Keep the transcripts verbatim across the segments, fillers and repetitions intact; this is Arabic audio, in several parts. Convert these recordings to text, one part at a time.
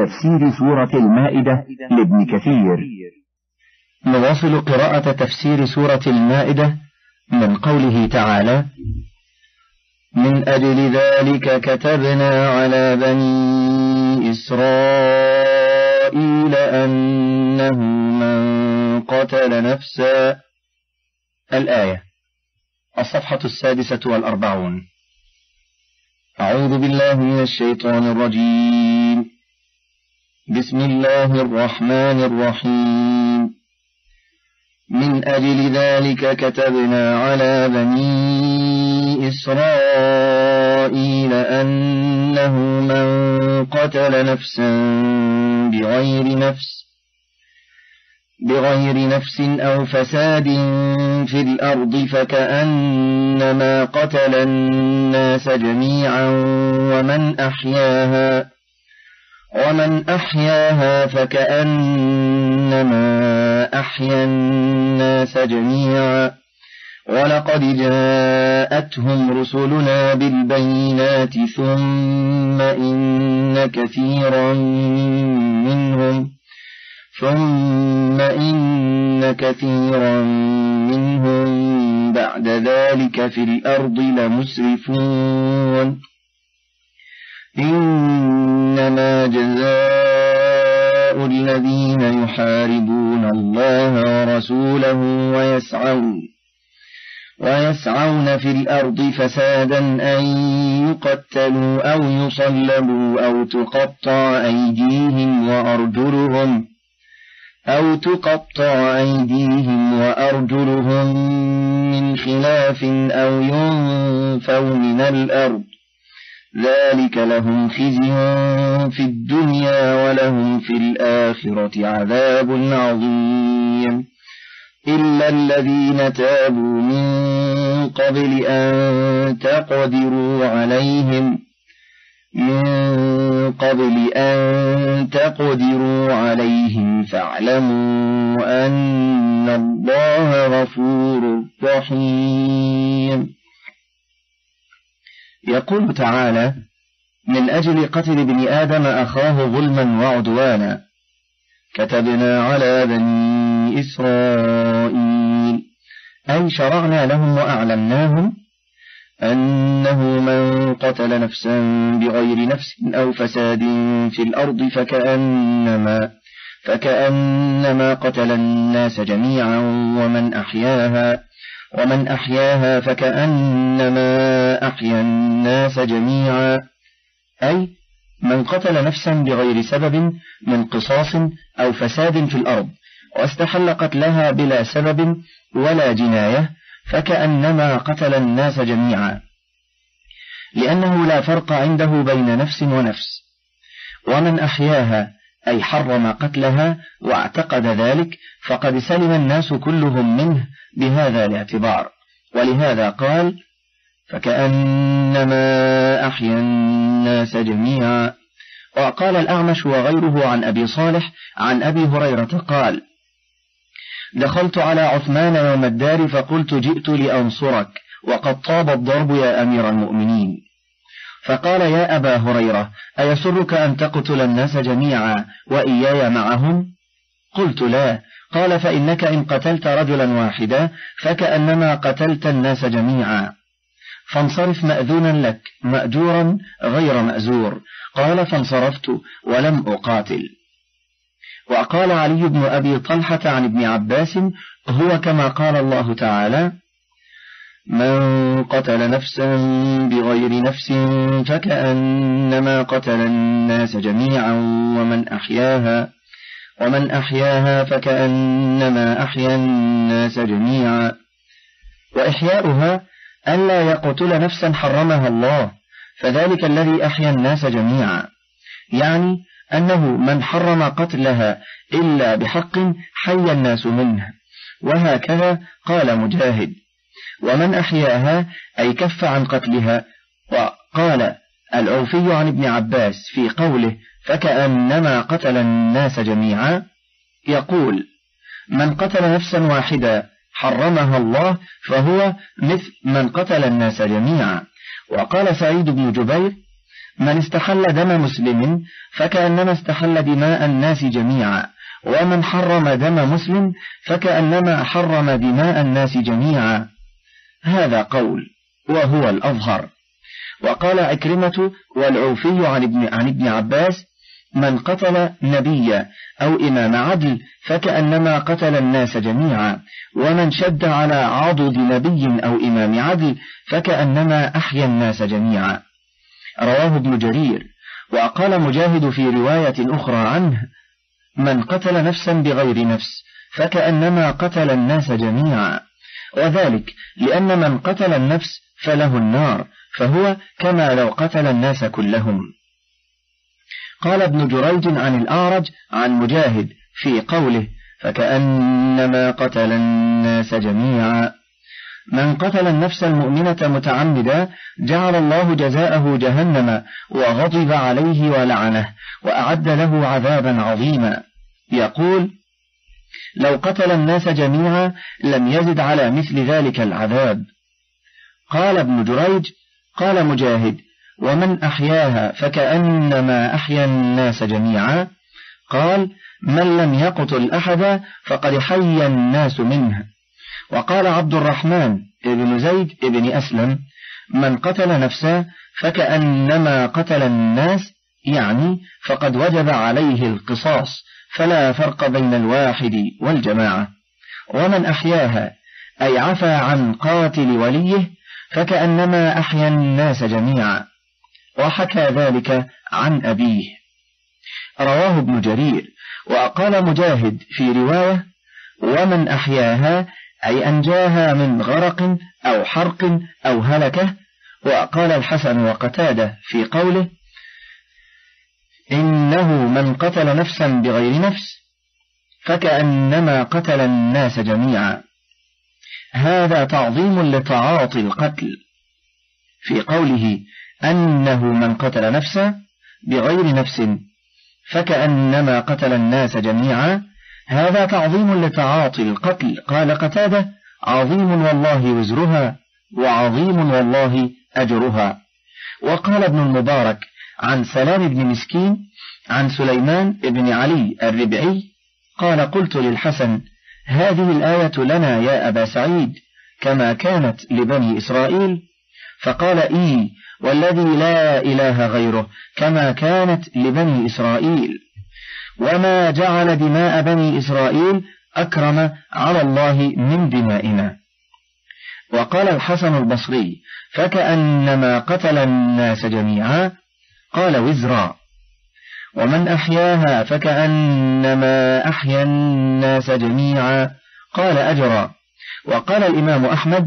تفسير سورة المائدة لابن كثير. نواصل قراءة تفسير سورة المائدة من قوله تعالى: من أجل ذلك كتبنا على بني إسرائيل أنه من قتل نفسا. الآية. الصفحة السادسة والأربعون. أعوذ بالله من الشيطان الرجيم. بسم الله الرحمن الرحيم. من أجل ذلك كتبنا على بني إسرائيل أنه من قتل نفسا بغير نفس بغير نفس أو فساد في الأرض فكأنما قتل الناس جميعا ومن أحياها ومن أحياها فكأنما أحيا الناس جميعا ولقد جاءتهم رسلنا بالبينات ثم إن كثيرا منهم ثم إن كثيرا منهم بعد ذلك في الأرض لمسرفون. إنما جزاء الذين يحاربون الله ورسوله ويسعون ويسعون في الأرض فسادا أن يقتلوا أو يصلبوا أو تقطع أيديهم وأرجلهم أو تقطع أيديهم وأرجلهم من خلاف أو ينفوا من الأرض ذلك لهم خزي في الدنيا ولهم في الآخرة عذاب عظيم. إلا الذين تابوا من قبل أن تقدروا عليهم من قبل أن تقدروا عليهم فاعلموا أن الله غفور رحيم. يقول تعالى: من أجل قتل ابن آدم أخاه ظلما وعدوانا كتبنا على بني إسرائيل، أي شرعنا لهم وأعلمناهم أنه من قتل نفسا بغير نفس أو فساد في الأرض فكأنما فكأنما قتل الناس جميعا ومن أحياها ومن أحياها فكأنما أحيا الناس جميعا، أي من قتل نفسا بغير سبب من قصاص أو فساد في الأرض واستحل قتلها بلا سبب ولا جناية فكأنما قتل الناس جميعا، لأنه لا فرق عنده بين نفس ونفس. ومن أحياها أي حرم قتلها واعتقد ذلك فقد سلم الناس كلهم منه بهذا الاعتبار، ولهذا قال: فكأنما أحيا الناس جميعا. وقال الأعمش وغيره عن أبي صالح عن أبي هريرة قال: دخلت على عثمان يوم الدار فقلت: جئت لأنصرك وقد طاب الضرب يا أمير المؤمنين. فقال: يا أبا هريرة، أيسرك أن تقتل الناس جميعا وإياي معهم؟ قلت: لا. قال: فإنك إن قتلت رجلا واحدا فكأنما قتلت الناس جميعا، فانصرف مأذونا لك مأجورا غير مأزور. قال: فانصرفت ولم أقاتل. وقال علي بن أبي طلحة عن ابن عباس: هو كما قال الله تعالى: من قتل نفسا بغير نفس فكأنما قتل الناس جميعا ومن أحياها ومن أحياها فكأنما أحيا الناس جميعا. وإحياؤها ألا يقتل نفسا حرمها الله، فذلك الذي أحيا الناس جميعا، يعني أنه من حرم قتلها إلا بحق حي الناس منه. وهكذا قال مجاهد: ومن أحياها أي كف عن قتلها. وقال العوفي عن ابن عباس في قوله: فكأنما قتل الناس جميعا، يقول: من قتل نفسا واحدة حرمها الله فهو مثل من قتل الناس جميعا. وقال سعيد بن جبير: من استحل دم مسلم فكأنما استحل دماء الناس جميعا، ومن حرم دم مسلم فكأنما حرم دماء الناس جميعا. هذا قول وهو الأظهر. وقال عكرمة والعوفي عن ابن, عن ابن عباس: من قتل نبيا أو إمام عدل فكأنما قتل الناس جميعا، ومن شد على عضد نبي أو إمام عدل فكأنما أحيا الناس جميعا. رواه ابن جرير. وقال مجاهد في رواية أخرى عنه: من قتل نفسا بغير نفس فكأنما قتل الناس جميعا، وذلك لأن من قتل النفس فله النار، فهو كما لو قتل الناس كلهم. قال ابن جريج عن الأعرج عن مجاهد في قوله: فكأنما قتل الناس جميعا: من قتل النفس المؤمنة متعمدا جعل الله جزاءه جهنم وغضب عليه ولعنه وأعد له عذابا عظيما. يقول: لو قتل الناس جميعا لم يزد على مثل ذلك العذاب. قال ابن جريج: قال مجاهد: ومن أحياها فكأنما أحيا الناس جميعا. قال: من لم يقتل أحدا فقد حي الناس منه. وقال عبد الرحمن ابن زيد ابن أسلم: من قتل نفسا فكأنما قتل الناس، يعني فقد وجب عليه القصاص، فلا فرق بين الواحد والجماعة. ومن أحياها أي عفى عن قاتل وليه فكأنما أحيا الناس جميعا. وحكى ذلك عن أبيه. رواه ابن جرير. وقال مجاهد في رواية: ومن أحياها أي أنجاها من غرق أو حرق أو هلكة. وقال الحسن وقتادة في قوله: إنه من قتل نفسا بغير نفس فكأنما قتل الناس جميعا. هذا تعظيم لتعاطي القتل. في قوله: أنه من قتل نفسا بغير نفس فكأنما قتل الناس جميعا، هذا تعظيم لتعاطي القتل. قال قتادة: عظيم والله وزرها وعظيم والله أجرها. وقال ابن المبارك عن سلام بن مسكين عن سليمان بن علي الربعي قال: قلت للحسن: هذه الآية لنا يا أبا سعيد كما كانت لبني إسرائيل؟ فقال: إي والذي لا إله غيره كما كانت لبني إسرائيل، وما جعل دماء بني إسرائيل أكرم على الله من دمائنا. وقال الحسن البصري: فكأنما قتل الناس جميعا. قال: وزرا. ومن أحياها فكأنما أحيا الناس جميعا. قال: أجرا. وقال الإمام أحمد: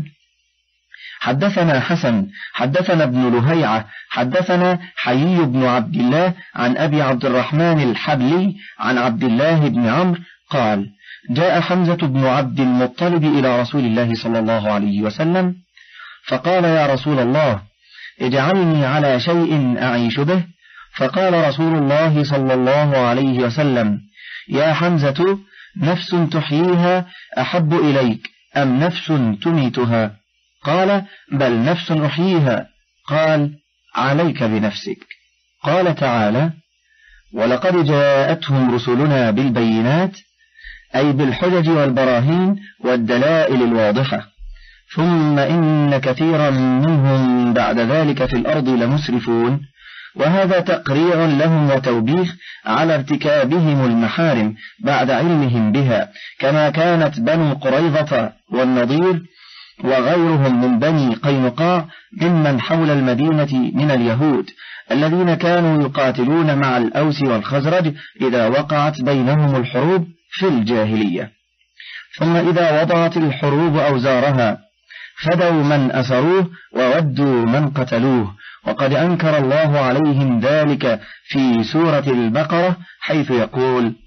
حدثنا حسن حدثنا ابن لهيعة حدثنا حيي بن عبد الله عن أبي عبد الرحمن الحبلي عن عبد الله بن عمرو قال: جاء حمزة بن عبد المطلب إلى رسول الله صلى الله عليه وسلم فقال: يا رسول الله، اجعلني على شيء أعيش به. فقال رسول الله صلى الله عليه وسلم: يا حمزة، نفس تحييها أحب إليك أم نفس تميتها؟ قال: بل نفس أحييها. قال: عليك بنفسك. قال تعالى: ولقد جاءتهم رسلنا بالبينات، أي بالحجج والبراهين والدلائل الواضحة، ثم إن كثيرا منهم بعد ذلك في الأرض لمسرفون. وهذا تقريع لهم وتوبيخ على ارتكابهم المحارم بعد علمهم بها، كما كانت بنو قريظة والنضير وغيرهم من بني قينقاع ممن حول المدينة من اليهود الذين كانوا يقاتلون مع الأوس والخزرج إذا وقعت بينهم الحروب في الجاهلية، ثم إذا وضعت الحروب أوزارها فدوا من أسروه وودوا من قتلوه. وقد أنكر الله عليهم ذلك في سورة البقرة حيث يقول: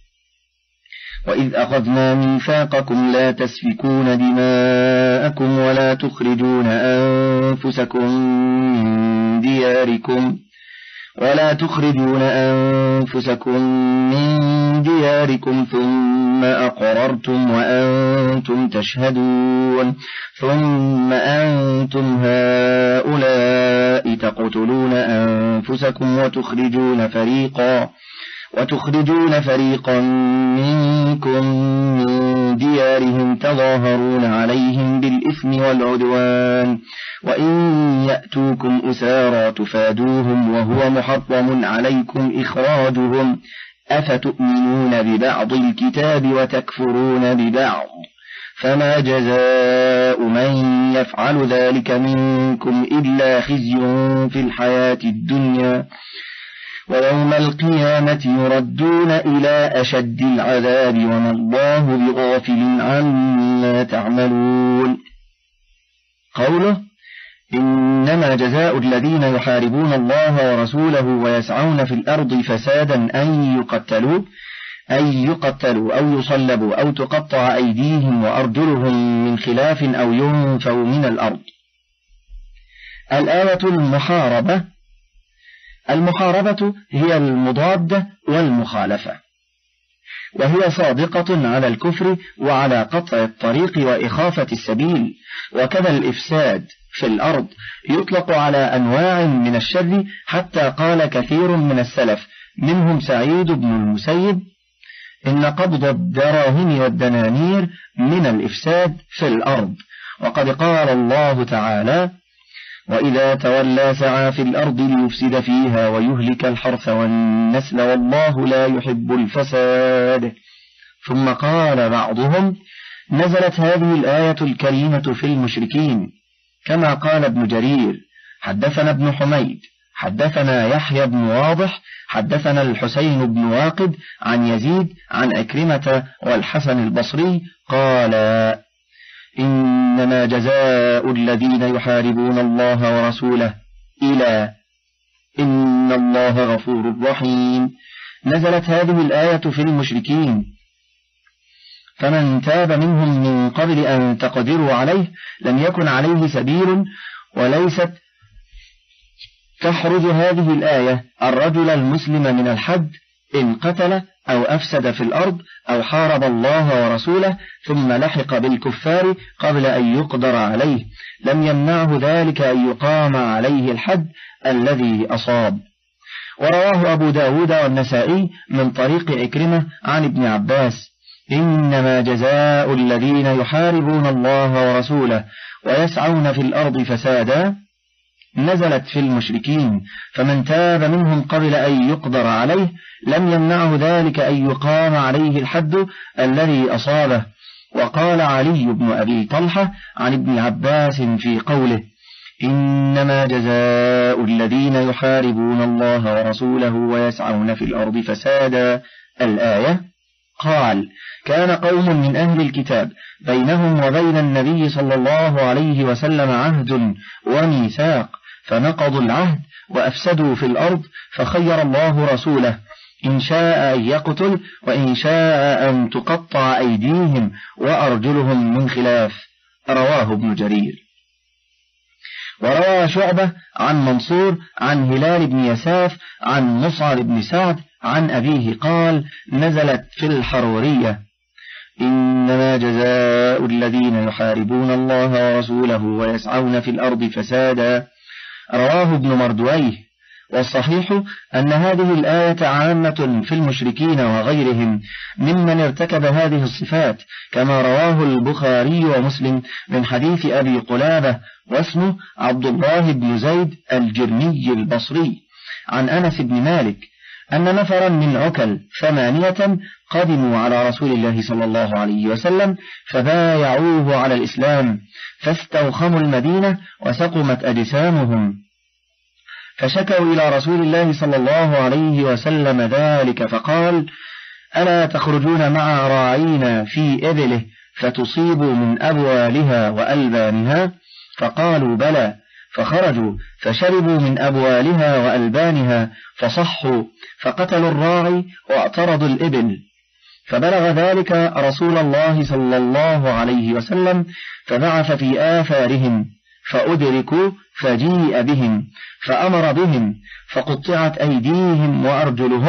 وإذ أخذنا ميثاقكم لا تسفكون دماءكم ولا تخرجون أنفسكم من دياركم ولا تخرجون أنفسكم من دياركم ثم ثم أقررتم وأنتم تشهدون ثم أنتم هؤلاء تقتلون أنفسكم وتخرجون فريقا وتخرجون فريقا منكم من ديارهم تظاهرون عليهم بالإثم والعدوان وإن يأتوكم أسارى تفادوهم وهو محرم عليكم إخراجهم أفتؤمنون ببعض الكتاب وتكفرون ببعض فما جزاء من يفعل ذلك منكم إلا خزي في الحياة الدنيا ويوم القيامة يردون إلى أشد العذاب وما الله بغافل عما تعملون. قوله إنما جزاء الذين يحاربون الله ورسوله ويسعون في الأرض فسادا أن يقتلوا أن يقتلوا أو يصلبوا أو تقطع أيديهم وأرجلهم من خلاف أو ينفوا من الأرض. الآية المحاربة. المحاربة هي المضادة والمخالفة، وهي صادقة على الكفر وعلى قطع الطريق وإخافة السبيل، وكذا الإفساد في الأرض يطلق على أنواع من الشر، حتى قال كثير من السلف منهم سعيد بن المسيب إن قبض الدراهم والدنانير من الإفساد في الأرض. وقد قال الله تعالى وإذا تولى سعى في الأرض ليفسد فيها ويهلك الحرث والنسل والله لا يحب الفساد. ثم قال بعضهم نزلت هذه الآية الكريمة في المشركين، كما قال ابن جرير حدثنا ابن حميد حدثنا يحيى بن واضح حدثنا الحسين بن واقد عن يزيد عن أكرمة والحسن البصري قال إنما جزاء الذين يحاربون الله ورسوله إلى إن الله غفور رحيم. نزلت هذه الآية في المشركين، فمن تاب منهم من قبل أن تقدروا عليه لم يكن عليه سبيل، وليست تحرج هذه الآية الرجل المسلم من الحد إن قتل أو أفسد في الأرض أو حارب الله ورسوله ثم لحق بالكفار قبل أن يقدر عليه، لم يمنعه ذلك أن يقام عليه الحد الذي أصاب. ورواه أبو داود والنسائي من طريق عكرمة عن ابن عباس إنما جزاء الذين يحاربون الله ورسوله ويسعون في الأرض فسادا نزلت في المشركين، فمن تاب منهم قبل أن يقدر عليه لم يمنعه ذلك أن يقام عليه الحد الذي أصابه. وقال علي بن أبي طلحة عن ابن عباس في قوله إنما جزاء الذين يحاربون الله ورسوله ويسعون في الأرض فسادا الآية، قال كان قوم من أهل الكتاب بينهم وبين النبي صلى الله عليه وسلم عهد وميثاق فنقضوا العهد وأفسدوا في الأرض، فخير الله رسوله إن شاء أن يقتل وإن شاء أن تقطع أيديهم وأرجلهم من خلاف. رواه ابن جرير. وروى شعبة عن منصور عن هلال بن يساف عن مصعب بن سعد عن أبيه قال نزلت في الحرورية إنما جزاء الذين يحاربون الله ورسوله ويسعون في الأرض فسادا. رواه ابن مردويه. والصحيح أن هذه الآية عامة في المشركين وغيرهم ممن ارتكب هذه الصفات، كما رواه البخاري ومسلم من حديث أبي قلابة واسمه عبد الله بن زيد الجرمي البصري عن أنس بن مالك أن نفرا من عكل ثمانية قدموا على رسول الله صلى الله عليه وسلم فبايعوه على الإسلام، فاستوخموا المدينة وسقمت أجسامهم، فشكوا إلى رسول الله صلى الله عليه وسلم ذلك، فقال ألا تخرجون مع راعينا في إبله فتصيبوا من أبوالها وألبانها؟ فقالوا بلى، فخرجوا فشربوا من أبوالها وألبانها فصحوا، فقتلوا الراعي واعترضوا الإبل، فبلغ ذلك رسول الله صلى الله عليه وسلم فبعث في آثارهم فأدركوا فجيء بهم فأمر بهم فقطعت أيديهم وأرجلهم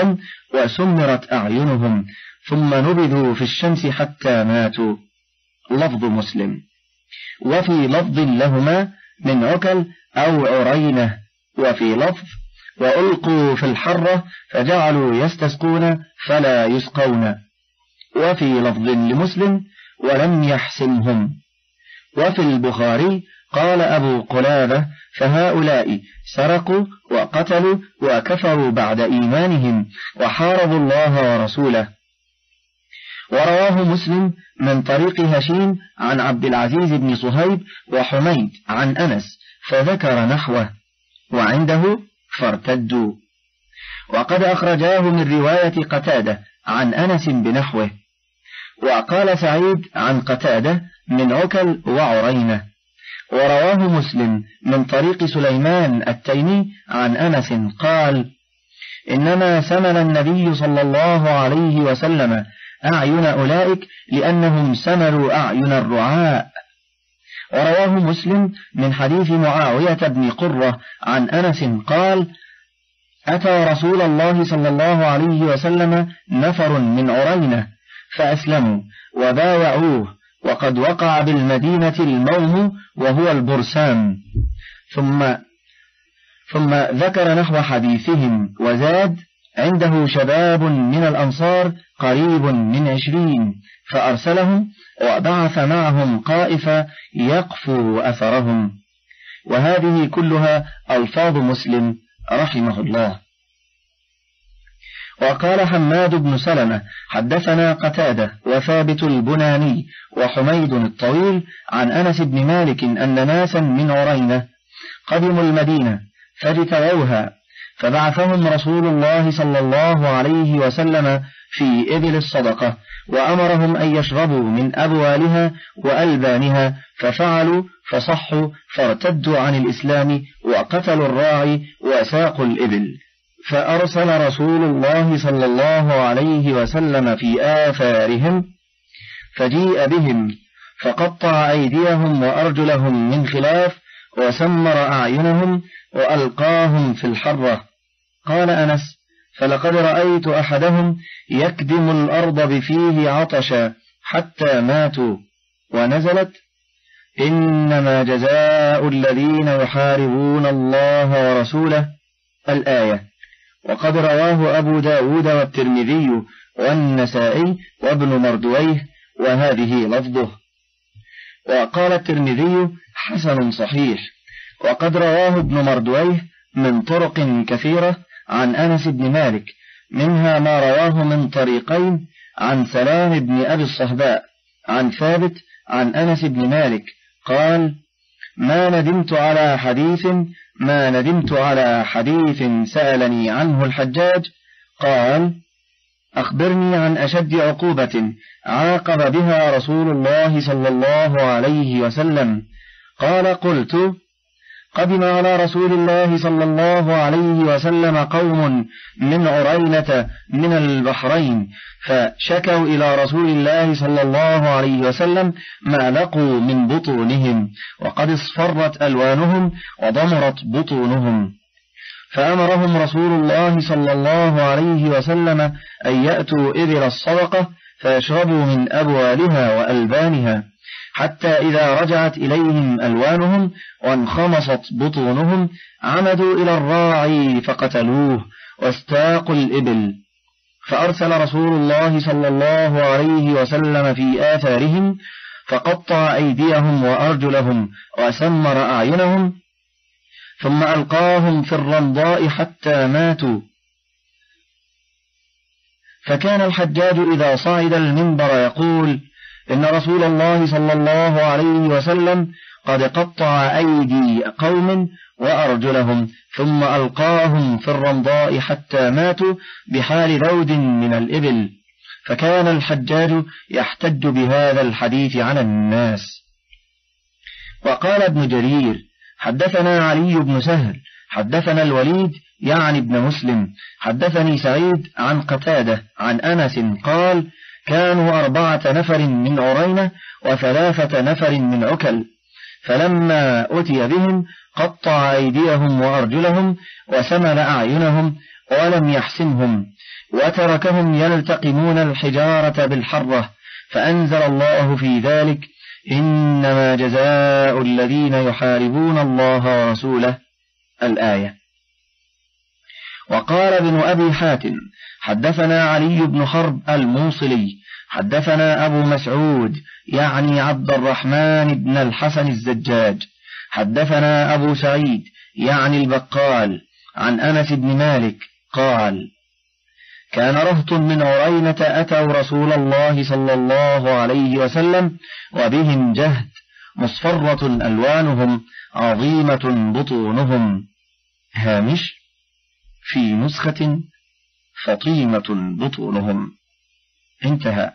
وسمرت أعينهم ثم نبذوا في الشمس حتى ماتوا. لفظ مسلم. وفي لفظ لهما من عكل أو عرينة، وفي لفظ وألقوا في الحرة فجعلوا يستسقون فلا يسقون، وفي لفظ لمسلم ولم يحسمهم. وفي البخاري قال أبو قلابة فهؤلاء سرقوا وقتلوا وكفروا بعد إيمانهم وحاربوا الله ورسوله. ورواه مسلم من طريق هشيم عن عبد العزيز بن صهيب وحميد عن أنس فذكر نحوه، وعنده فارتدوا. وقد أخرجاه من رواية قتادة عن أنس بنحوه. وقال سعيد عن قتادة من عكل وعرينة. ورواه مسلم من طريق سليمان التيمي عن أنس قال: إنما سمن النبي صلى الله عليه وسلم أعين أولئك لأنهم سملوا أعين الرعاء. ورواه مسلم من حديث معاوية بن قرة عن أنس قال: أتى رسول الله صلى الله عليه وسلم نفر من عرينة فأسلموا وبايعوه، وقد وقع بالمدينة الموم وهو البرسام. ثم ثم ذكر نحو حديثهم وزاد: عنده شباب من الأنصار قريب من عشرين فأرسلهم وبعث معهم قائفة يقفو أثرهم. وهذه كلها ألفاظ مسلم رحمه الله. وقال حماد بن سلمة حدثنا قتادة وثابت البناني وحميد الطويل عن أنس بن مالك أن ناسا من عرينة قدموا المدينة فاجتووها، فبعثهم رسول الله صلى الله عليه وسلم في إبل الصدقة، وأمرهم أن يشربوا من أبوالها وألبانها، ففعلوا فصحوا فارتدوا عن الإسلام وقتلوا الراعي وساقوا الإبل. فأرسل رسول الله صلى الله عليه وسلم في آثارهم فجيء بهم فقطع أيديهم وأرجلهم من خلاف وسمر أعينهم وألقاهم في الحرة. قال أنس: فلقد رأيت أحدهم يكدم الأرض بفيه عطشا حتى ماتوا. ونزلت: إنما جزاء الذين يحاربون الله ورسوله، الآية. وقد رواه أبو داود والترمذي والنسائي وابن مردويه، وهذه لفظه. وقال الترمذي: حسن صحيح. وقد رواه ابن مردويه من طرق كثيرة عن أنس بن مالك، منها ما رواه من طريقين عن سلام بن أبي الصهباء عن ثابت عن أنس بن مالك قال: ما ندمت على حديث ما ندمت على حديث سألني عنه الحجاج. قال: أخبرني عن أشد عقوبة عاقب بها رسول الله صلى الله عليه وسلم. قال: قلت: قدم على رسول الله صلى الله عليه وسلم قوم من عرينة من البحرين، فشكوا إلى رسول الله صلى الله عليه وسلم ما لقوا من بطونهم، وقد اصفرت ألوانهم وضمرت بطونهم، فأمرهم رسول الله صلى الله عليه وسلم أن يأتوا إبل الصدقة فيشربوا من أبوالها وألبانها، حتى إذا رجعت إليهم ألوانهم وانخمصت بطونهم عمدوا إلى الراعي فقتلوه واستاقوا الإبل. فأرسل رسول الله صلى الله عليه وسلم في آثارهم فقطع أيديهم وأرجلهم وسمر أعينهم، ثم ألقاهم في الرمضاء حتى ماتوا. فكان الحجاج إذا صعد المنبر يقول: إن رسول الله صلى الله عليه وسلم قد قطع أيدي قوم وأرجلهم ثم ألقاهم في الرمضاء حتى ماتوا بحال ذود من الإبل. فكان الحجاج يحتج بهذا الحديث على الناس. وقال ابن جرير: حدثنا علي بن سهل حدثنا الوليد يعني ابن مسلم حدثني سعيد عن قتادة عن أنس قال: كانوا أربعة نفر من عرينة وثلاثة نفر من عكل، فلما أتي بهم قطع أيديهم وأرجلهم وسمل أعينهم ولم يحسنهم، وتركهم يلتقمون الحجارة بالحرة، فأنزل الله في ذلك: إنما جزاء الذين يحاربون الله ورسوله، الآية. وقال ابن أبي حاتم: حدثنا علي بن حرب الموصلي حدثنا أبو مسعود يعني عبد الرحمن بن الحسن الزجاج حدثنا أبو سعيد يعني البقال عن أنس بن مالك قال: كان رهط من عرينة أتوا رسول الله صلى الله عليه وسلم وبهم جهد مصفرة ألوانهم عظيمة بطونهم. هامش: في نسخة فطيمة بطونهم. انتهى.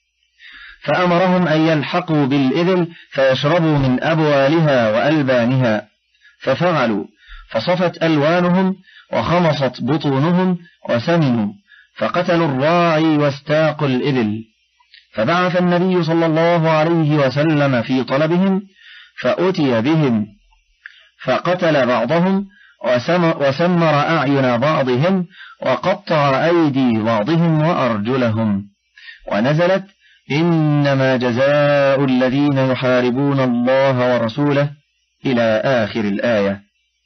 فأمرهم أن يلحقوا بالإبل فيشربوا من أبوالها وألبانها، ففعلوا، فصفت ألوانهم وخمصت بطونهم وسمنوا، فقتلوا الراعي واستاقوا الإبل. فبعث النبي صلى الله عليه وسلم في طلبهم، فأتي بهم، فقتل بعضهم وسمر أعين بعضهم وقطع أيدي بعضهم وأرجلهم. ونزلت: إنما جزاء الذين يحاربون الله ورسوله، إلى آخر الآية.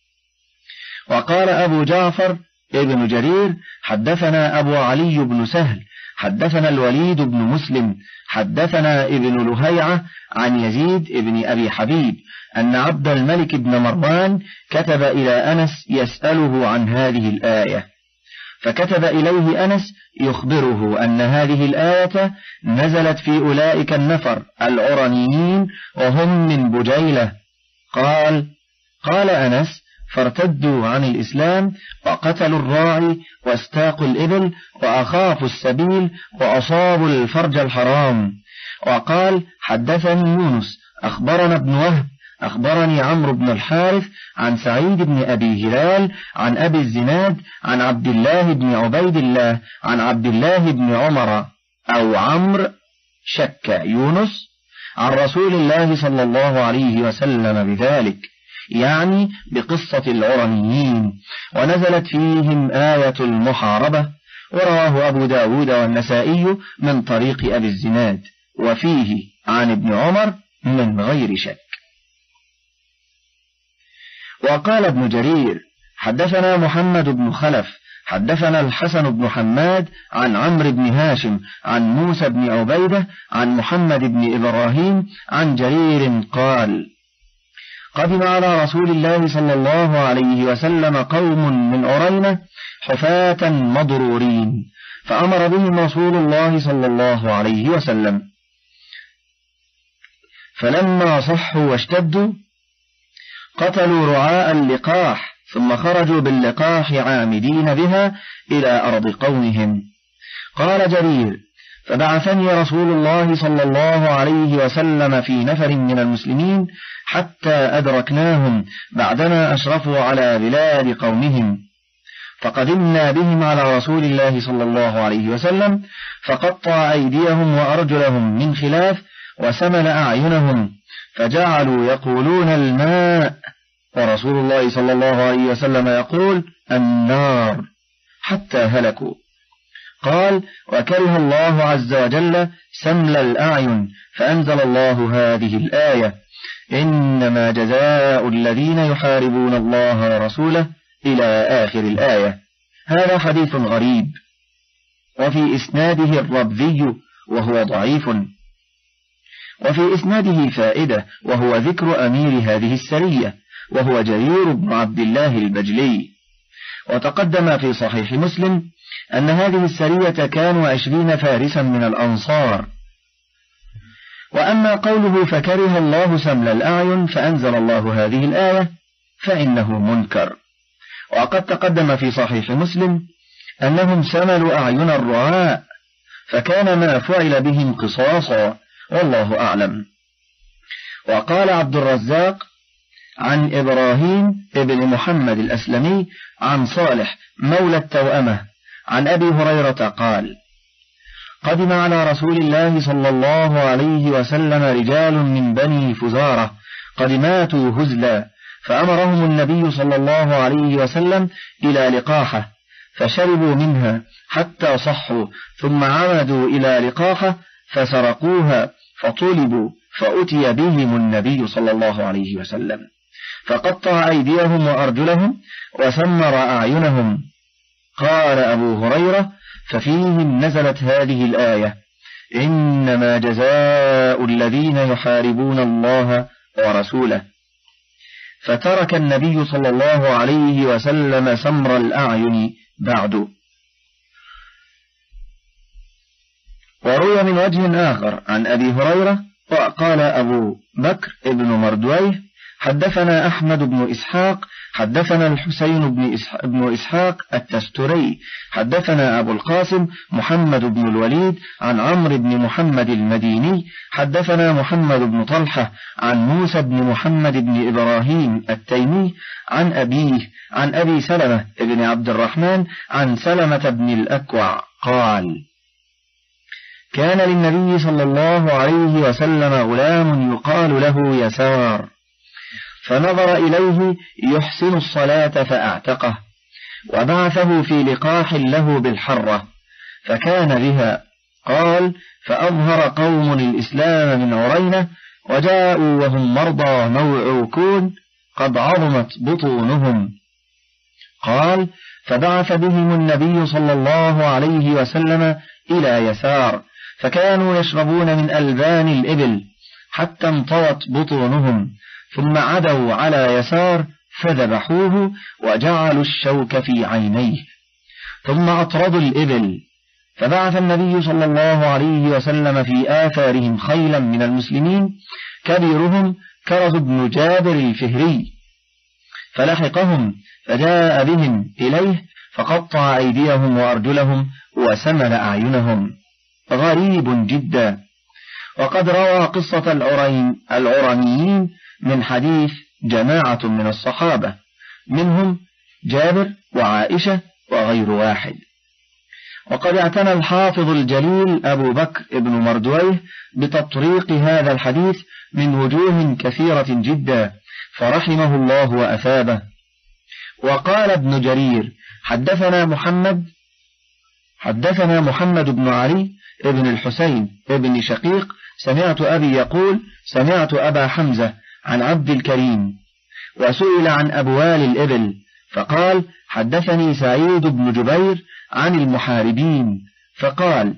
وقال أبو جعفر ابن جرير: حدثنا أبو علي بن سهل حدثنا الوليد بن مسلم حدثنا ابن لهيعة عن يزيد ابن أبي حبيب أن عبد الملك بن مروان كتب إلى أنس يسأله عن هذه الآية، فكتب إليه أنس يخبره أن هذه الآية نزلت في أولئك النفر العرنيين وهم من بجيلة. قال قال أنس: فارتدوا عن الإسلام وقتلوا الراعي واستاقوا الإبل وأخافوا السبيل وأصابوا الفرج الحرام. وقال: حدثني يونس أخبرنا ابن وهب أخبرني عمرو بن الحارث عن سعيد بن أبي هلال عن أبي الزناد عن عبد الله بن عبيد الله عن عبد الله بن عمر أو عمرو شك يونس عن رسول الله صلى الله عليه وسلم بذلك، يعني بقصة العرنيين، ونزلت فيهم آية المحاربة. ورواه أبو داود والنسائي من طريق أبي الزناد، وفيه عن ابن عمر من غير شك. وقال ابن جرير: حدثنا محمد بن خلف حدثنا الحسن بن حماد عن عمرو بن هاشم عن موسى بن عبيدة عن محمد بن إبراهيم عن جرير قال: قدم على رسول الله صلى الله عليه وسلم قوم من عرينة حفاة مضرورين، فأمر بهم رسول الله صلى الله عليه وسلم، فلما صحوا واشتدوا قتلوا رعاء اللقاح، ثم خرجوا باللقاح عامدين بها إلى أرض قومهم. قال جرير: فبعثني رسول الله صلى الله عليه وسلم في نفر من المسلمين حتى أدركناهم بعدما أشرفوا على بلاد قومهم، فقدمنا بهم على رسول الله صلى الله عليه وسلم، فقطع أيديهم وأرجلهم من خلاف وسمل أعينهم، فجعلوا يقولون الماء، ورسول الله صلى الله عليه وسلم يقول النار، حتى هلكوا. قال: وكره الله عز وجل سمل الأعين، فأنزل الله هذه الآية: إنما جزاء الذين يحاربون الله ورسوله، إلى آخر الآية. هذا حديث غريب، وفي إسناده الربذي وهو ضعيف. وفي إسناده فائدة، وهو ذكر أمير هذه السرية، وهو جرير بن عبد الله البجلي. وتقدم في صحيح مسلم أن هذه السرية كانوا عشرين فارسا من الأنصار. وأما قوله فكره الله سمل الأعين فأنزل الله هذه الآية فإنه منكر. وقد تقدم في صحيح مسلم أنهم سملوا أعين الرعاء، فكان ما فعل بهم قصاصا، والله أعلم. وقال عبد الرزاق عن إبراهيم ابن محمد الأسلمي عن صالح مولى التوأمة عن أبي هريرة قال: قدم على رسول الله صلى الله عليه وسلم رجال من بني فزارة قد ماتوا هزلا، فأمرهم النبي صلى الله عليه وسلم إلى لقاحة، فشربوا منها حتى صحوا، ثم عمدوا إلى لقاحة فسرقوها، فطلبوا فأتي بهم النبي صلى الله عليه وسلم، فقطع أيديهم وأرجلهم وسمر أعينهم. قال أبو هريرة: ففيهم نزلت هذه الآية: إنما جزاء الذين يحاربون الله ورسوله. فترك النبي صلى الله عليه وسلم سمر الأعين بعد. وروي من وجه آخر عن أبي هريرة وقال أبو بكر ابن مردويه: حدثنا أحمد بن إسحاق حدثنا الحسين بن إسحاق, بن إسحاق التستري حدثنا أبو القاسم محمد بن الوليد عن عمرو بن محمد المديني حدثنا محمد بن طلحة عن موسى بن محمد بن إبراهيم التيمي عن أبيه عن أبي سلمة بن عبد الرحمن عن سلمة بن الأكوع قال: كان للنبي صلى الله عليه وسلم غلام يقال له يسار، فنظر إليه يحسن الصلاة فأعتقه، وبعثه في لقاح له بالحرة فكان بها. قال: فأظهر قوم الإسلام من عرينة، وجاءوا وهم مرضى موعوكون قد عظمت بطونهم. قال: فبعث بهم النبي صلى الله عليه وسلم إلى يسار، فكانوا يشربون من ألبان الإبل حتى انطوت بطونهم، ثم عدوا على يسار فذبحوه وجعلوا الشوك في عينيه، ثم أطردوا الإبل. فبعث النبي صلى الله عليه وسلم في آثارهم خيلا من المسلمين، كبيرهم كرز بن جابر الفهري، فلحقهم فجاء بهم إليه فقطع أيديهم وأرجلهم وسمل أعينهم. غريب جدا. وقد روى قصة العرين العرنيين من حديث جماعة من الصحابة، منهم جابر وعائشة وغير واحد. وقد اعتنى الحافظ الجليل أبو بكر ابن مردويه بتطريق هذا الحديث من وجوه كثيرة جدا، فرحمه الله وأثابه. وقال ابن جرير: حدثنا محمد حدثنا محمد بن علي ابن الحسين ابن شقيق، سمعت أبي يقول: سمعت أبا حمزة عن عبد الكريم، وسئل عن أبوال الإبل فقال: حدثني سعيد بن جبير عن المحاربين، فقال: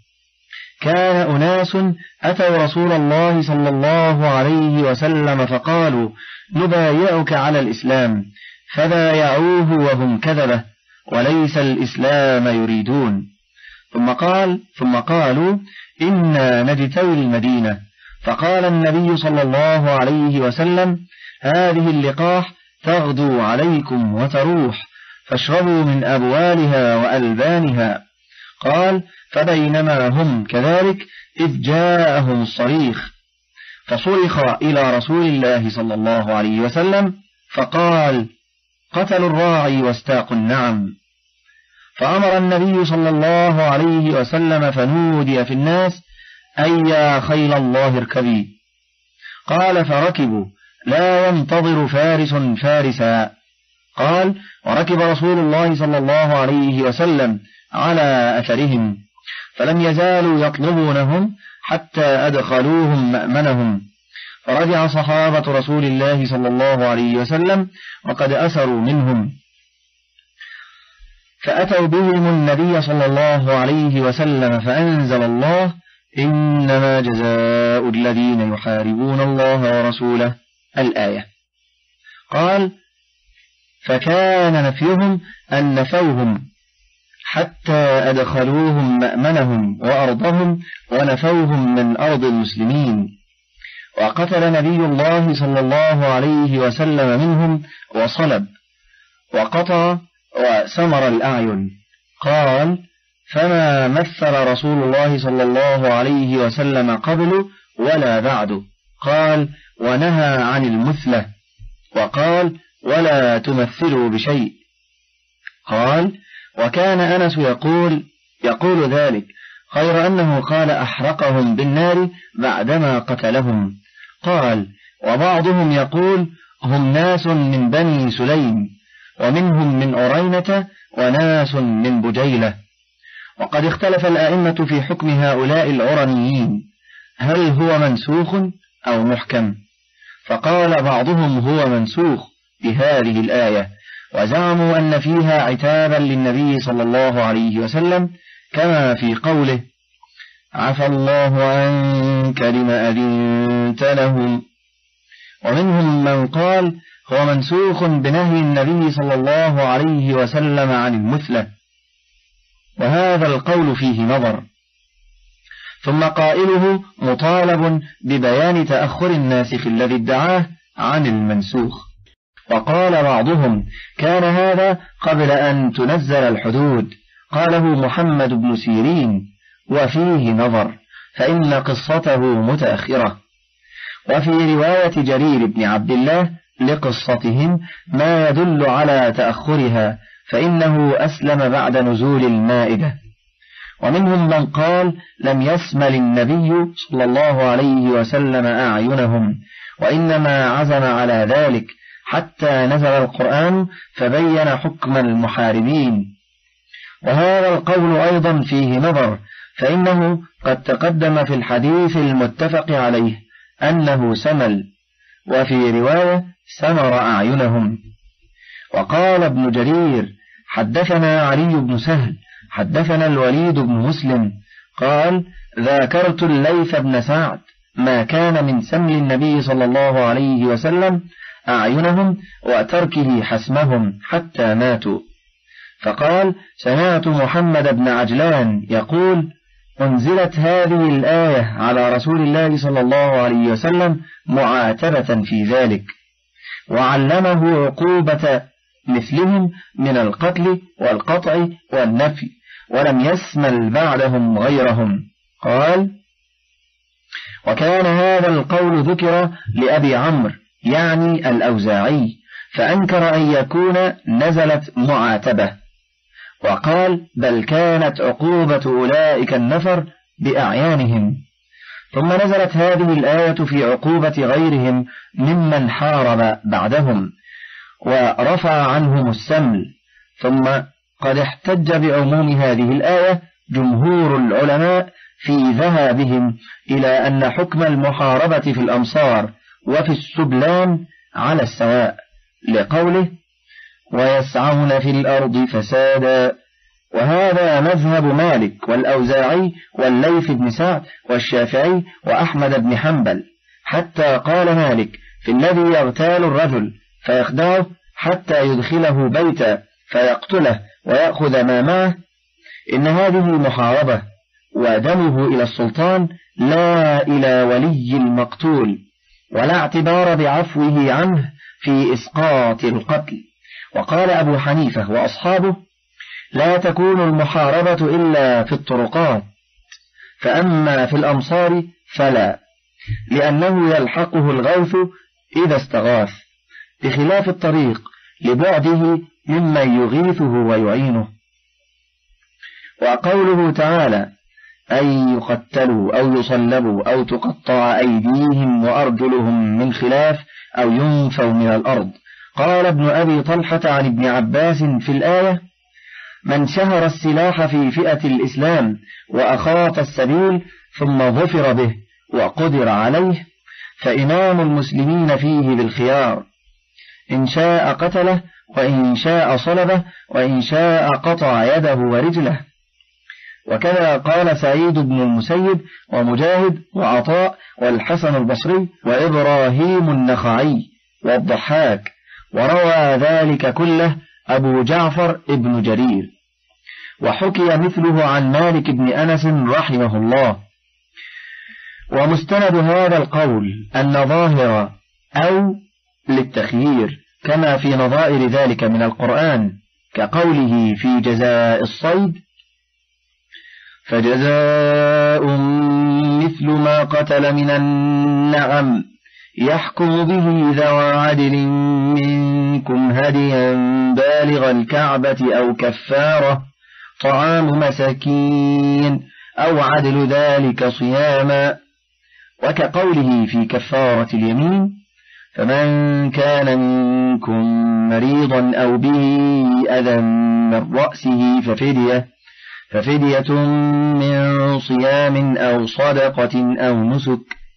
كان أناس أتوا رسول الله صلى الله عليه وسلم فقالوا: نبايعك على الإسلام، فبايعوه وهم كذبة وليس الإسلام يريدون. ثم قال ثم قالوا: إنا نجتوي المدينة، فقال النبي صلى الله عليه وسلم: هذه اللقاح تغدو عليكم وتروح، فاشربوا من أبوالها وألبانها. قال: فبينما هم كذلك إذ جاءهم الصريخ، فصرخ إلى رسول الله صلى الله عليه وسلم فقال: قتلوا الراعي واستاقوا النعم. فأمر النبي صلى الله عليه وسلم فنودي في الناس: أيا خيل الله اركبي. قال: فركبوا لا ينتظر فارس فارسا. قال: وركب رسول الله صلى الله عليه وسلم على أثرهم، فلم يزالوا يطلبونهم حتى أدخلوهم مأمنهم. فرجع صحابة رسول الله صلى الله عليه وسلم وقد أسروا منهم، فأتوا بهم النبي صلى الله عليه وسلم، فأنزل الله: إنما جزاء الذين يحاربون الله ورسوله، الآية. قال: فكان نفيهم أن نفوهم حتى أدخلوهم مأمنهم وأرضهم، ونفوهم من أرض المسلمين. وقتل نبي الله صلى الله عليه وسلم منهم وصلب وقطع وسمر الأعين. قال: فما مثل رسول الله صلى الله عليه وسلم قبل ولا بعد. قال: ونهى عن المثلة، وقال: ولا تمثلوا بشيء. قال: وكان أنس يقول يقول ذلك، غير أنه قال: أحرقهم بالنار بعدما قتلهم. قال: وبعضهم يقول: هم ناس من بني سليم، ومنهم من أرينة، وناس من بجيلة. وقد اختلف الآئمة في حكم هؤلاء العرنيين، هل هو منسوخ أو محكم؟ فقال بعضهم هو منسوخ بهذه الآية، وزعموا أن فيها عتابا للنبي صلى الله عليه وسلم، كما في قوله عفى الله عنك لما أذنت لهم. ومنهم من قال هو منسوخ بنهي النبي صلى الله عليه وسلم عن المثلة، وهذا القول فيه نظر. ثم قائله مطالب ببيان تأخر الناسخ الذي ادعاه عن المنسوخ. وقال بعضهم كان هذا قبل أن تنزل الحدود، قاله محمد بن سيرين، وفيه نظر، فإن قصته متأخرة. وفي رواية جرير بن عبد الله لقصتهم ما يدل على تأخرها، فإنه أسلم بعد نزول المائدة. ومنهم من قال لم يسمل النبي صلى الله عليه وسلم أعينهم، وإنما عزم على ذلك حتى نزل القرآن فبين حكم المحاربين. وهذا القول أيضا فيه نظر، فإنه قد تقدم في الحديث المتفق عليه أنه سمل، وفي رواية سمر أعينهم. وقال ابن جرير حدثنا علي بن سهل حدثنا الوليد بن مسلم قال ذاكرت الليث بن سعد ما كان من سمل النبي صلى الله عليه وسلم أعينهم وتركه حسمهم حتى ماتوا. فقال سمعت محمد بن عجلان يقول أنزلت هذه الآية على رسول الله صلى الله عليه وسلم معاتبة في ذلك، وعلمه عقوبة مثلهم من القتل والقطع والنفي، ولم يسمل بعدهم غيرهم. قال وكان هذا القول ذكر لأبي عمرو يعني الأوزاعي، فأنكر أن يكون نزلت معاتبة، وقال بل كانت عقوبة أولئك النفر بأعيانهم. ثم نزلت هذه الآية في عقوبة غيرهم ممن حارب بعدهم ورفع عنهم السمل. ثم قد احتج بعموم هذه الآية جمهور العلماء في ذهابهم إلى أن حكم المحاربة في الأمصار وفي السبلان على السواء، لقوله ويسعون في الأرض فسادا. وهذا مذهب مالك والأوزاعي والليث بن سعد والشافعي وأحمد بن حنبل، حتى قال مالك في الذي يغتال الرجل فيخدعه حتى يدخله بيتا فيقتله ويأخذ ما معه إن هذه محاربة، ودمه إلى السلطان لا إلى ولي المقتول، ولا اعتبار بعفوه عنه في إسقاط القتل. وقال أبو حنيفة وأصحابه لا تكون المحاربة إلا في الطرقات، فأما في الأمصار فلا، لأنه يلحقه الغوث إذا استغاث، بخلاف الطريق لبعده ممن يغيثه ويعينه. وقوله تعالى أن يقتلوا أو يصلبوا أو تقطع أيديهم وأرجلهم من خلاف أو ينفوا من الأرض. قال ابن أبي طلحة عن ابن عباس في الآية من شهر السلاح في فئة الإسلام وأخاط السبيل ثم ظفر به وقدر عليه فإمام المسلمين فيه بالخيار، إن شاء قتله وإن شاء صلبه وإن شاء قطع يده ورجله. وكذا قال سعيد بن المسيب ومجاهد وعطاء والحسن البصري وإبراهيم النخعي والضحاك، وروى ذلك كله أبو جعفر ابن جرير. وحكي مثله عن مالك بن أنس رحمه الله. ومستند هذا القول أن ظاهر أو للتخيير كما في نظائر ذلك من القرآن، كقوله في جزاء الصيد فجزاء مثل ما قتل من النعم يحكم به ذوى عدل منكم هديا بالغ الكعبة أو كفارة طعام مساكين أو عدل ذلك صياما. وكقوله في كفارة اليمين فمن كان منكم مريضا أو به أذى من رأسه ففدية ففدية من صيام أو صدقة أو نسك.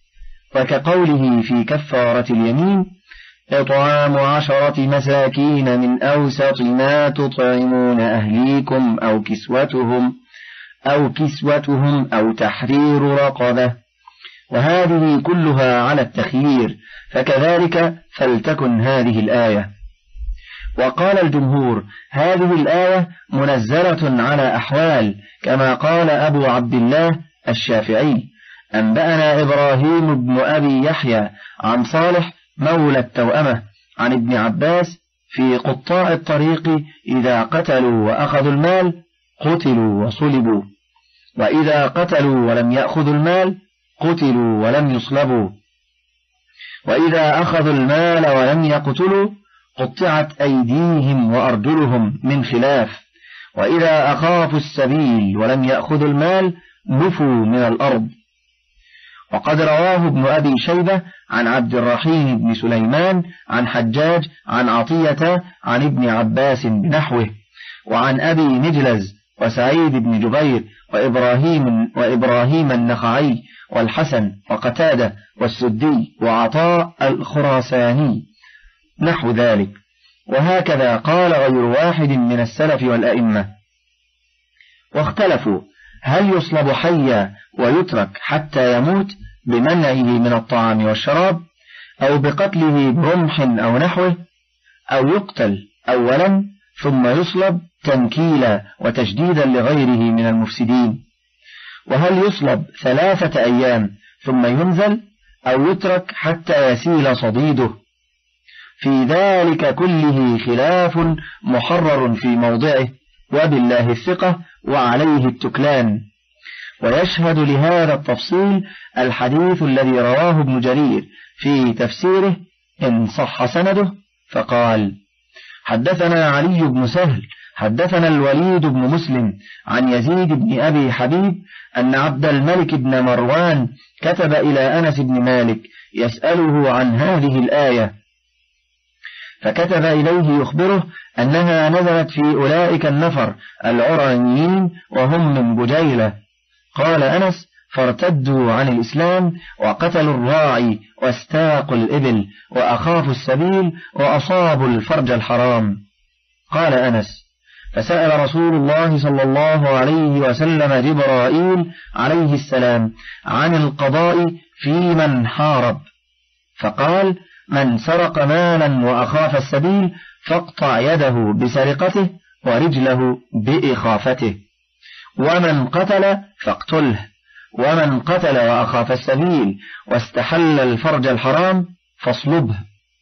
وكقوله في كفارة اليمين: إطعام عشرة مساكين من أوسط ما تطعمون أهليكم أو كسوتهم أو كسوتهم أو تحرير رقبة. وهذه كلها على التخيير، فكذلك فلتكن هذه الآية. وقال الجمهور: هذه الآية منزلة على أحوال، كما قال أبو عبد الله الشافعي: أنبأنا إبراهيم بن أبي يحيى عن صالح مولى التوأمة عن ابن عباس في قطاع الطريق: إذا قتلوا وأخذوا المال قتلوا وصلبوا، وإذا قتلوا ولم يأخذوا المال قتلوا ولم يصلبوا، وإذا أخذوا المال ولم يقتلوا قطعت أيديهم وأرجلهم من خلاف، وإذا أخافوا السبيل ولم يأخذوا المال نفوا من الأرض. وقد رواه ابن أبي شيبة عن عبد الرحيم بن سليمان عن حجاج عن عطية عن ابن عباس بنحوه، وعن أبي نجلز وسعيد بن جبير وإبراهيم, وإبراهيم النخعي والحسن وقتادة والسدي وعطاء الخراساني نحو ذلك. وهكذا قال غير واحد من السلف والأئمة. واختلفوا: هل يصلب حيا ويترك حتى يموت بمنعه من الطعام والشراب، أو بقتله برمح أو نحوه، أو يقتل أولا ثم يصلب تنكيلا وتشديدا لغيره من المفسدين؟ وهل يصلب ثلاثة أيام ثم ينزل، أو يترك حتى يسيل صديده؟ في ذلك كله خلاف محرر في موضعه، وبالله الثقة وعليه التكلان. ويشهد لهذا التفصيل الحديث الذي رواه ابن جرير في تفسيره إن صح سنده، فقال: حدثنا علي بن سهل حدثنا الوليد بن مسلم عن يزيد بن أبي حبيب أن عبد الملك بن مروان كتب إلى أنس بن مالك يسأله عن هذه الآية، فكتب إليه يخبره أنها نزلت في أولئك النفر العرانيين وهم من بجيلة. قال أنس: فارتدوا عن الإسلام وقتلوا الراعي واستاقوا الإبل وأخافوا السبيل وأصابوا الفرج الحرام. قال أنس: فسأل رسول الله صلى الله عليه وسلم جبرائيل عليه السلام عن القضاء في من حارب، فقال: من سرق مالا وأخاف السبيل فاقطع يده بسرقته ورجله بإخافته، ومن قتل فاقتله، ومن قتل وأخاف السبيل واستحل الفرج الحرام فاصلبه.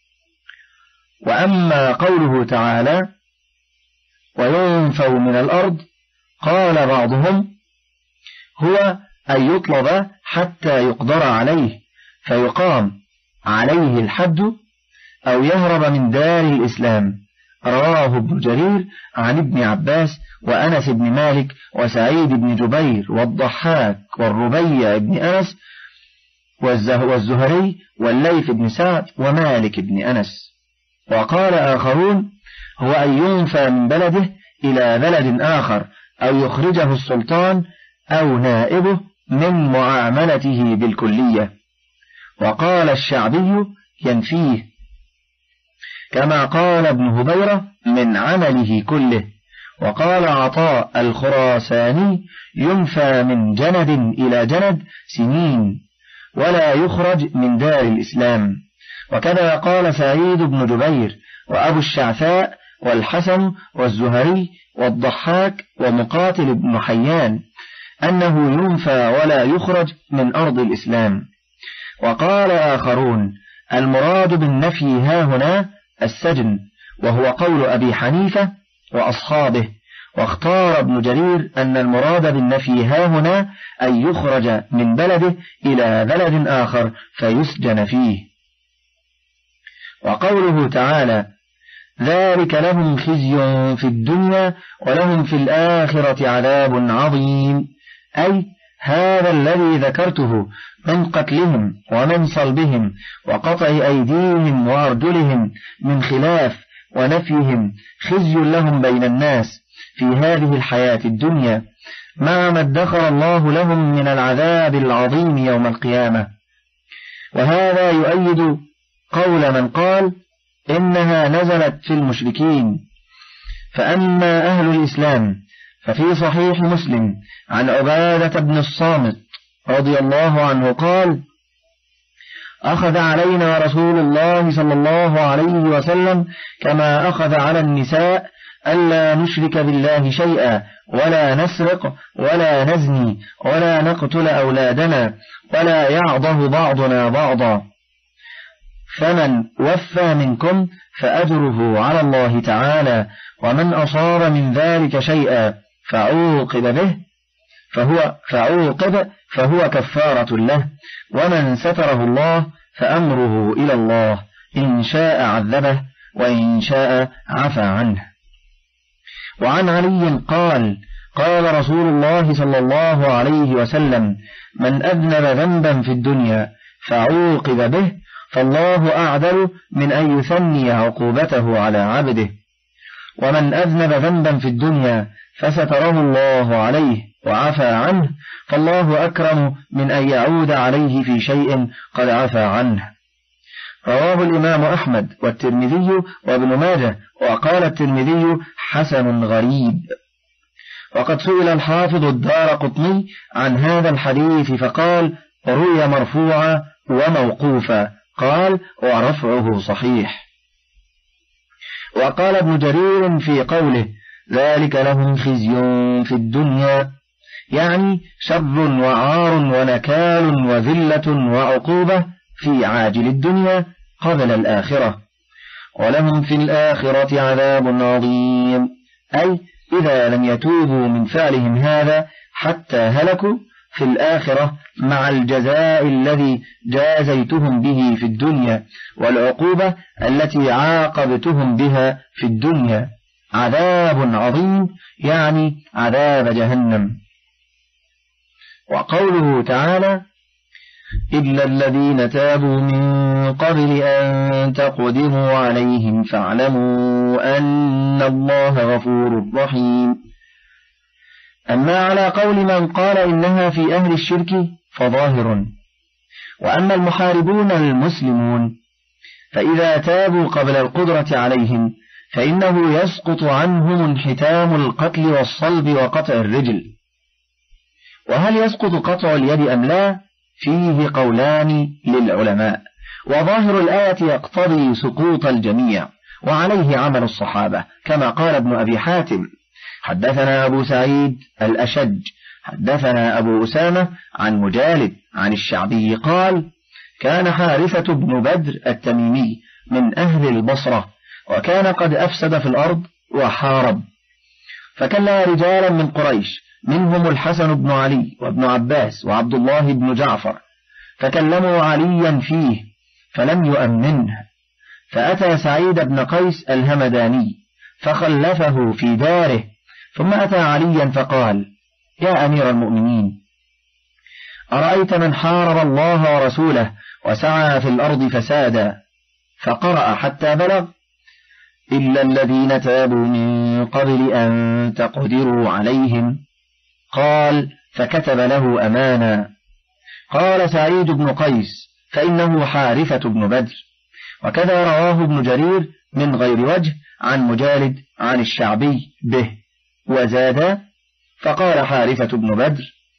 وأما قوله تعالى: وينفوا من الأرض، قال بعضهم: هو أن يطلب حتى يقدر عليه فيقام عليه الحد، أو يهرب من دار الإسلام. رواه ابن جرير عن ابن عباس وأنس بن مالك وسعيد بن جبير والضحاك والربيع بن أنس والزهري والليث بن سعد ومالك بن أنس. وقال آخرون: هو أن ينفى من بلده إلى بلد آخر، أو يخرجه السلطان أو نائبه من معاملته بالكلية. وقال الشعبي: ينفيه، كما قال ابن هبيرة: من عمله كله. وقال عطاء الخراساني: ينفى من جند إلى جند سنين، ولا يخرج من دار الإسلام. وكذا قال سعيد بن جبير وأبو الشعثاء والحسن والزهري والضحاك ومقاتل بن حيان، أنه ينفى ولا يخرج من أرض الإسلام. وقال آخرون: المراد بالنفي هاهنا السجن، وهو قول أبي حنيفة وأصحابه. واختار ابن جرير أن المراد بالنفي هاهنا أن يخرج من بلده إلى بلد آخر فيسجن فيه. وقوله تعالى: ذلك لهم خزي في الدنيا ولهم في الآخرة عذاب عظيم، أي هذا الذي ذكرته من قتلهم ومن صلبهم وقطع أيديهم وأرجلهم من خلاف ونفيهم خزي لهم بين الناس في هذه الحياة الدنيا، مع ما ادخر الله لهم من العذاب العظيم يوم القيامة. وهذا يؤيد قول من قال إنها نزلت في المشركين. فأما أهل الإسلام ففي صحيح مسلم عن عبادة بن الصامت رضي الله عنه قال: أخذ علينا رسول الله صلى الله عليه وسلم كما أخذ على النساء ألا نشرك بالله شيئا، ولا نسرق ولا نزني ولا نقتل أولادنا ولا يعضه بعضنا بعضا، فمن وفى منكم فأجره على الله تعالى، ومن أصاب من ذلك شيئا فعوقب به فهو فعوقب فهو كفارة له، ومن ستره الله فأمره إلى الله، إن شاء عذبه وإن شاء عفى عنه. وعن علي قال: قال رسول الله صلى الله عليه وسلم: من أذنب ذنبا في الدنيا فعوقب به فالله أعدل من أن يثني عقوبته على عبده، ومن أذنب ذنبا في الدنيا فستره الله عليه وعفى عنه فالله أكرم من أن يعود عليه في شيء قد عفى عنه. رواه الإمام أحمد والترمذي وابن ماجه، وقال الترمذي: حسن غريب. وقد سئل الحافظ الدارقطني عن هذا الحديث فقال: روي مرفوعا وموقوفا، قال: ورفعه صحيح. وقال ابن جرير في قوله: ذلك لهم خزي في الدنيا، يعني شر وعار ونكال وذلة وعقوبة في عاجل الدنيا قبل الآخرة، ولهم في الآخرة عذاب عظيم، أي إذا لم يتوبوا من فعلهم هذا حتى هلكوا في الآخرة مع الجزاء الذي جازيتهم به في الدنيا والعقوبة التي عاقبتهم بها في الدنيا، عذاب عظيم يعني عذاب جهنم. وقوله تعالى: إلا الذين تابوا من قبل أن تقدروا عليهم فاعلموا أن الله غفور رحيم. أما على قول من قال إنها في أهل الشرك فظاهر. وأما المحاربون المسلمون فإذا تابوا قبل القدرة عليهم فإنه يسقط عنهم انحتام القتل والصلب وقطع الرجل. وهل يسقط قطع اليد أم لا؟ فيه قولان للعلماء، وظاهر الآية يقتضي سقوط الجميع، وعليه عمل الصحابة، كما قال ابن أبي حاتم: حدثنا أبو سعيد الأشج حدثنا أبو أسامة عن مجالد عن الشعبي قال: كان حارثة بن بدر التميمي من أهل البصرة، وكان قد أفسد في الأرض وحارب، فكلا رجالا من قريش منهم الحسن بن علي وابن عباس وعبد الله بن جعفر، فكلموا عليا فيه فلم يؤمنه، فأتى سعيد بن قيس الهمداني فخلفه في داره، ثم أتى عليا فقال: يا أمير المؤمنين، أرأيت من حارب الله ورسوله وسعى في الأرض فسادا؟ فقرأ حتى بلغ: إلا الذين تابوا من قبل أن تقدروا عليهم. قال: فكتب له أمانا. قال سعيد بن قيس: فإنه حارثة بن بدر. وكذا رواه ابن جرير من غير وجه عن مجالد عن الشعبي به، وزاد: فقال حارثة بن بدر: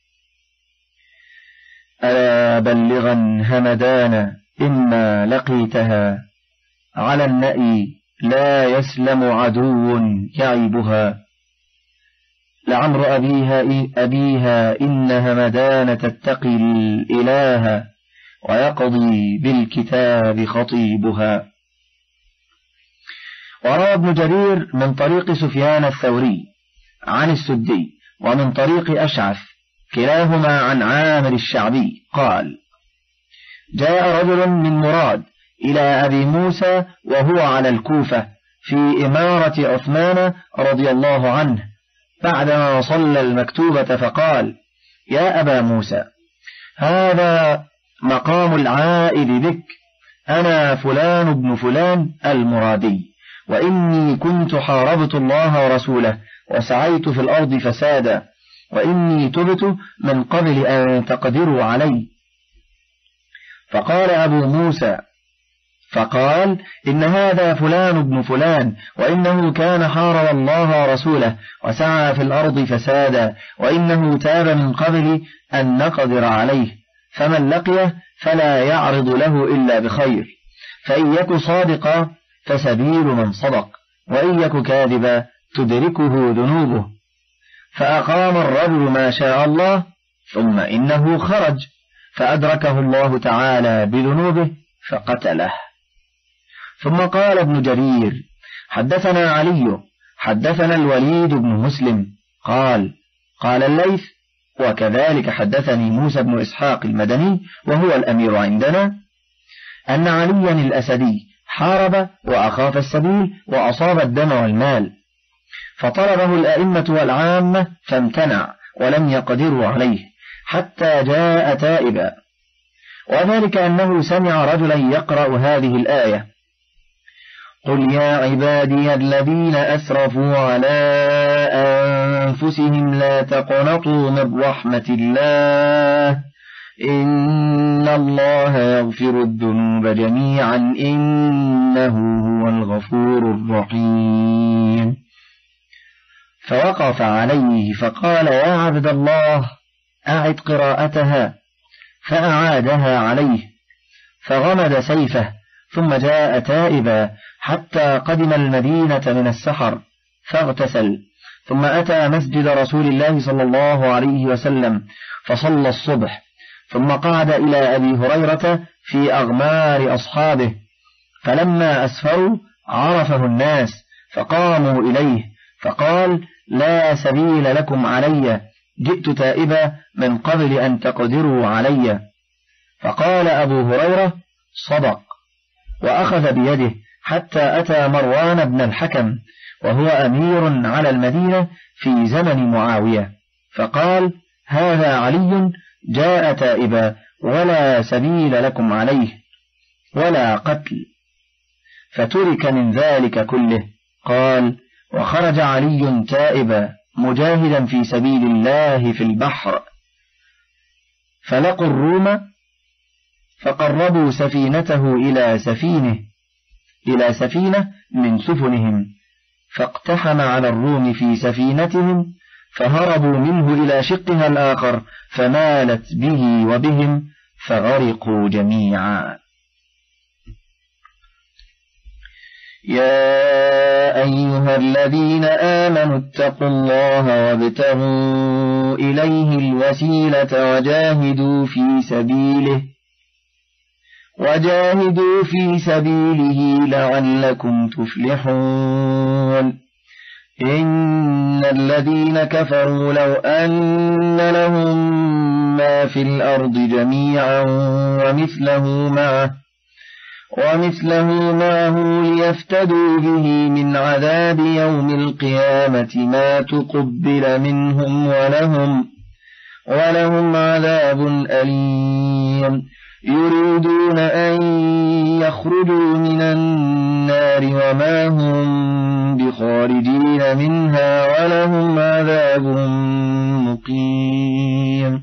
ألا بلغا همدان إما لقيتها، على النأي لا يسلم عدو يعيبها، لعمر أبيها, أبيها إن همدان تتقي الإله، ويقضي بالكتاب خطيبها. وروى ابن جرير من طريق سفيان الثوري عن السدي ومن طريق أشعث كلاهما عن عامر الشعبي قال: جاء رجل من مراد إلى أبي موسى وهو على الكوفة في إمارة عثمان رضي الله عنه بعدما صلى المكتوبة، فقال: يا أبا موسى هذا مقام العائد بك، أنا فلان ابن فلان المرادي، وإني كنت حاربت الله ورسوله وسعيت في الأرض فسادا، وإني تبت من قبل أن تقدروا علي. فقال أبو موسى فقال إن هذا فلان ابن فلان، وإنه كان حارب الله ورسوله وسعى في الأرض فسادا، وإنه تاب من قبل أن نقدر عليه، فمن لقيه فلا يعرض له إلا بخير، فإن يك صادقا فسبيل من صدق، وإن يك كاذبا تدركه ذنوبه. فأقام الرجل ما شاء الله، ثم إنه خرج فأدركه الله تعالى بذنوبه فقتله. ثم قال ابن جرير حدثنا علي حدثنا الوليد بن مسلم قال قال الليث وكذلك حدثني موسى بن إسحاق المدني وهو الأمير عندنا أن عليا الأسدي حارب وأخاف السبيل وأصاب الدم والمال، فطلبه الأئمة والعامة فامتنع ولم يقدروا عليه حتى جاء تائبا، وذلك أنه سمع رجلا يقرأ هذه الآية: قل يا عبادي الذين أسرفوا على أنفسهم لا تقنطوا من رحمة الله إن الله يغفر الذنوب جميعا إنه هو الغفور الرحيم. فوقف عليه فقال: يا عبد الله أعد قراءتها، فأعادها عليه، فغمد سيفه ثم جاء تائبا حتى قدم المدينة من السحر فاغتسل، ثم أتى مسجد رسول الله صلى الله عليه وسلم فصلى الصبح، ثم قعد إلى أبي هريرة في أغمار أصحابه، فلما أسفروا عرفه الناس فقاموا إليه فقال: لا سبيل لكم علي، جئت تائبا من قبل أن تقدروا علي. فقال أبو هريرة: صدق، وأخذ بيده حتى أتى مروان بن الحكم وهو أمير على المدينة في زمن معاوية، فقال: هذا علي جاء تائبا ولا سبيل لكم عليه ولا قتل، فترك من ذلك كله. قال: وخرج علي تائبا مجاهدا في سبيل الله في البحر، فلقوا الروم فقربوا سفينته إلى سفينه إلى سفينة من سفنهم، فاقتحم على الروم في سفينتهم فهربوا منه إلى شقها الآخر، فمالت به وبهم فغرقوا جميعا. يا أيها الذين آمنوا اتقوا الله وابتغوا إليه الوسيلة وجاهدوا في سبيله وجاهدوا في سبيله لعلكم تفلحون. إن الذين كفروا لو أن لهم ما في الأرض جميعا ومثله معه ومثله معه ليفتدوا به من عذاب يوم القيامة ما تقبل منهم ولهم ولهم عذاب أليم. يريدون أن يخرجوا من النار وما هم بخارجين منها ولهم عذاب مقيم.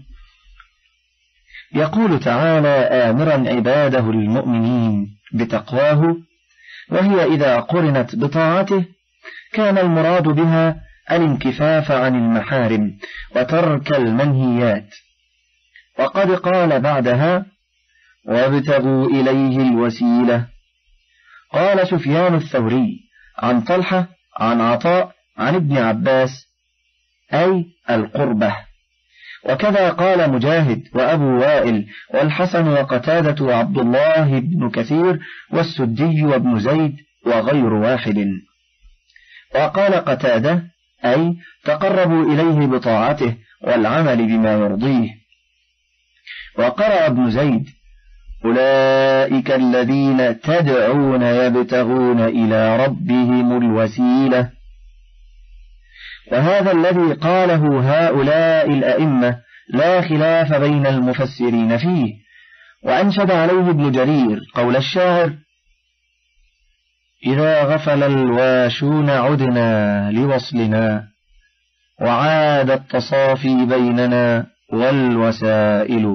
يقول تعالى آمرا عباده المؤمنين بتقواه، وهي إذا قرنت بطاعته كان المراد بها الانكفاف عن المحارم وترك المنهيات. وقد قال بعدها: وابتغوا إليه الوسيلة. قال سفيان الثوري عن طلحة عن عطاء عن ابن عباس: أي القربة. وكذا قال مجاهد وأبو وائل والحسن وقتادة وعبد الله بن كثير والسدي وابن زيد وغير واحد. وقال قتادة: أي تقربوا إليه بطاعته والعمل بما يرضيه. وقرأ ابن زيد: أولئك الذين تدعون يبتغون إلى ربهم الوسيلة. وهذا الذي قاله هؤلاء الأئمة لا خلاف بين المفسرين فيه. وأنشد عليه ابن جرير قول الشاعر: إذا غفل الواشون عدنا لوصلنا، وعاد التصافي بيننا والوسائل.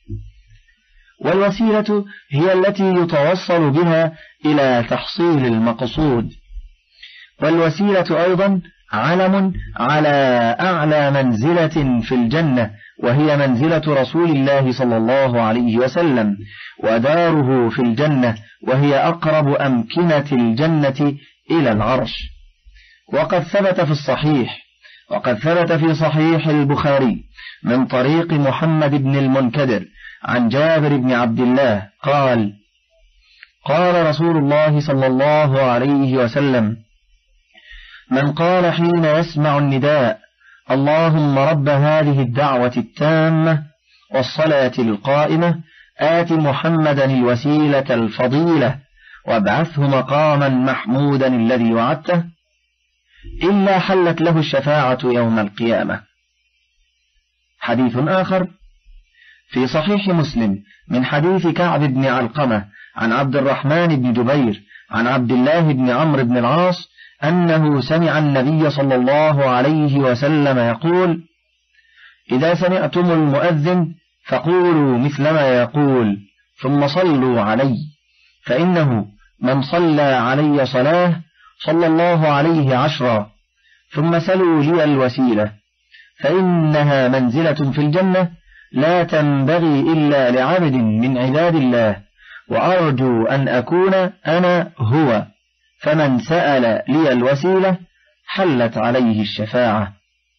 والوسيلة هي التي يتوصل بها إلى تحصيل المقصود. والوسيلة أيضا علم على أعلى منزلة في الجنة، وهي منزلة رسول الله صلى الله عليه وسلم، وداره في الجنة، وهي أقرب أمكنة الجنة إلى العرش. وقد ثبت في الصحيح وقد ثبت في صحيح البخاري من طريق محمد بن المنكدر عن جابر بن عبد الله قال: قال رسول الله صلى الله عليه وسلم: من قال حين يسمع النداء: اللهم رب هذه الدعوة التامة والصلاة القائمة آت محمدا الوسيلة الفضيلة وابعثه مقاما محمودا الذي وعدته، إلا حلت له الشفاعة يوم القيامة. حديث آخر في صحيح مسلم من حديث كعب بن علقمة عن عبد الرحمن بن جبير عن عبد الله بن عمرو بن العاص أنه سمع النبي صلى الله عليه وسلم يقول: إذا سمعتم المؤذن فقولوا مثل ما يقول، ثم صلوا علي، فإنه من صلى علي صلاة صلى الله عليه عشرا، ثم سلوا لي الوسيلة، فإنها منزلة في الجنة لا تنبغي إلا لعبد من عباد الله، وأرجو أن أكون أنا هو، فمن سأل لي الوسيلة حلت عليه الشفاعة.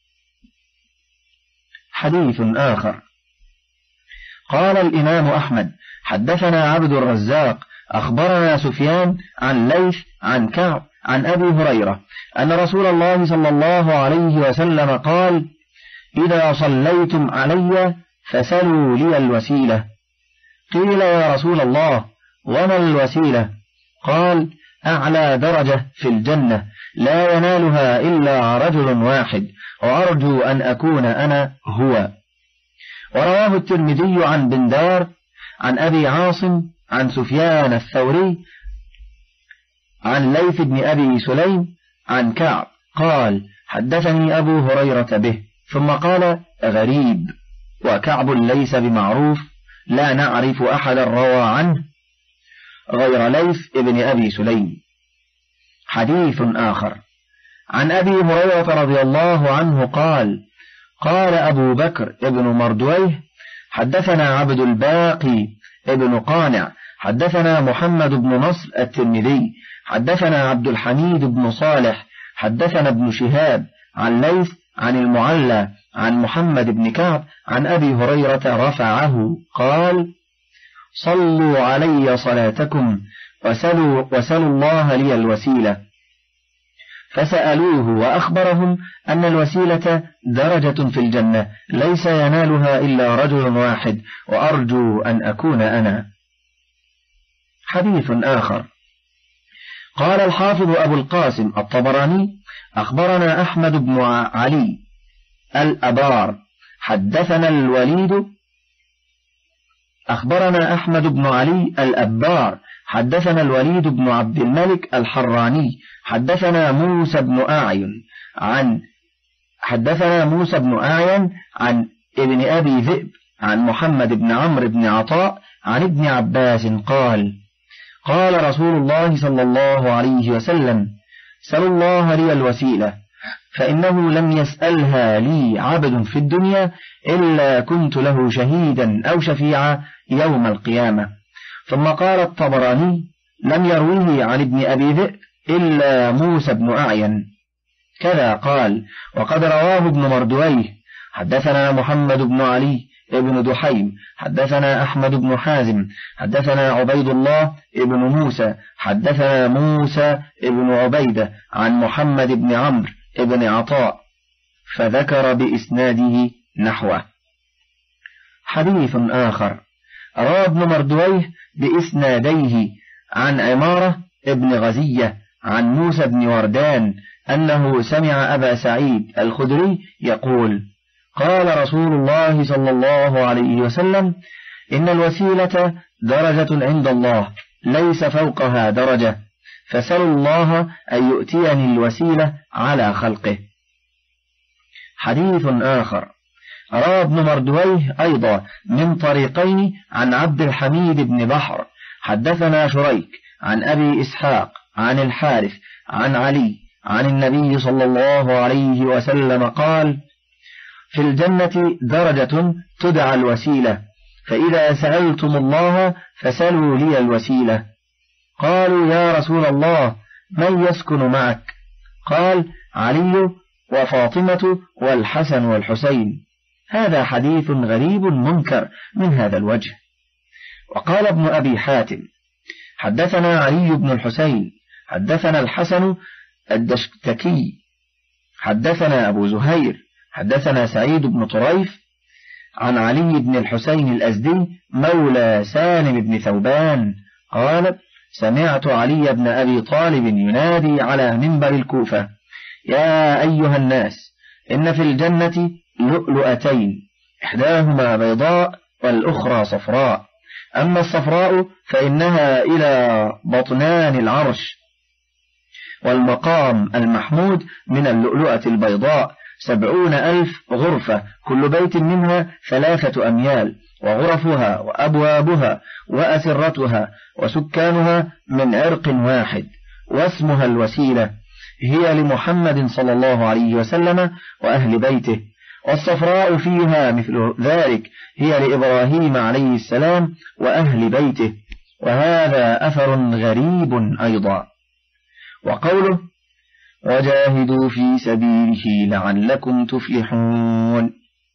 حديث آخر قال الإمام أحمد: حدثنا عبد الرزاق أخبرنا سفيان عن ليث عن كعب عن أبي هريرة أن رسول الله صلى الله عليه وسلم قال: إذا صليتم علي فسلوا لي الوسيلة. قيل: يا رسول الله وما الوسيلة؟ قال: أعلى درجة في الجنة لا ينالها إلا رجل واحد، وأرجو أن أكون أنا هو. ورواه الترمذي عن بندار عن أبي عاصم عن سفيان الثوري عن ليث بن أبي سليم عن كعب قال: حدثني أبو هريرة به، ثم قال: غريب، وكعب ليس بمعروف، لا نعرف أحدا روى عنه غير ليث ابن أبي سليم. حديث آخر عن أبي هريرة رضي الله عنه قال: قال أبو بكر ابن مردويه: حدثنا عبد الباقي ابن قانع حدثنا محمد بن نصر الترمذي حدثنا عبد الحميد بن صالح حدثنا ابن شهاب عن ليث عن المعلى عن محمد بن كعب عن أبي هريرة رفعه قال: صلوا علي صلاتكم وسلوا, وسلوا الله لي الوسيلة. فسألوه وأخبرهم أن الوسيلة درجة في الجنة ليس ينالها إلا رجل واحد، وأرجو أن أكون أنا. حديث آخر قال الحافظ أبو القاسم الطبراني: أخبرنا أحمد بن علي الأبار حدثنا الوليد أخبرنا أحمد بن علي الأبار حدثنا الوليد بن عبد الملك الحراني حدثنا موسى بن أعين عن حدثنا موسى بن أعين عن ابن أبي ذئب عن محمد بن عمرو بن عطاء عن ابن عباس قال: قال رسول الله صلى الله عليه وسلم: سلوا الله لي الوسيلة، فإنه لم يسألها لي عبد في الدنيا إلا كنت له شهيدا أو شفيعا يوم القيامة. ثم قال الطبراني: لم يرويه عن ابن أبي ذئب إلا موسى بن أعين. كذا قال: وقد رواه ابن مردويه حدثنا محمد بن علي ابن دحيم حدثنا أحمد بن حازم حدثنا عبيد الله ابن موسى حدثنا موسى ابن عبيدة عن محمد بن عمرو ابن عطاء، فذكر بإسناده نحوه. حديث آخر روى ابن مردويه بإسناديه عن عمارة ابن غزية عن موسى بن وردان أنه سمع أبا سعيد الخدري يقول: قال رسول الله صلى الله عليه وسلم: إن الوسيلة درجة عند الله ليس فوقها درجة، فسلوا الله أن يؤتيني الوسيلة على خلقه. حديث آخر روى ابن مردويه أيضا من طريقين عن عبد الحميد بن بحر حدثنا شريك عن أبي إسحاق عن الحارث عن علي عن النبي صلى الله عليه وسلم قال: في الجنة درجة تدعى الوسيلة، فإذا سألتم الله فسلوا لي الوسيلة. قالوا: يا رسول الله من يسكن معك؟ قال: علي وفاطمة والحسن والحسين. هذا حديث غريب منكر من هذا الوجه. وقال ابن أبي حاتم: حدثنا علي بن الحسين حدثنا الحسن الدشتكي حدثنا أبو زهير حدثنا سعيد بن طريف عن علي بن الحسين الأزدي مولى سالم بن ثوبان قال: سمعت علي بن أبي طالب ينادي على منبر الكوفة: يا أيها الناس، إن في الجنة لؤلؤتين، إحداهما بيضاء والأخرى صفراء، أما الصفراء فإنها إلى بطنان العرش، والمقام المحمود من اللؤلؤة البيضاء سبعون ألف غرفة، كل بيت منها ثلاثة أميال، وغرفها وأبوابها وأسرتها وسكانها من عرق واحد، واسمها الوسيلة، هي لمحمد صلى الله عليه وسلم وأهل بيته. والصفراء فيها مثل ذلك، هي لإبراهيم عليه السلام وأهل بيته. وهذا أثر غريب أيضا. وقوله: وجاهدوا في سبيله لعلكم تفلحون،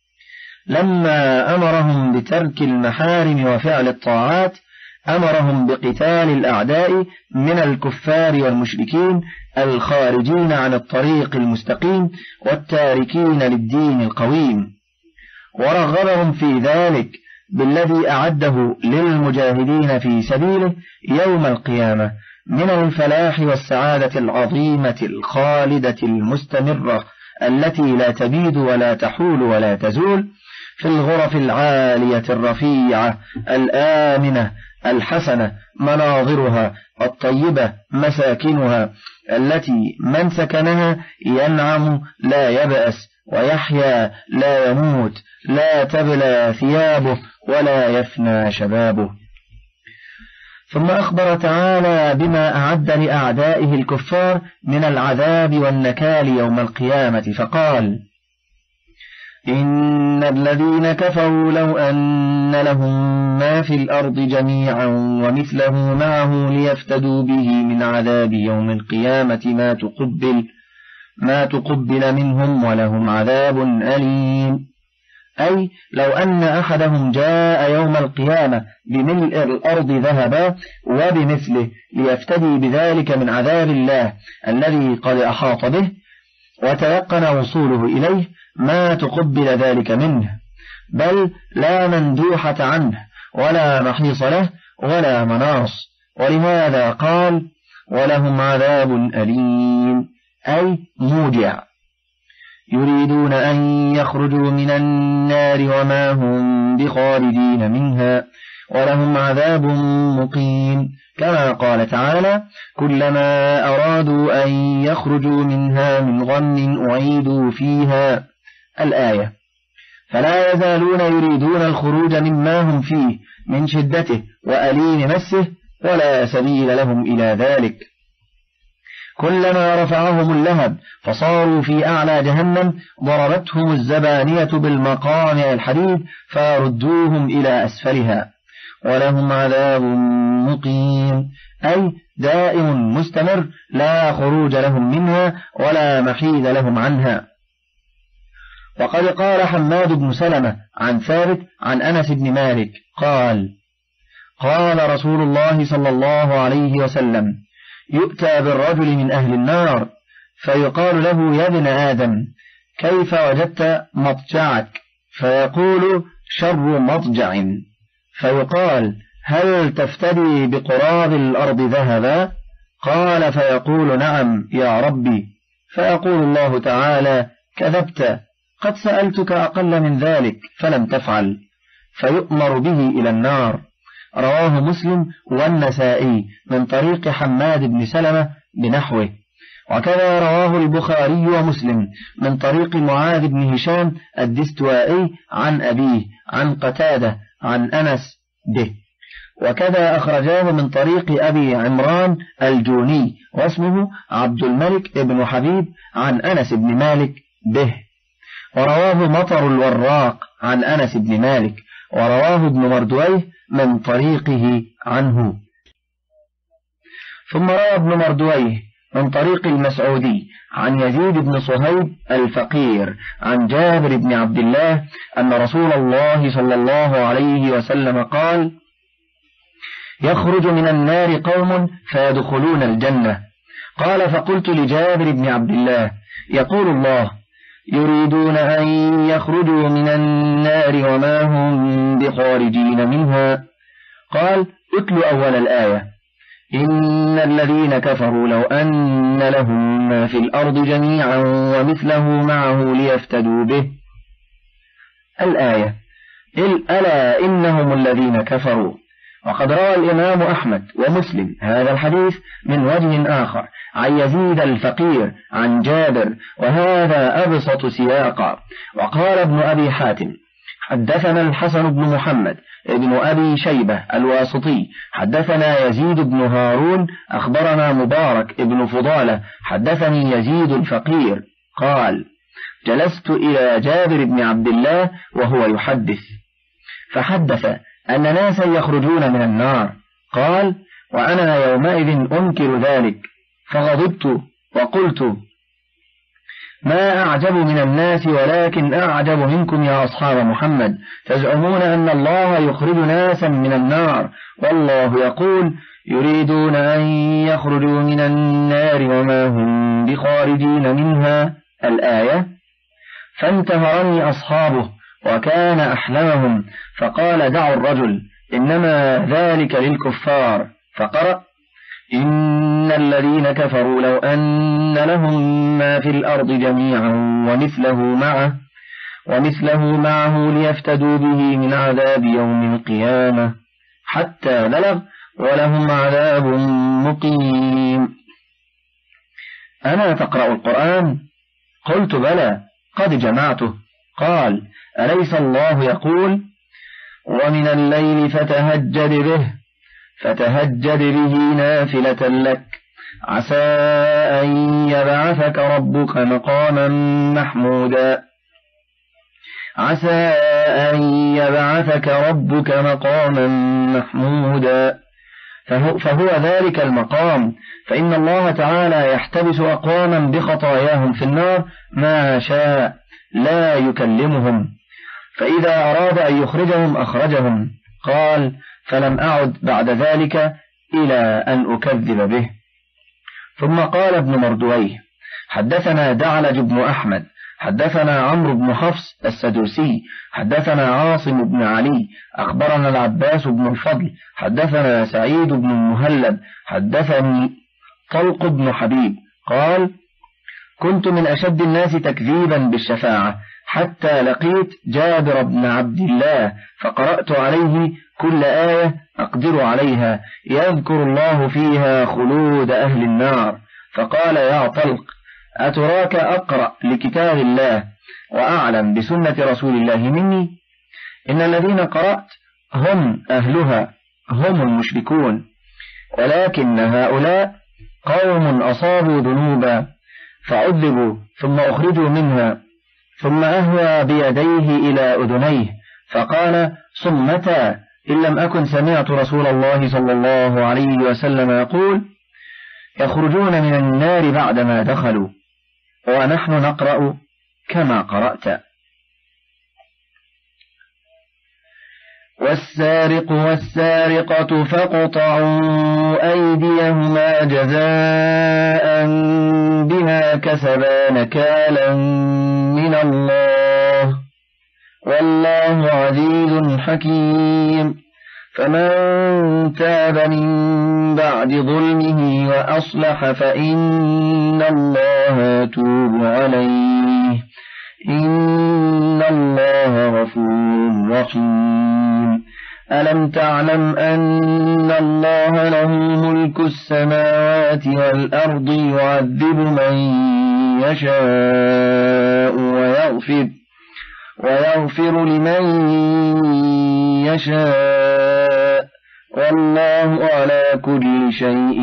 لما أمرهم بترك المحارم وفعل الطاعات أمرهم بقتال الأعداء من الكفار والمشركين الخارجين عن الطريق المستقيم والتاركين للدين القويم، ورغبهم في ذلك بالذي أعده للمجاهدين في سبيله يوم القيامة من الفلاح والسعادة العظيمة الخالدة المستمرة التي لا تبيد ولا تحول ولا تزول، في الغرف العالية الرفيعة الآمنة الحسنة مناظرها الطيبة مساكنها، التي من سكنها ينعم لا يبأس ويحيا لا يموت، لا تبلى ثيابه ولا يفنى شبابه. ثم أخبر تعالى بما أعد لأعدائه الكفار من العذاب والنكال يوم القيامة فقال: إن الذين كفروا لو أن لهم ما في الأرض جميعا ومثله معه ليفتدوا به من عذاب يوم القيامة ما تقبل ما تقبل منهم ولهم عذاب أليم. أي لو أن أحدهم جاء يوم القيامة بملء الأرض ذهبا وبمثله ليفتدي بذلك من عذاب الله الذي قد أحاط به وتيقن وصوله إليه، ما تقبل ذلك منه، بل لا مندوحة عنه ولا محيص له ولا مناص. ولهذا قال: ولهم عذاب أليم، أي موجع. يريدون أن يخرجوا من النار وما هم بخارجين منها ولهم عذاب مقيم، كما قال تعالى: كلما أرادوا أن يخرجوا منها من غم أعيدوا فيها، الآية. فلا يزالون يريدون الخروج مما هم فيه من شدته وأليم مسه، ولا سبيل لهم إلى ذلك. كلما رفعهم اللهب فصاروا في أعلى جهنم ضربتهم الزبانية بالمقامع الحديد فردوهم إلى أسفلها، ولهم عذاب مقيم، أي دائم مستمر لا خروج لهم منها ولا محيد لهم عنها. وقد قال حماد بن سلمة عن ثابت عن أنس بن مالك قال: قال رسول الله صلى الله عليه وسلم: يؤتى بالرجل من أهل النار فيقال له: يا ابن آدم، كيف وجدت مضجعك؟ فيقول: شر مضجع. فيقال: هل تفتدي بقراب الأرض ذهبا؟ قال: فيقول: نعم يا ربي. فيقول الله تعالى: كذبت، قد سألتك أقل من ذلك فلم تفعل، فيؤمر به إلى النار. رواه مسلم والنسائي من طريق حماد بن سلمة بنحوه. وكذا رواه البخاري ومسلم من طريق معاذ بن هشام الدستوائي عن أبيه عن قتادة عن أنس به. وكذا أخرجاه من طريق أبي عمران الجوني واسمه عبد الملك بن حبيب عن أنس بن مالك به. ورواه مطر الوراق عن أنس بن مالك، ورواه ابن مردويه من طريقه عنه. ثم روى ابن مردويه من طريق المسعودي عن يزيد بن صهيب الفقير عن جابر بن عبد الله أن رسول الله صلى الله عليه وسلم قال: يخرج من النار قوم فيدخلون الجنة. قال: فقلت لجابر بن عبد الله: يقول الله يريدون أن يخرجوا من النار وما هم بخارجين منها؟ قال: اتل أول الآية: إن الذين كفروا لو أن لهم ما في الأرض جميعا ومثله معه ليفتدوا به. الآية: ألا إنهم الذين كفروا. وقد روى الإمام أحمد ومسلم هذا الحديث من وجه آخر عن يزيد الفقير عن جابر، وهذا أبسط سياقا. وقال ابن أبي حاتم: حدثنا الحسن بن محمد ابن أبي شيبة الواسطي حدثنا يزيد بن هارون أخبرنا مبارك ابن فضالة حدثني يزيد الفقير قال: جلست إلى جابر بن عبد الله وهو يحدث، فحدث أن ناسا يخرجون من النار. قال: وأنا يومئذ أنكر ذلك، فغضبت وقلت: ما أعجب من الناس ولكن أعجب منكم يا أصحاب محمد، تزعمون أن الله يخرج ناسا من النار والله يقول يريدون أن يخرجوا من النار وما هم بخارجين منها. الآية. فانتهرني أصحابه وكان أحلمهم، فقال: دعوا الرجل إنما ذلك للكفار، فقرأ: إن الذين كفروا لو أن لهم ما في الأرض جميعا ومثله معه ومثله معه ليفتدوا به من عذاب يوم القيامة حتى بلغ ولهم عذاب مقيم. أنا تقرأ القرآن؟ قلت: بلى، قد جمعته. قال: أليس الله يقول: ومن الليل فتهجد به فتهجد به نافلة لك عسى أن يبعثك ربك مقاما محمودا عسى أن يبعثك ربك مقاما محمودا فهو, فهو ذلك المقام، فإن الله تعالى يحتبس أقواما بخطاياهم في النار ما شاء لا يكلمهم، فإذا أراد أن يخرجهم أخرجهم. قال: فلم أعد بعد ذلك إلى أن أكذب به. ثم قال ابن مردويه: حدثنا دعلج بن أحمد حدثنا عمرو بن حفص السدوسي حدثنا عاصم بن علي أخبرنا العباس بن الفضل حدثنا سعيد بن المهلب حدثني طلق بن حبيب قال: كنت من أشد الناس تكذيبا بالشفاعة حتى لقيت جابر بن عبد الله فقرأت عليه كل آية أقدر عليها يذكر الله فيها خلود أهل النار، فقال: يا طلق، أتراك أقرأ لكتاب الله وأعلم بسنة رسول الله مني؟ إن الذين قرأت هم أهلها، هم المشركون، ولكن هؤلاء قوم أصابوا ذنوبا فعذبوا ثم أخرجوا منها، ثم أهوى بيديه إلى أذنيه فقال: صمتا إن لم أكن سمعت رسول الله صلى الله عليه وسلم يقول: يخرجون من النار بعدما دخلوا، ونحن نقرأ كما قرأت. والسارق والسارقة فاقطعوا أيديهما جزاء بما كسبا نكالا من الله والله عزيز حكيم. فمن تاب من بعد ظلمه وأصلح فإن الله يتوب عليه إن الله غفور رحيم. ألم تعلم أن الله له ملك السماوات والأرض يعذب من يشاء ويغفر ويغفر لمن يشاء والله على كل شيء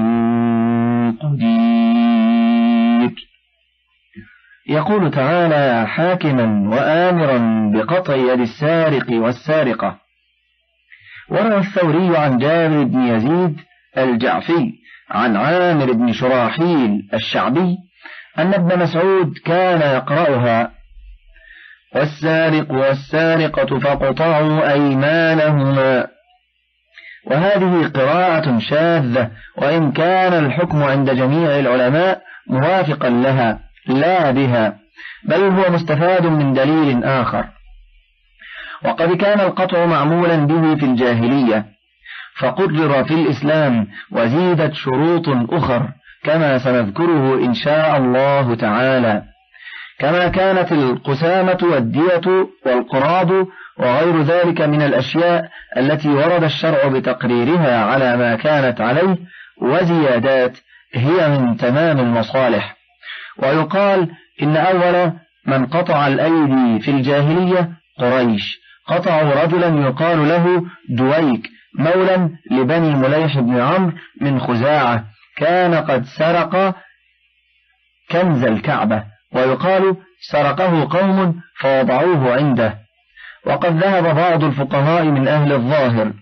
قدير. يقول تعالى حاكما وآمرا بقطع يد السارق والسارقة. وروى الثوري عن جابر بن يزيد الجعفي عن عامر بن شراحيل الشعبي أن ابن مسعود كان يقرأها: والسارق والسارقة فاقطعوا أيمانهما. وهذه قراءة شاذة، وإن كان الحكم عند جميع العلماء موافقا لها لا بها، بل هو مستفاد من دليل آخر. وقد كان القطع معمولا به في الجاهلية فقرر في الإسلام وزيدت شروط أخر كما سنذكره إن شاء الله تعالى، كما كانت القسامة والدية والقراض وغير ذلك من الأشياء التي ورد الشرع بتقريرها على ما كانت عليه، وزيادات هي من تمام المصالح. ويقال إن أول من قطع الأيدي في الجاهلية قريش، قطعوا رجلا يقال له دويك مولا لبني مليح بن عمرو من خزاعة، كان قد سرق كنز الكعبة، ويقال سرقه قوم فوضعوه عنده. وقد ذهب بعض الفقهاء من أهل الظاهر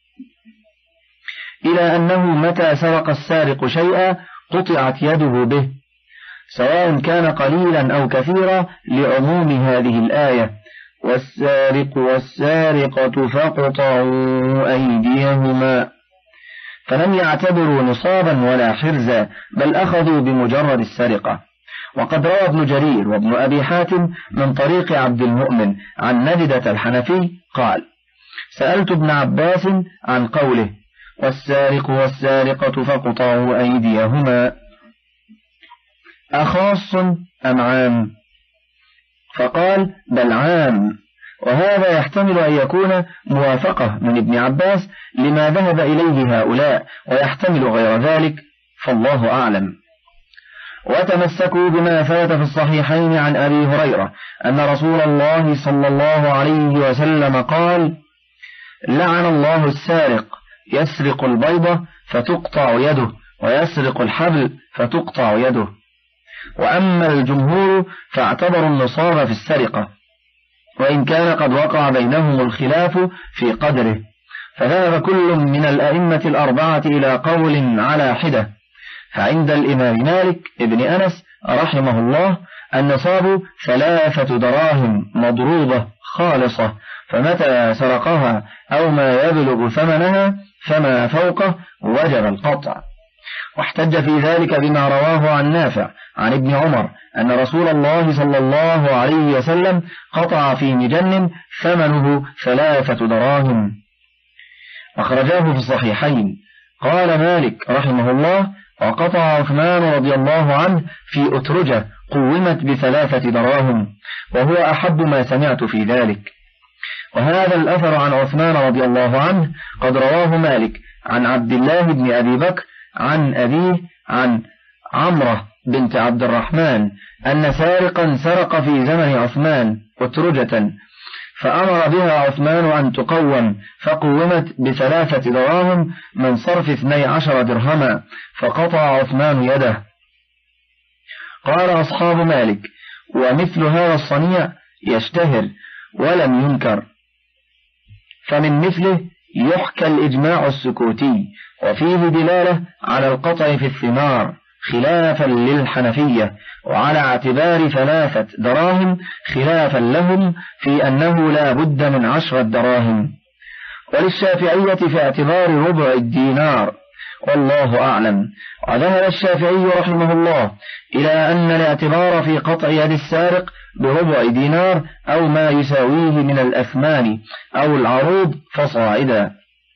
إلى أنه متى سرق السارق شيئا قطعت يده به، سواء كان قليلا أو كثيرا، لعموم هذه الآية: والسارق والسارقة فاقطعوا أيديهما. فلم يعتبروا نصابا ولا حرزا، بل أخذوا بمجرد السرقة. وقد روى ابن جرير وابن أبي حاتم من طريق عبد المؤمن عن نجدة الحنفي قال: سألت ابن عباس عن قوله: والسارق والسارقة فاقطعوا أيديهما، أخاص أم عام؟ فقال: بل عام. وهذا يحتمل أن يكون موافقة من ابن عباس لما ذهب إليه هؤلاء، ويحتمل غير ذلك، فالله أعلم. وتمسكوا بما ثبت في الصحيحين عن أبي هريرة أن رسول الله صلى الله عليه وسلم قال: لعن الله السارق، يسرق البيضة فتقطع يده، ويسرق الحبل فتقطع يده. وأما الجمهور فاعتبروا النصاب في السرقة، وإن كان قد وقع بينهم الخلاف في قدره، فذهب كل من الأئمة الأربعة إلى قول على حدة. فعند الإمام مالك ابن أنس رحمه الله النصاب ثلاثة دراهم مضروبة خالصة، فمتى سرقها أو ما يبلغ ثمنها فما فوقه وجب القطع. واحتج في ذلك بما رواه عن نافع عن ابن عمر أن رسول الله صلى الله عليه وسلم قطع في مجن ثمنه ثلاثة دراهم، أخرجاه في الصحيحين. قال مالك رحمه الله: وقطع عثمان رضي الله عنه في أترجة قومت بثلاثة دراهم، وهو أحب ما سمعت في ذلك. وهذا الأثر عن عثمان رضي الله عنه قد رواه مالك عن عبد الله بن أبي بكر عن أبيه عن عمرة بنت عبد الرحمن أن سارقا سرق في زمن عثمان أترجة، فأمر بها عثمان أن تقوم، فقومت بثلاثة دراهم من صرف اثني عشر درهما، فقطع عثمان يده. قال أصحاب مالك: ومثل هذا الصنيع يشتهر ولم ينكر، فمن مثله يحكى الإجماع السكوتي، وفيه دلالة على القطع في الثمار خلافا للحنفية، وعلى اعتبار ثلاثة دراهم خلافا لهم في أنه لا بد من عشرة دراهم، وللشافعية في اعتبار ربع الدينار، والله أعلم. وذهب الشافعي رحمه الله إلى أن الاعتبار في قطع يد السارق بربع دينار أو ما يساويه من الأثمان أو العروض فصاعدا.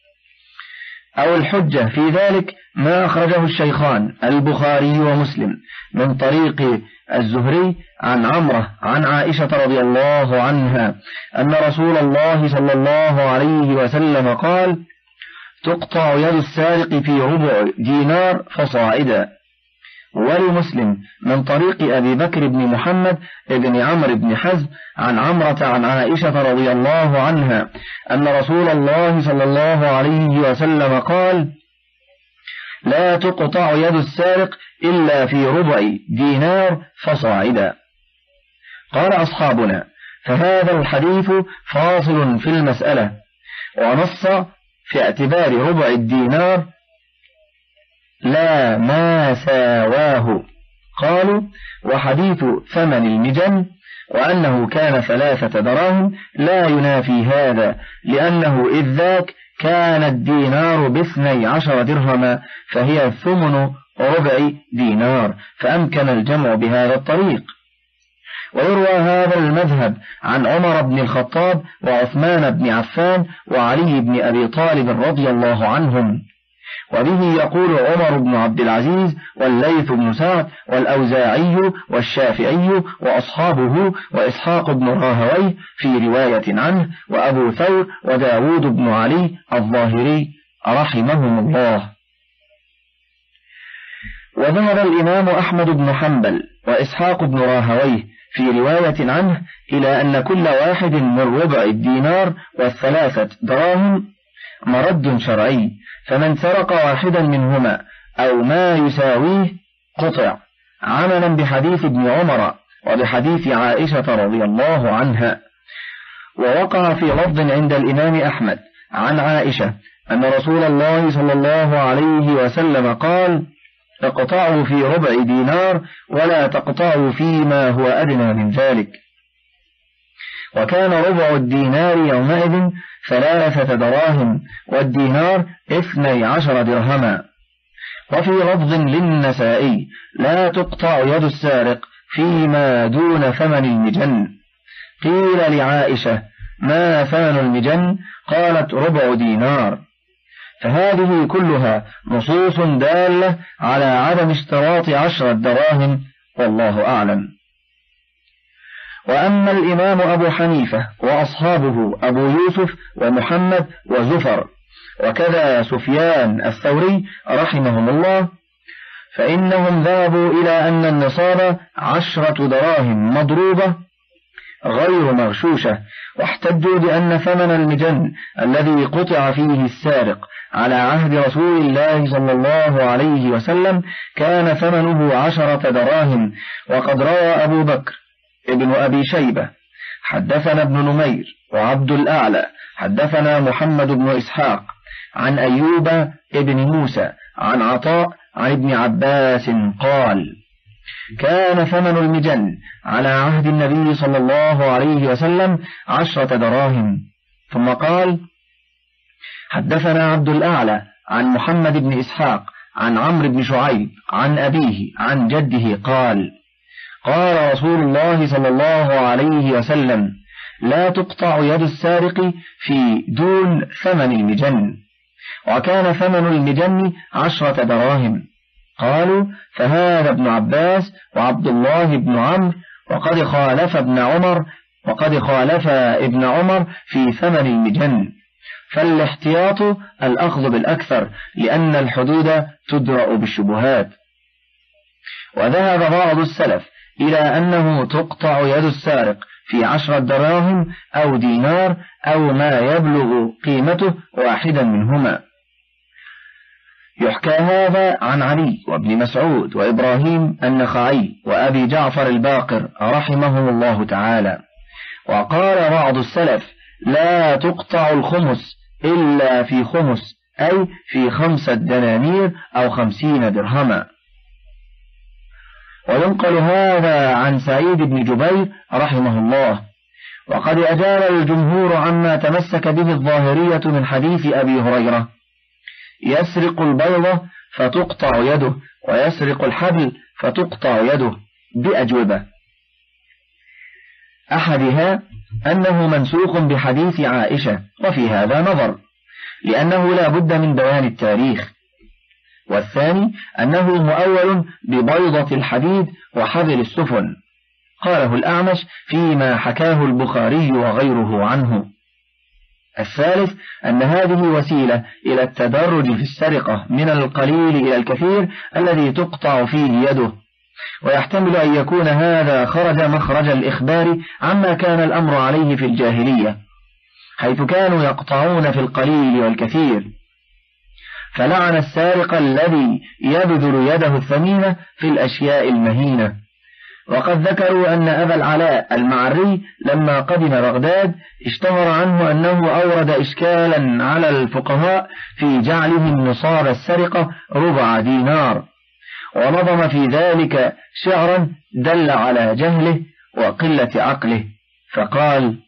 أو الحجة في ذلك ما أخرجه الشيخان البخاري ومسلم من طريق الزهري عن عمرة عن عائشة رضي الله عنها أن رسول الله صلى الله عليه وسلم قال: تقطع يد السارق في ربع دينار فصاعدا. ولمسلم من طريق أبي بكر بن محمد بن عمرو بن حزم عن عمرة عن عائشة رضي الله عنها أن رسول الله صلى الله عليه وسلم قال: لا تقطع يد السارق إلا في ربع دينار فصاعدا. قال أصحابنا: فهذا الحديث فاصل في المسألة، ونص في اعتبار ربع الدينار لا ما ساواه. قالوا: وحديث ثمن المجن وأنه كان ثلاثة دراهم لا ينافي هذا، لأنه إذ ذاك كان الدينار باثني عشر درهما، فهي ثمن ربع دينار، فأمكن الجمع بهذا الطريق. ويروى هذا المذهب عن عمر بن الخطاب وعثمان بن عفان وعلي بن أبي طالب رضي الله عنهم، وبه يقول عمر بن عبد العزيز والليث بن سعد والأوزاعي والشافعي وأصحابه وإسحاق بن راهويه في رواية عنه، وأبو ثور وداود بن علي الظاهري رحمهم الله. وذهب الإمام أحمد بن حنبل وإسحاق بن راهويه في رواية عنه إلى أن كل واحد من ربع الدينار والثلاثة دراهم مرد شرعي، فمن سرق واحدا منهما أو ما يساويه قطع، عملا بحديث ابن عمر وبحديث عائشة رضي الله عنها. ووقع في لفظ عند الإمام أحمد عن عائشة أن رسول الله صلى الله عليه وسلم قال: اقطعوا في ربع دينار ولا تقطعوا فيما هو أدنى من ذلك. وكان ربع الدينار يومئذ ثلاثة دراهم، والدينار اثني عشر درهما. وفي لفظ للنسائي: لا تقطع يد السارق فيما دون ثمن المجن. قيل لعائشة: ما ثمن المجن؟ قالت: ربع دينار. فهذه كلها نصوص دالة على عدم اشتراط عشر دراهم، والله أعلم. وأما الإمام أبو حنيفة وأصحابه أبو يوسف ومحمد وزفر وكذا سفيان الثوري رحمهم الله، فإنهم ذهبوا إلى أن النصاب عشرة دراهم مضروبة غير مغشوشة، واحتجوا بأن ثمن المجن الذي قطع فيه السارق على عهد رسول الله صلى الله عليه وسلم كان ثمنه عشرة دراهم. وقد روى أبو بكر ابن أبي شيبة حدثنا ابن نمير وعبد الأعلى حدثنا محمد بن إسحاق عن أيوب ابن موسى عن عطاء عن ابن عباس قال: كان ثمن المجن على عهد النبي صلى الله عليه وسلم عشرة دراهم. ثم قال: حدثنا عبد الأعلى عن محمد بن إسحاق عن عمرو بن شعيب عن أبيه عن جده قال: قال رسول الله صلى الله عليه وسلم: لا تقطع يد السارق في دون ثمن المجن. وكان ثمن المجن عشرة دراهم. قالوا: فهذا ابن عباس وعبد الله بن عمرو، وقد خالف ابن عمر وقد خالف ابن عمر في ثمن المجن. فالاحتياط الأخذ بالأكثر، لأن الحدود تدرأ بالشبهات. وذهب بعض السلف إلى أنه تقطع يد السارق في عشرة دراهم أو دينار أو ما يبلغ قيمته واحدا منهما. يحكى هذا عن علي وابن مسعود وإبراهيم النخعي وأبي جعفر الباقر رحمهم الله تعالى. وقال بعض السلف: لا تقطع الخمس إلا في خمس، أي في خمسة دنانير أو خمسين درهما. وينقل هذا عن سعيد بن جبير رحمه الله. وقد أجال الجمهور عما تمسك به الظاهرية من حديث أبي هريرة: يسرق البيضة فتقطع يده، ويسرق الحبل فتقطع يده، بأجوبة. أحدها أنه منسوخ بحديث عائشة، وفي هذا نظر، لأنه لا بد من بيان التاريخ. والثاني أنه مؤول ببيضة الحديد وحبل السفن. قاله الأعمش فيما حكاه البخاري وغيره عنه. الثالث أن هذه وسيلة إلى التدرج في السرقة من القليل إلى الكثير الذي تقطع فيه يده، ويحتمل أن يكون هذا خرج مخرج الإخبار عما كان الأمر عليه في الجاهلية، حيث كانوا يقطعون في القليل والكثير، فلعن السارق الذي يبذل يده الثمينة في الأشياء المهينة. وقد ذكروا أن أبا العلاء المعري لما قدم بغداد اشتهر عنه أنه أورد إشكالا على الفقهاء في جعلهم نصاب السرقة ربع دينار، ونظم في ذلك شعرا دل على جهله وقلة عقله، فقال: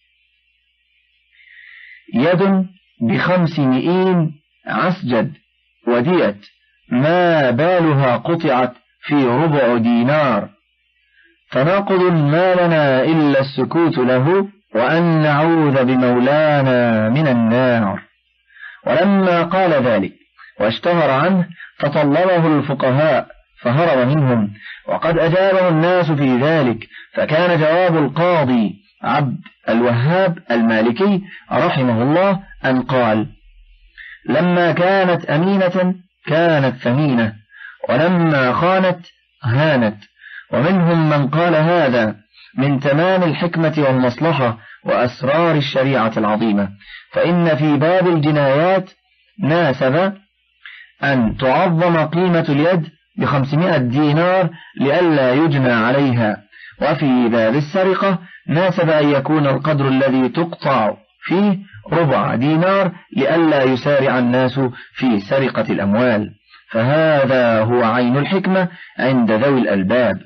يد بخمس مئين عسجد وديت ما بالها قطعت في ربع دينار، فناقض ما لنا إلا السكوت له وأن نعوذ بمولانا من النار. ولما قال ذلك واشتهر عنه تطلبه الفقهاء فهرب منهم، وقد أجابه الناس في ذلك، فكان جواب القاضي عبد الوهاب المالكي رحمه الله أن قال: لما كانت أمينة كانت ثمينة، ولما خانت هانت. ومنهم من قال هذا من تمام الحكمة والمصلحة وأسرار الشريعة العظيمة، فإن في باب الجنايات ناسب أن تعظم قيمة اليد بخمسمائة دينار لئلا يجنى عليها، وفي باب السرقة ناسب أن يكون القدر الذي تقطع فيه ربع دينار لئلا يسارع الناس في سرقة الأموال، فهذا هو عين الحكمة عند ذوي الألباب.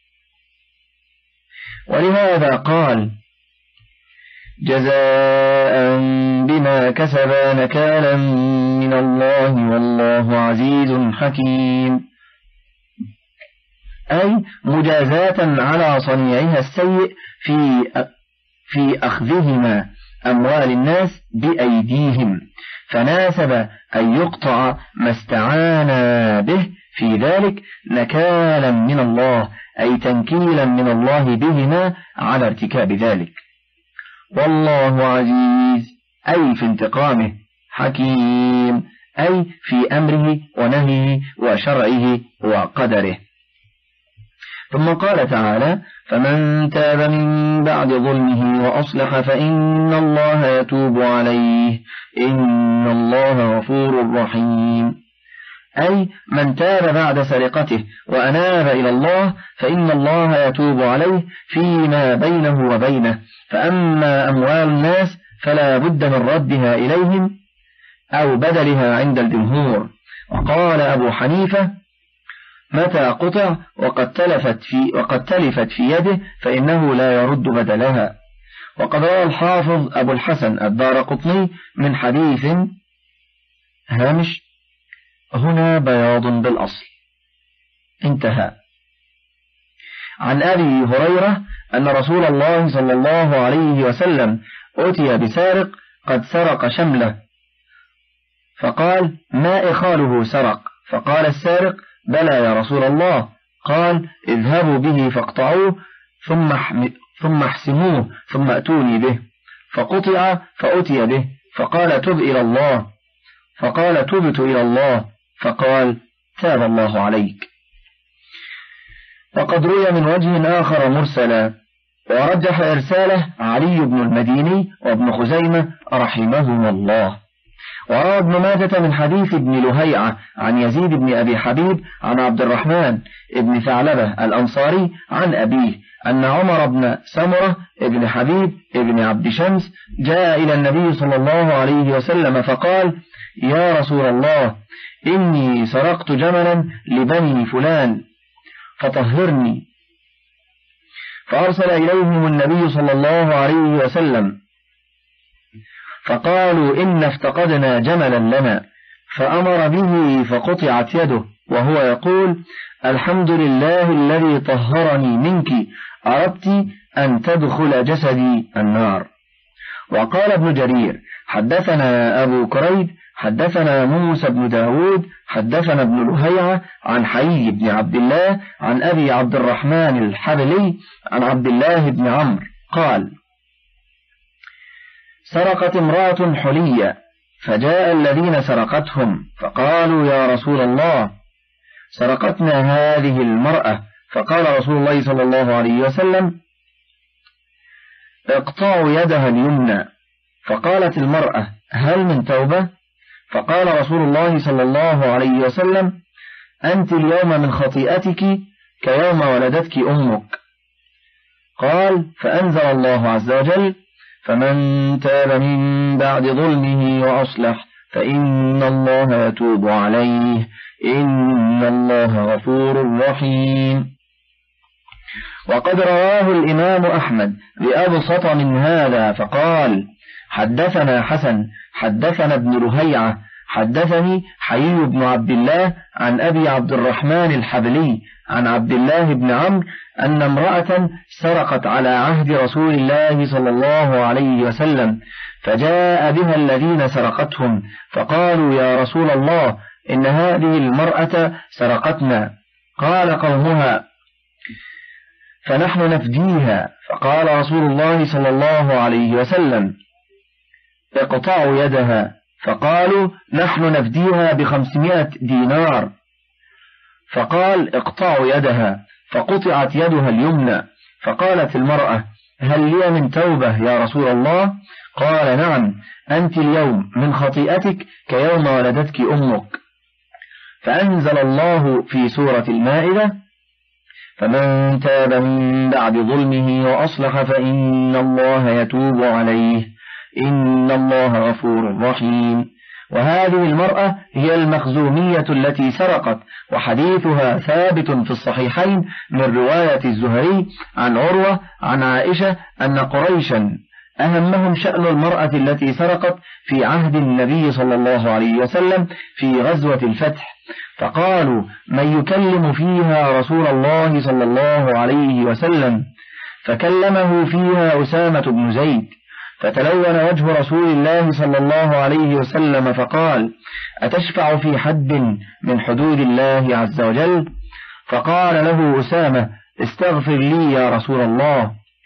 ولهذا قال: جزاء بما كسبا نكالا من الله والله عزيز حكيم، أي مجازاة على صنيعها السيء في في أخذهما أموال الناس بأيديهم، فناسب أن يقطع ما استعان به في ذلك نكالا من الله، أي تنكيلا من الله بهما على ارتكاب ذلك. والله عزيز أي في انتقامه، حكيم أي في أمره ونهيه وشرعه وقدره. ثم قال تعالى: فمن تاب من بعد ظلمه وأصلح فإن الله يتوب عليه إن الله غفور رحيم، أي من تاب بعد سرقته وأناب إلى الله فإن الله يتوب عليه فيما بينه وبينه. فأما أموال الناس فلا بد من ردها إليهم أو بدلها عند الجمهور. وقال أبو حنيفة: متى قطع وقد تلفت في, وقد تلفت في يده فإنه لا يرد بدلها. وقد روى الحافظ أبو الحسن الدارقطني من حديث هامش هنا بياض بالأصل انتهى عن أبي هريرة أن رسول الله صلى الله عليه وسلم أتي بسارق قد سرق شمله، فقال: ما إخاله سرق؟ فقال السارق: بلى يا رسول الله. قال: اذهبوا به فاقطعوه ثم ثم احسموه ثم أتوني به. فقطع فأتي به، فقال: تب إلى الله. فقال: تبت إلى الله. فقال: تاب الله عليك. وقد روي من وجه آخر مرسلا، ورجح إرساله علي بن المديني وابن خزيمة رحمهما الله. وروى ابن ماجة من حديث ابن لهيعة عن يزيد بن أبي حبيب عن عبد الرحمن ابن ثعلبة الأنصاري عن أبيه أن عمر بن سمرة ابن حبيب ابن عبد شمس جاء إلى النبي صلى الله عليه وسلم فقال: يا رسول الله، إني سرقت جملا لبني فلان فطهرني. فأرسل إليهم النبي صلى الله عليه وسلم فقالوا: إن افتقدنا جملا لنا، فأمر به فقطعت يده وهو يقول: الحمد لله الذي طهرني منك، أردت أن تدخل جسدي النار. وقال ابن جرير: حدثنا أبو كريب حدثنا موسى بن داود حدثنا ابن لهيعة عن حي بن عبد الله عن أبي عبد الرحمن الحبلي عن عبد الله بن عمرو قال: سرقت امرأة حلية، فجاء الذين سرقتهم فقالوا: يا رسول الله، سرقتنا هذه المرأة. فقال رسول الله صلى الله عليه وسلم: اقطعوا يدها اليمنى. فقالت المرأة: هل من توبة؟ فقال رسول الله صلى الله عليه وسلم: أنت اليوم من خطيئتك كيوم ولدتك أمك. قال: فأنزل الله عز وجل: فمن تاب من بعد ظلمه وأصلح فإن الله يتوب عليه إن الله غفور رحيم. وقد رواه الإمام أحمد بأبسط من هذا فقال: حدثنا حسن حدثنا ابن لهيعة حدثني حي بن عبد الله عن أبي عبد الرحمن الحبلي عن عبد الله بن عمرو أن امرأة سرقت على عهد رسول الله صلى الله عليه وسلم، فجاء بها الذين سرقتهم فقالوا: يا رسول الله، إن هذه المرأة سرقتنا. قال قومها: فنحن نفديها. فقال رسول الله صلى الله عليه وسلم: اقطعوا يدها. فقالوا: نحن نفديها بخمسمائة دينار. فقال: اقطعوا يدها. فقطعت يدها اليمنى. فقالت المرأة: هل لي من توبة يا رسول الله؟ قال: نعم، أنت اليوم من خطيئتك كيوم ولدتك أمك. فأنزل الله في سورة المائدة: فمن تاب من بعد ظلمه وأصلح فإن الله يتوب عليه إن الله غفور رحيم. وهذه المرأة هي المخزومية التي سرقت، وحديثها ثابت في الصحيحين من رواية الزهري عن عروة عن عائشة أن قريشا أهمهم شأن المرأة التي سرقت في عهد النبي صلى الله عليه وسلم في غزوة الفتح، فقالوا: من يكلم فيها رسول الله صلى الله عليه وسلم؟ فكلمه فيها أسامة بن زيد، فتلون وجه رسول الله صلى الله عليه وسلم فقال: أتشفع في حد من حدود الله عز وجل؟ فقال له أسامة: استغفر لي يا رسول الله.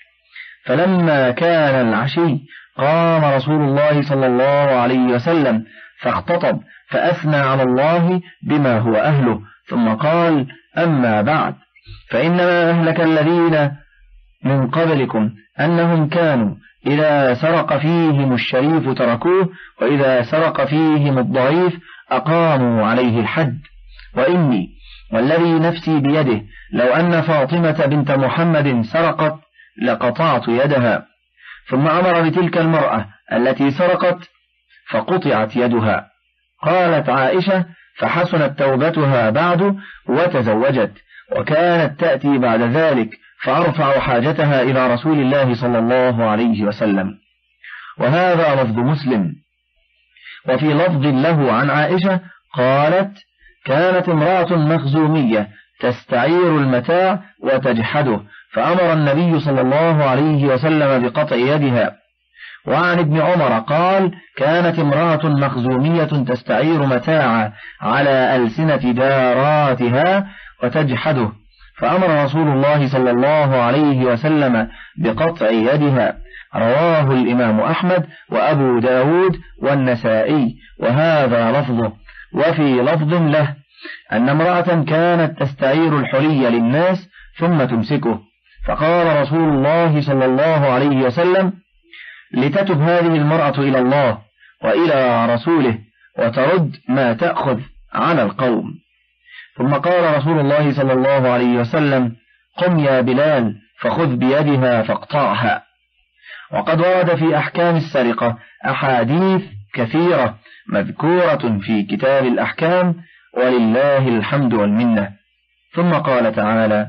فلما كان العشي قام رسول الله صلى الله عليه وسلم فاختطب فأثنى على الله بما هو أهله، ثم قال: أما بعد، فإنما أهلك الذين من قبلكم أنهم كانوا إذا سرق فيهم الشريف تركوه، وإذا سرق فيهم الضعيف أقاموا عليه الحد. وإني والذي نفسي بيده لو أن فاطمة بنت محمد سرقت لقطعت يدها. ثم أمر بتلك المرأة التي سرقت فقطعت يدها. قالت عائشة: فحسنت توبتها بعد وتزوجت، وكانت تأتي بعد ذلك فأرفع حاجتها إلى رسول الله صلى الله عليه وسلم. وهذا لفظ مسلم. وفي لفظ له عن عائشة قالت: كانت امرأة مخزومية تستعير المتاع وتجحده، فأمر النبي صلى الله عليه وسلم بقطع يدها. وعن ابن عمر قال: كانت امرأة مخزومية تستعير متاعا على ألسنة داراتها وتجحده، فأمر رسول الله صلى الله عليه وسلم بقطع يدها. رواه الإمام أحمد وأبو داود والنسائي، وهذا لفظه. وفي لفظ له أن امرأة كانت تستعير الحلي للناس ثم تمسكه، فقال رسول الله صلى الله عليه وسلم: لتتب هذه المرأة إلى الله وإلى رسوله وترد ما تأخذ على القوم. ثم قال رسول الله صلى الله عليه وسلم: قم يا بلال فخذ بيدها فاقطعها. وقد ورد في أحكام السرقة أحاديث كثيرة مذكورة في كتاب الأحكام، ولله الحمد والمنة. ثم قال تعالى: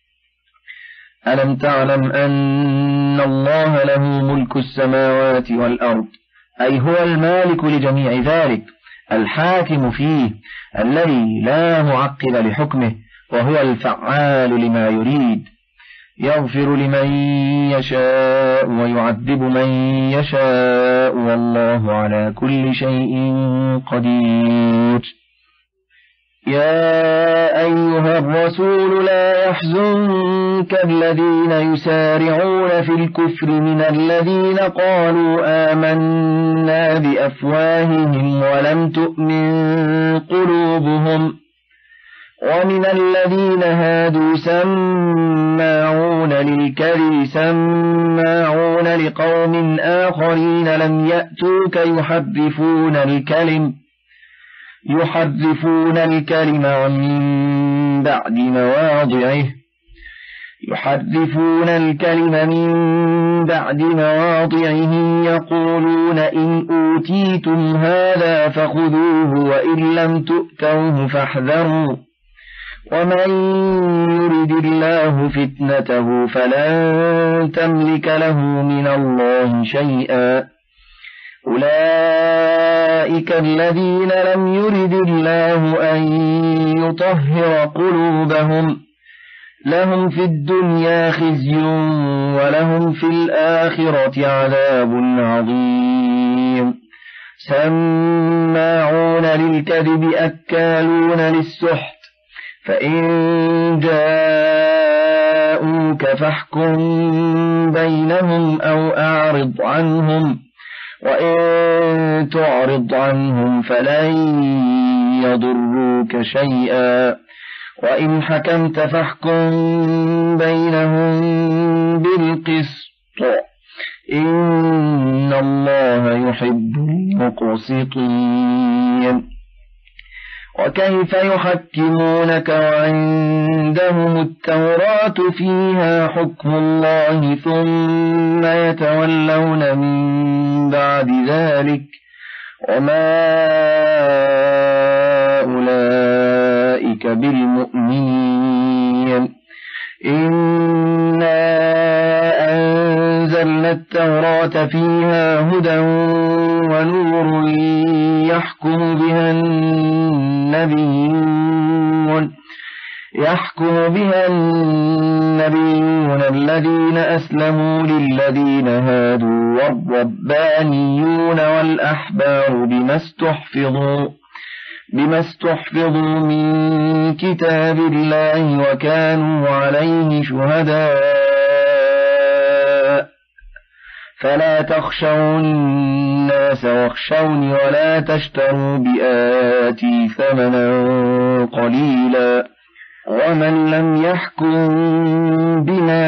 ألم تعلم أن الله له ملك السماوات والأرض، أي هو المالك لجميع ذلك، الحاكم فيه، الذي لا معقب لحكمه، وهو الفعال لما يريد. يغفر لمن يشاء ويعذب من يشاء والله على كل شيء قدير. يا أيها الرسول لا يحزنك الذين يسارعون في الكفر من الذين قالوا آمنا بأفواههم ولم تؤمن قلوبهم ومن الذين هادوا سماعون للكذب سماعون لقوم آخرين لم يأتوك يحرفون الكلم يحرفون الكلم من بعد مواضعه يحرفون الكلم من بعد مواضعه يقولون إن أوتيتم هذا فخذوه وإن لم تؤتوه فاحذروا ومن يرد الله فتنته فلن تملك له من الله شيئا أولئك الذين لم يرد الله أن يطهر قلوبهم لهم في الدنيا خزي ولهم في الآخرة عذاب عظيم سماعون للكذب أكالون للسحت فإن جاءوك فاحكم بينهم أو أعرض عنهم وإن تعرض عنهم فلن يضروك شيئا وإن حكمت فاحكم بينهم بالقسط إن الله يحب المقسطين. وكيف يحكمونك وعندهم التوراة فيها حكم الله ثم يتولون من بعد ذلك وما أولئك بالمؤمنين. إنا أنزلنا التوراة فيها هدى ونور يحكم بها النبيون يحكم بها النبيون الذين أسلموا للذين هادوا والربانيون والأحبار بما استحفظوا بما استحفظوا من كتاب الله وكانوا عليه شهداء فلا تخشوا الناس واخشوني ولا تشتروا بآياتي ثمنا قليلا ومن لم يحكم بما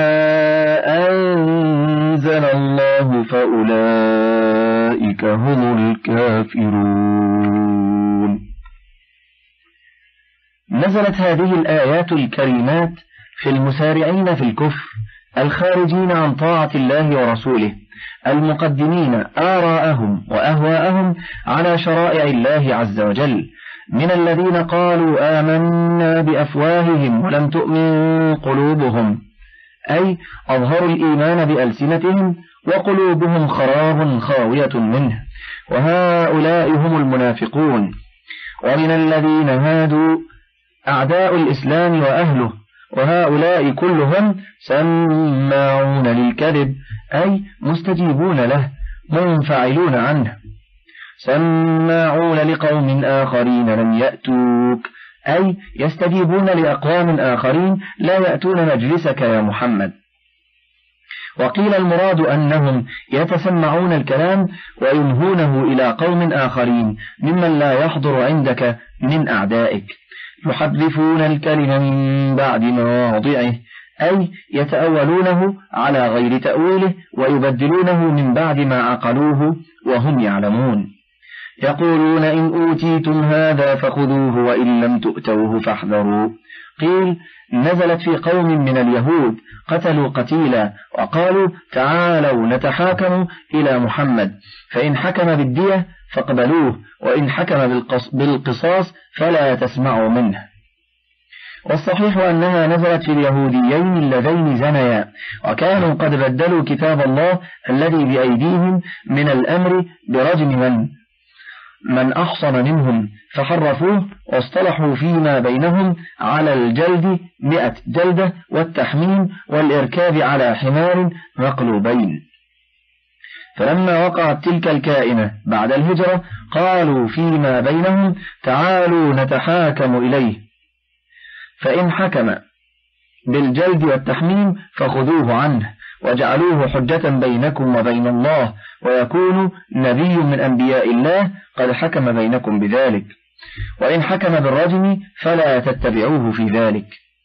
أنزل الله فأولئك هم الكافرون. نزلت هذه الآيات الكريمات في المسارعين في الكفر الخارجين عن طاعة الله ورسوله المقدمين آراءهم وأهواءهم على شرائع الله عز وجل من الذين قالوا آمنا بأفواههم ولم تؤمن قلوبهم أي أظهروا الإيمان بألسنتهم وقلوبهم خراب خاوية منه وهؤلاء هم المنافقون. ومن الذين هادوا أعداء الإسلام وأهله وهؤلاء كلهم سماعون للكذب أي مستجيبون له منفعلون عنه سماعون لقوم آخرين لم يأتوك أي يستجيبون لأقوام آخرين لا يأتون مجلسك يا محمد. وقيل المراد أنهم يتسمعون الكلام وينهونه إلى قوم آخرين ممن لا يحضر عندك من أعدائك يحرفون الكلم من بعد مواضعه أي يتأولونه على غير تأويله ويبدلونه من بعد ما عقلوه وهم يعلمون. يقولون إن أوتيتم هذا فخذوه وإن لم تؤتوه فاحذروا. قيل نزلت في قوم من اليهود قتلوا قتيلا وقالوا تعالوا نتحاكم إلى محمد فإن حكم بالدية فاقبلوه وإن حكم بالقصاص فلا تسمعوا منه. والصحيح أنها نزلت في اليهوديين اللذين زنيا وكانوا قد بدلوا كتاب الله الذي بأيديهم من الأمر برجم من من أحصن منهم فحرفوه، واصطلحوا فيما بينهم على الجلد مئة جلدة والتحميم والإركاب على حمار مقلوبين. فلما وقعت تلك الكائنة بعد الهجرة قالوا فيما بينهم تعالوا نتحاكم إليه، فإن حكم بالجلد والتحميم فخذوه عنه وجعلوه حجة بينكم وبين الله، ويكون نبي من أنبياء الله قد حكم بينكم بذلك، وإن حكم بالرجم فلا تتبعوه في ذلك.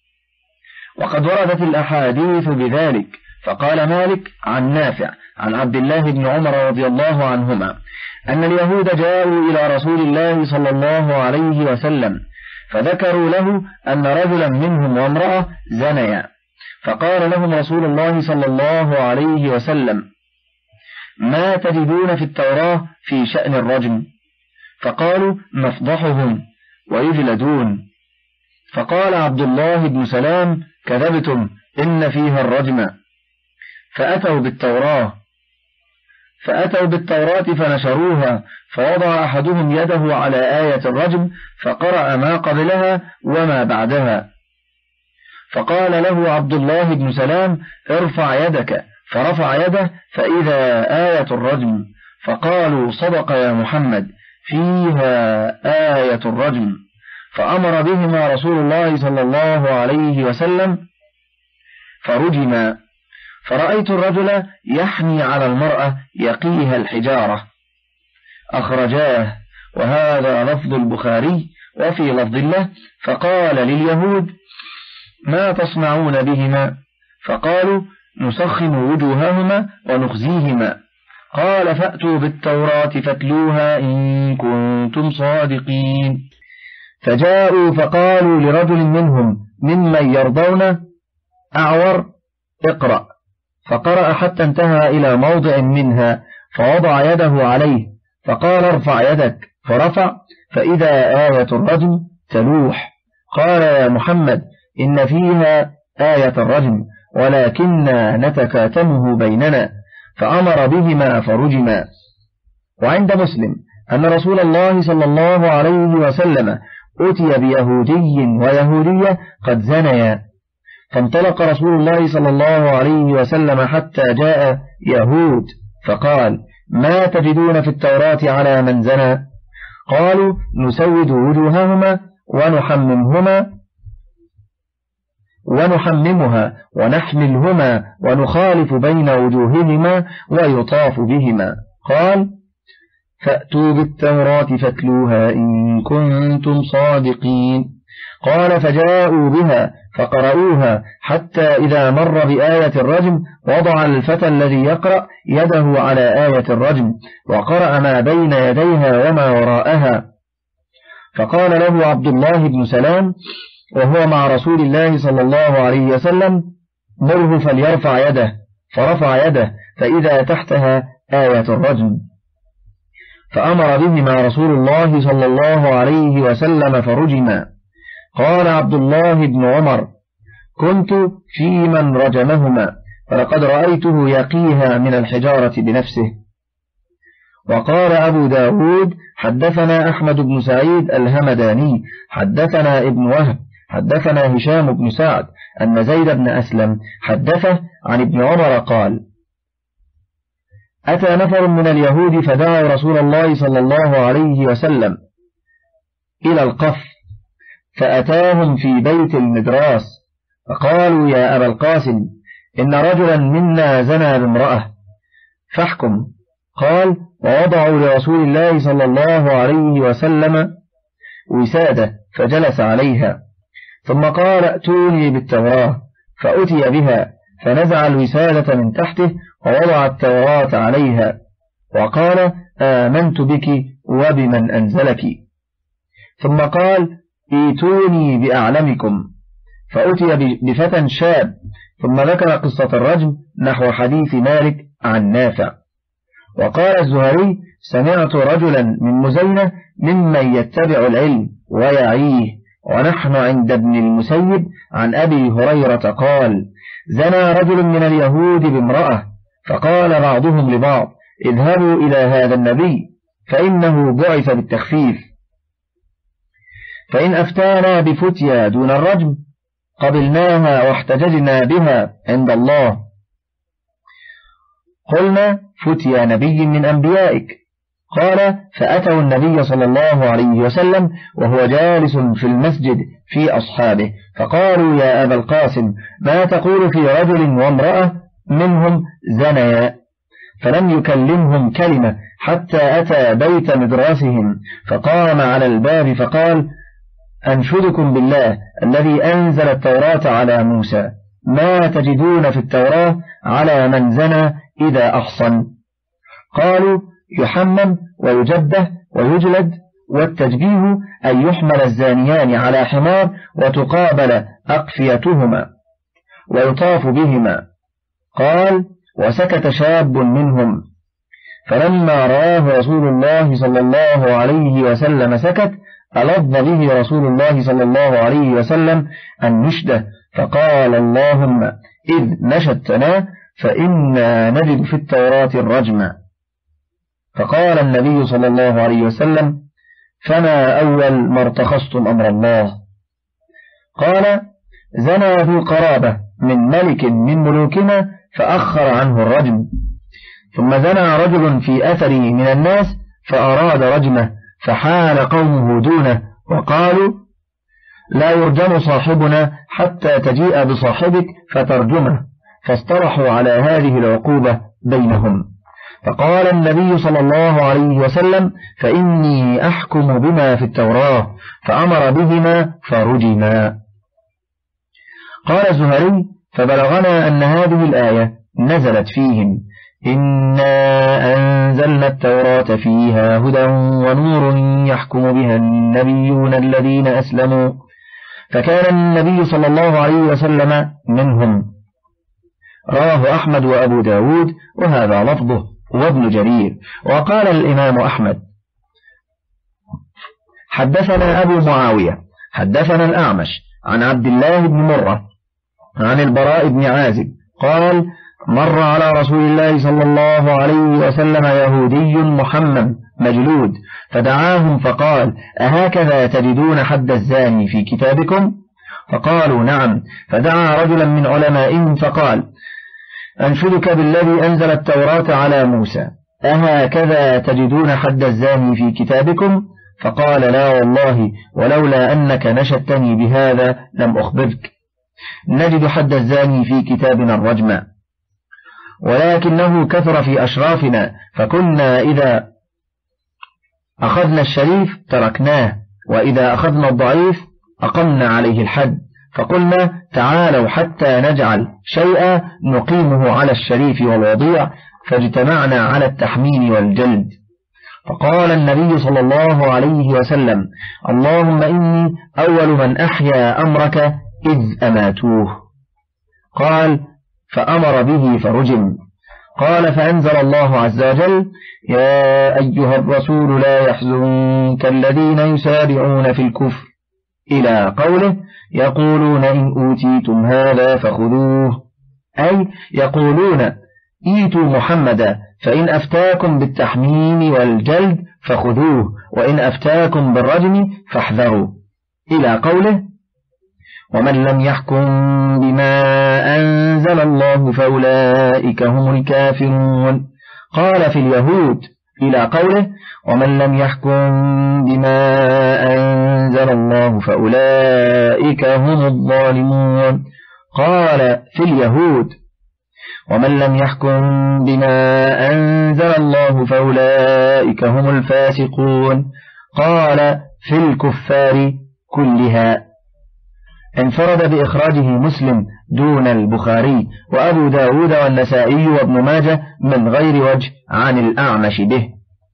وقد وردت الأحاديث بذلك. فقال مالك عن نافع عن عبد الله بن عمر رضي الله عنهما أن اليهود جاءوا إلى رسول الله صلى الله عليه وسلم فذكروا له أن رجلا منهم وامرأة زنيا، فقال لهم رسول الله صلى الله عليه وسلم ما تجدون في التوراة في شأن الرجم؟ فقالوا نفضحهم ويجلدون. فقال عبد الله بن سلام كذبتم إن فيها الرجم. فأتوا بالتوراة فأتوا بالتوراة فنشروها، فوضع أحدهم يده على آية الرجم فقرأ ما قبلها وما بعدها. فقال له عبد الله بن سلام ارفع يدك، فرفع يده فإذا آية الرجم. فقالوا صدق يا محمد فيها آية الرجم. فأمر بهما رسول الله صلى الله عليه وسلم فرجما. فرأيت الرجل يحني على المرأة يقيها الحجارة. أخرجاه، وهذا لفظ البخاري. وفي لفظ الله فقال لليهود ما تصنعون بهما؟ فقالوا نسخن وجوههما ونخزيهما. قال فأتوا بالتوراة فاتلوها إن كنتم صادقين. فجاءوا فقالوا لرجل منهم ممن يرضون أعور اقرأ، فقرأ حتى انتهى إلى موضع منها فوضع يده عليه فقال ارفع يدك، فرفع فإذا آية الرجم تلوح. قال يا محمد إن فيها آية الرجم ولكننا نتكاتمه بيننا، فأمر بهما فرجما. وعند مسلم أن رسول الله صلى الله عليه وسلم أتي بيهودي ويهودية قد زنيا، فانطلق رسول الله صلى الله عليه وسلم حتى جاء يهود فقال ما تجدون في التوراة على من زنى؟ قالوا نسود وجوههما ونحممهما ونحممها ونحملهما ونخالف بين وجوههما ويطاف بهما. قال فأتوا بالتوراة فاتلوها إن كنتم صادقين. قال فجاءوا بها فقرأوها حتى إذا مر بآية الرجم وضع الفتى الذي يقرأ يده على آية الرجم وقرأ ما بين يديها وما وراءها. فقال له عبد الله بن سلام وهو مع رسول الله صلى الله عليه وسلم مره فليرفع يده، فرفع يده فإذا تحتها آية الرجم. فأمر بهما رسول الله صلى الله عليه وسلم فرجما. قال عبد الله بن عمر كنت في من رجمهما فلقد رأيته يقيها من الحجارة بنفسه. وقال أبو داود حدثنا أحمد بن سعيد الهمداني حدثنا ابن وهب حدثنا هشام بن سعد أن زيد بن أسلم حدثه عن ابن عمر قال أتى نفر من اليهود فدعوا رسول الله صلى الله عليه وسلم إلى القف، فأتاهم في بيت المدراس فقالوا يا أبا القاسم إن رجلا منا زنى بامرأة فاحكم. قال ووضعوا لرسول الله صلى الله عليه وسلم وسادة فجلس عليها، ثم قال ائتوني بالتوراة، فأتي بها فنزع الوسادة من تحته ووضع التوراة عليها وقال آمنت بك وبمن أنزلك. ثم قال ائتوني بأعلمكم، فأتي بفتى شاب، ثم ذكر قصة الرجم نحو حديث مالك عن نافع. وقال الزهري سمعت رجلا من مزينة ممن يتبع العلم ويعيه، ونحن عند ابن المسيب عن أبي هريرة قال زنى رجل من اليهود بامرأة، فقال بعضهم لبعض اذهبوا إلى هذا النبي فإنه بعث بالتخفيف. فإن أفتانا بفتيا دون الرجم قبلناها واحتججنا بها عند الله. قلنا فتيا نبي من أنبيائك. قال فأتوا النبي صلى الله عليه وسلم وهو جالس في المسجد في أصحابه، فقالوا يا أبا القاسم ما تقول في رجل وامرأة منهم زنيا؟ فلم يكلمهم كلمة حتى أتى بيت مدراسهم، فقام على الباب فقال أنشدكم بالله الذي أنزل التوراة على موسى، ما تجدون في التوراة على من زنى إذا أحصن؟ قالوا يحمم ويجبه ويجلد، والتجبيه أن يحمل الزانيان على حمار وتقابل أقفيتهما ويطاف بهما. قال وسكت شاب منهم، فلما رآه رسول الله صلى الله عليه وسلم سكت ألظ به رسول الله صلى الله عليه وسلم النشدة، فقال اللهم إذ نشدتنا فإنا نجد في التوراة الرجم. فقال النبي صلى الله عليه وسلم فما أول ما ارتخصتم أمر الله؟ قال زنى ذو قرابة من ملك من ملوكنا فأخر عنه الرجم، ثم زنى رجل في أثره من الناس فأراد رجمه فحال قومه دونه وقالوا لا يرجم صاحبنا حتى تجيء بصاحبك فترجمه، فاصطلحوا على هذه العقوبة بينهم. فقال النبي صلى الله عليه وسلم فإني أحكم بما في التوراة، فأمر بهما فرجما. قال الزهري فبلغنا أن هذه الآية نزلت فيهم إنا أنزلنا التوراة فيها هدى ونور يحكم بها النبيون الذين أسلموا، فكان النبي صلى الله عليه وسلم منهم. رواه أحمد وأبو داود وهذا لفظه وابن جرير. وقال الإمام أحمد حدثنا أبو معاوية حدثنا الأعمش عن عبد الله بن مرة عن البراء بن عازب قال مر على رسول الله صلى الله عليه وسلم يهودي محمم مجلود، فدعاهم فقال أهكذا تجدون حد الزاني في كتابكم؟ فقالوا نعم. فدعا رجلا من علمائهم فقال أنشدك بالذي أنزل التوراة على موسى، أهكذا تجدون حد الزاني في كتابكم؟ فقال لا والله، ولولا أنك نشدتني بهذا لم أخبرك. نجد حد الزاني في كتابنا الرجم، ولكنه كثر في أشرافنا، فكنا إذا أخذنا الشريف تركناه، وإذا أخذنا الضعيف أقمنا عليه الحد، فقلنا تعالوا حتى نجعل شيئا نقيمه على الشريف والوضيع، فاجتمعنا على التحميم والجلد. فقال النبي صلى الله عليه وسلم اللهم إني أول من أحيا أمرك إذ أماتوه. قال فأمر به فرجم. قال فأنزل الله عز وجل يا أيها الرسول لا يحزنك الذين يسارعون في الكفر إلى قوله يقولون إن أوتيتم هذا فخذوه، أي يقولون إيتوا محمدا فإن أفتاكم بالتحميم والجلد فخذوه، وإن أفتاكم بالرجم فاحذروا، إلى قوله ومن لم يحكم بما أنزل الله فأولئك هم الكافرون. قال في اليهود إلى قوله ومن لم يحكم بما أنزل الله فأولئك هم الظالمون. قال في اليهود ومن لم يحكم بما أنزل الله فأولئك هم الفاسقون. قال في الكفار كلها. انفرد بإخراجه مسلم دون البخاري وأبو داود والنسائي وابن ماجه من غير وجه عن الأعمش به.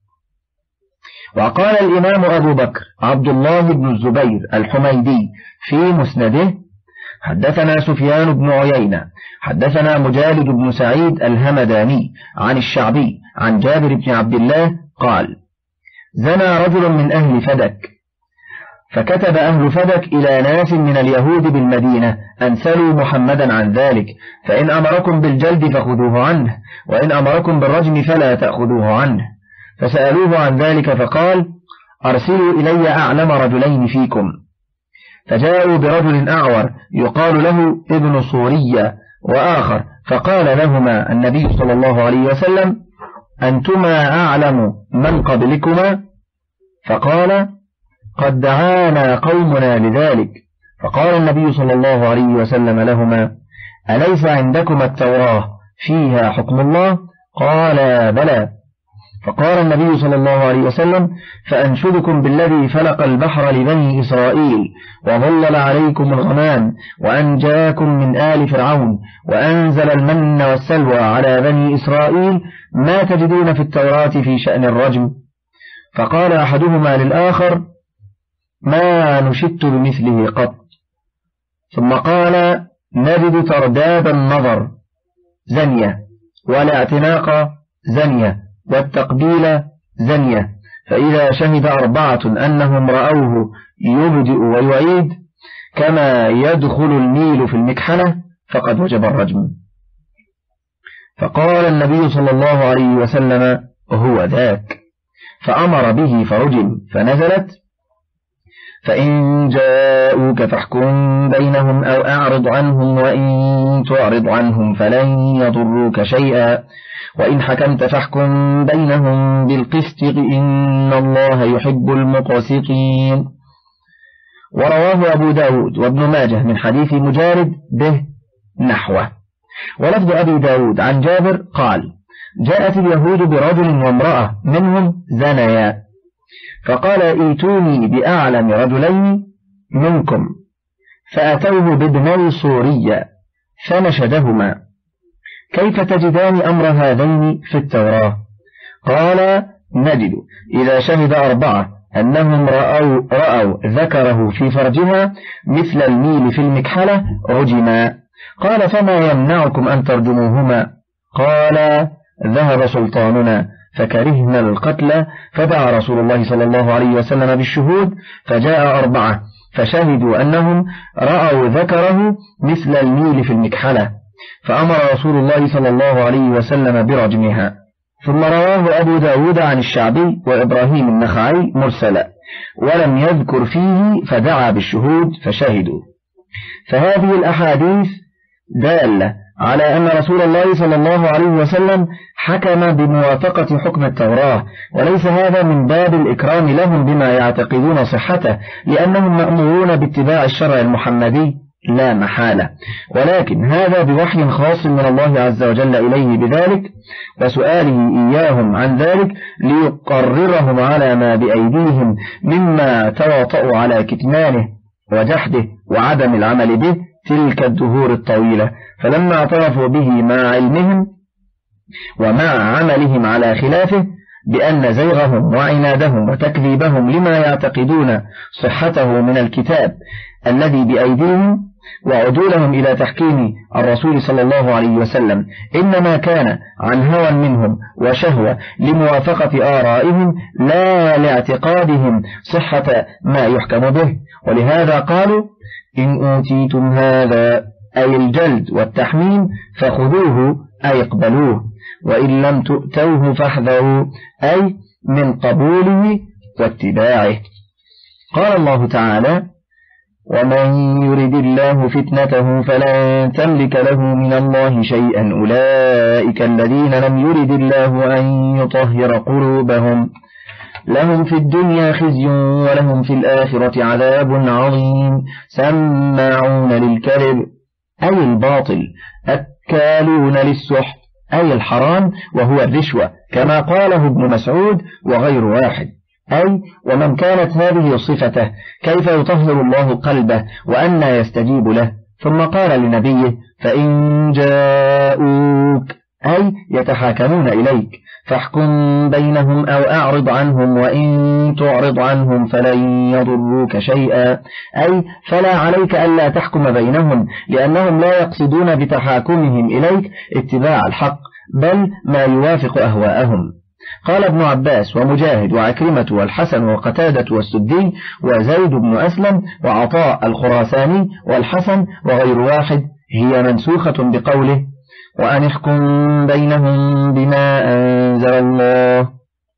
وقال الإمام أبو بكر عبد الله بن الزبير الحميدي في مسنده حدثنا سفيان بن عيينة حدثنا مجالد بن سعيد الهمداني عن الشعبي عن جابر بن عبد الله قال زنى رجل من أهل فدك، فكتب أهل فدك إلى ناس من اليهود بالمدينة أن سلوا محمدا عن ذلك، فإن أمركم بالجلد فخذوه عنه، وإن أمركم بالرجم فلا تأخذوه عنه. فسألوه عن ذلك فقال: أرسلوا إلي أعلم رجلين فيكم. فجاءوا برجل أعور يقال له ابن صورية وآخر، فقال لهما النبي صلى الله عليه وسلم: أنتما أعلم من قبلكما؟ فقال: قد دعانا قومنا لذلك. فقال النبي صلى الله عليه وسلم لهما: أليس عندكم التوراة فيها حكم الله؟ قال: بلى. فقال النبي صلى الله عليه وسلم: فأنشدكم بالذي فلق البحر لبني إسرائيل وظلل عليكم الغمام وأنجاكم من آل فرعون وأنزل المن والسلوى على بني إسرائيل ما تجدون في التوراة في شأن الرجم. فقال أحدهما للآخر: ما نشدت بمثله قط. ثم قال: نجد ترداد النظر زنية، والاعتناق زنية، والتقبيل زنية، فإذا شهد أربعة أنهم رأوه يبدئ ويعيد كما يدخل الميل في المكحلة فقد وجب الرجم. فقال النبي صلى الله عليه وسلم: هو ذاك. فأمر به فرجم، فنزلت: فإن جاءوك فاحكم بينهم أو أعرض عنهم وإن تعرض عنهم فلن يضروك شيئا وإن حكمت فاحكم بينهم بالقسط إن الله يحب المقسطين. ورواه أبو داود وابن ماجه من حديث مجارد به نحوه. ولفظ أبي داود عن جابر قال: جاءت اليهود برجل وامرأة منهم زنيا، فقال: ائتوني بأعلم رجلين منكم، فأتوه بابني صورية فنشدهما: كيف تجدان أمر هذين في التوراة؟ قال: نجد إذا شهد أربعة أنهم رأوا, رأوا ذكره في فرجها مثل الميل في المكحلة رجما. قال: فما يمنعكم أن ترجموهما؟ قال: ذهب سلطاننا فكرهنا القتل، فدعا رسول الله صلى الله عليه وسلم بالشهود، فجاء أربعة فشهدوا أنهم رأوا ذكره مثل الميل في المكحلة، فأمر رسول الله صلى الله عليه وسلم برجمها. ثم رواه أبو داود عن الشعبي وإبراهيم النخعي مرسلا، ولم يذكر فيه فدعا بالشهود فشهدوا. فهذه الأحاديث دالة على أن رسول الله صلى الله عليه وسلم حكم بموافقة حكم التوراة، وليس هذا من باب الإكرام لهم بما يعتقدون صحته، لأنهم مأمورون باتباع الشرع المحمدي لا محالة، ولكن هذا بوحي خاص من الله عز وجل إليه بذلك، وسؤاله إياهم عن ذلك ليقررهم على ما بأيديهم مما تواطؤوا على كتمانه وجحده وعدم العمل به تلك الدهور الطويلة. فلما اعترفوا به مع علمهم ومع عملهم على خلافه بأن زيغهم وعنادهم وتكذيبهم لما يعتقدون صحته من الكتاب الذي بأيديهم وعدولهم إلى تحكيم الرسول صلى الله عليه وسلم إنما كان عن هوى منهم وشهوة لموافقة آرائهم لا لاعتقادهم صحة ما يحكم به، ولهذا قالوا: إن أوتيتم هذا أي الجلد والتحميم فخذوه أي اقبلوه، وإن لم تؤتوه فاحذروا أي من قبوله واتباعه. قال الله تعالى: ومن يرد الله فتنته فلن تملك له من الله شيئا أولئك الذين لم يرد الله أن يطهر قلوبهم لهم في الدنيا خزي ولهم في الآخرة عذاب عظيم سماعون للكذب أي الباطل أكالون للسحت أي الحرام وهو الرشوة كما قاله ابن مسعود وغير واحد، أي ومن كانت هذه صفته كيف يطهر الله قلبه وأن يستجيب له. ثم قال لنبيه: فإن جاءوك أي يتحاكمون إليك فاحكم بينهم أو أعرض عنهم وإن تعرض عنهم فلن يضروك شيئا أي فلا عليك ألا تحكم بينهم، لأنهم لا يقصدون بتحاكمهم إليك اتباع الحق بل ما يوافق أهواءهم. قال ابن عباس ومجاهد وعكرمة والحسن وقتادة والسدي وزيد بن أسلم وعطاء الخراساني والحسن وغير واحد هي منسوخة بقوله: وأن احكم بينهم بما أنزل الله.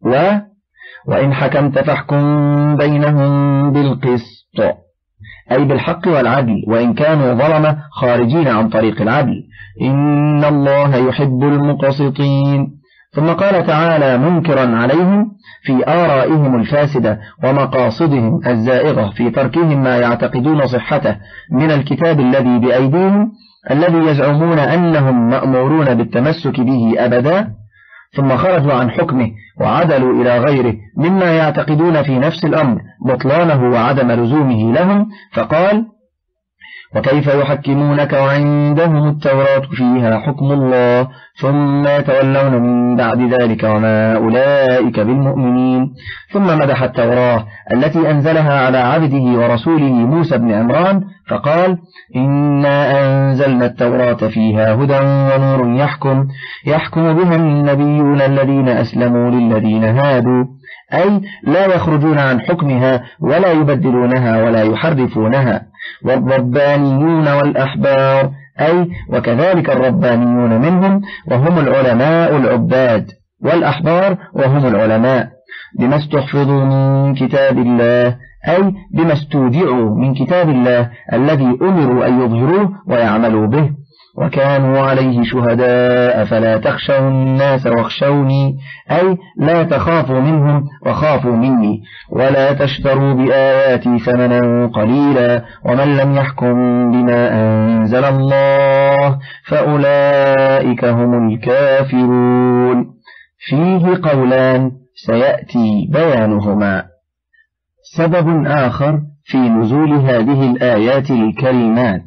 و وإن حكمت فاحكم بينهم بالقسط، أي بالحق والعدل، وإن كانوا ظلمة خارجين عن طريق العدل، إن الله يحب المقسطين. ثم قال تعالى منكرا عليهم في آرائهم الفاسدة ومقاصدهم الزائغة في تركهم ما يعتقدون صحته من الكتاب الذي بأيديهم الذي يزعمون أنهم مأمورون بالتمسك به أبدا، ثم خرجوا عن حكمه وعدلوا إلى غيره مما يعتقدون في نفس الأمر بطلانه وعدم لزومه لهم، فقال وكيف يحكمونك وعندهم التوراة فيها حكم الله ثم يتولون من بعد ذلك وما أولئك بالمؤمنين. ثم مدح التوراة التي أنزلها على عبده ورسوله موسى بن عمران فقال إنا أنزلنا التوراة فيها هدى ونور يحكم يحكم بها النبيون الذين أسلموا للذين هادوا، أي لا يخرجون عن حكمها ولا يبدلونها ولا يحرفونها. والربانيون والأحبار، أي وكذلك الربانيون منهم وهم العلماء العباد، والأحبار وهم العلماء، بما استحفظوا من كتاب الله، أي بما استودعوا من كتاب الله الذي أمروا أن يظهروه ويعملوا به، وكانوا عليه شهداء فلا تخشوا الناس واخشوني، أي لا تخافوا منهم وخافوا مني، ولا تشتروا بآياتي ثمنا قليلا ومن لم يحكم بما أنزل الله فأولئك هم الكافرون. فيه قولان سيأتي بيانهما. سبب آخر في نزول هذه الآيات الكريمات.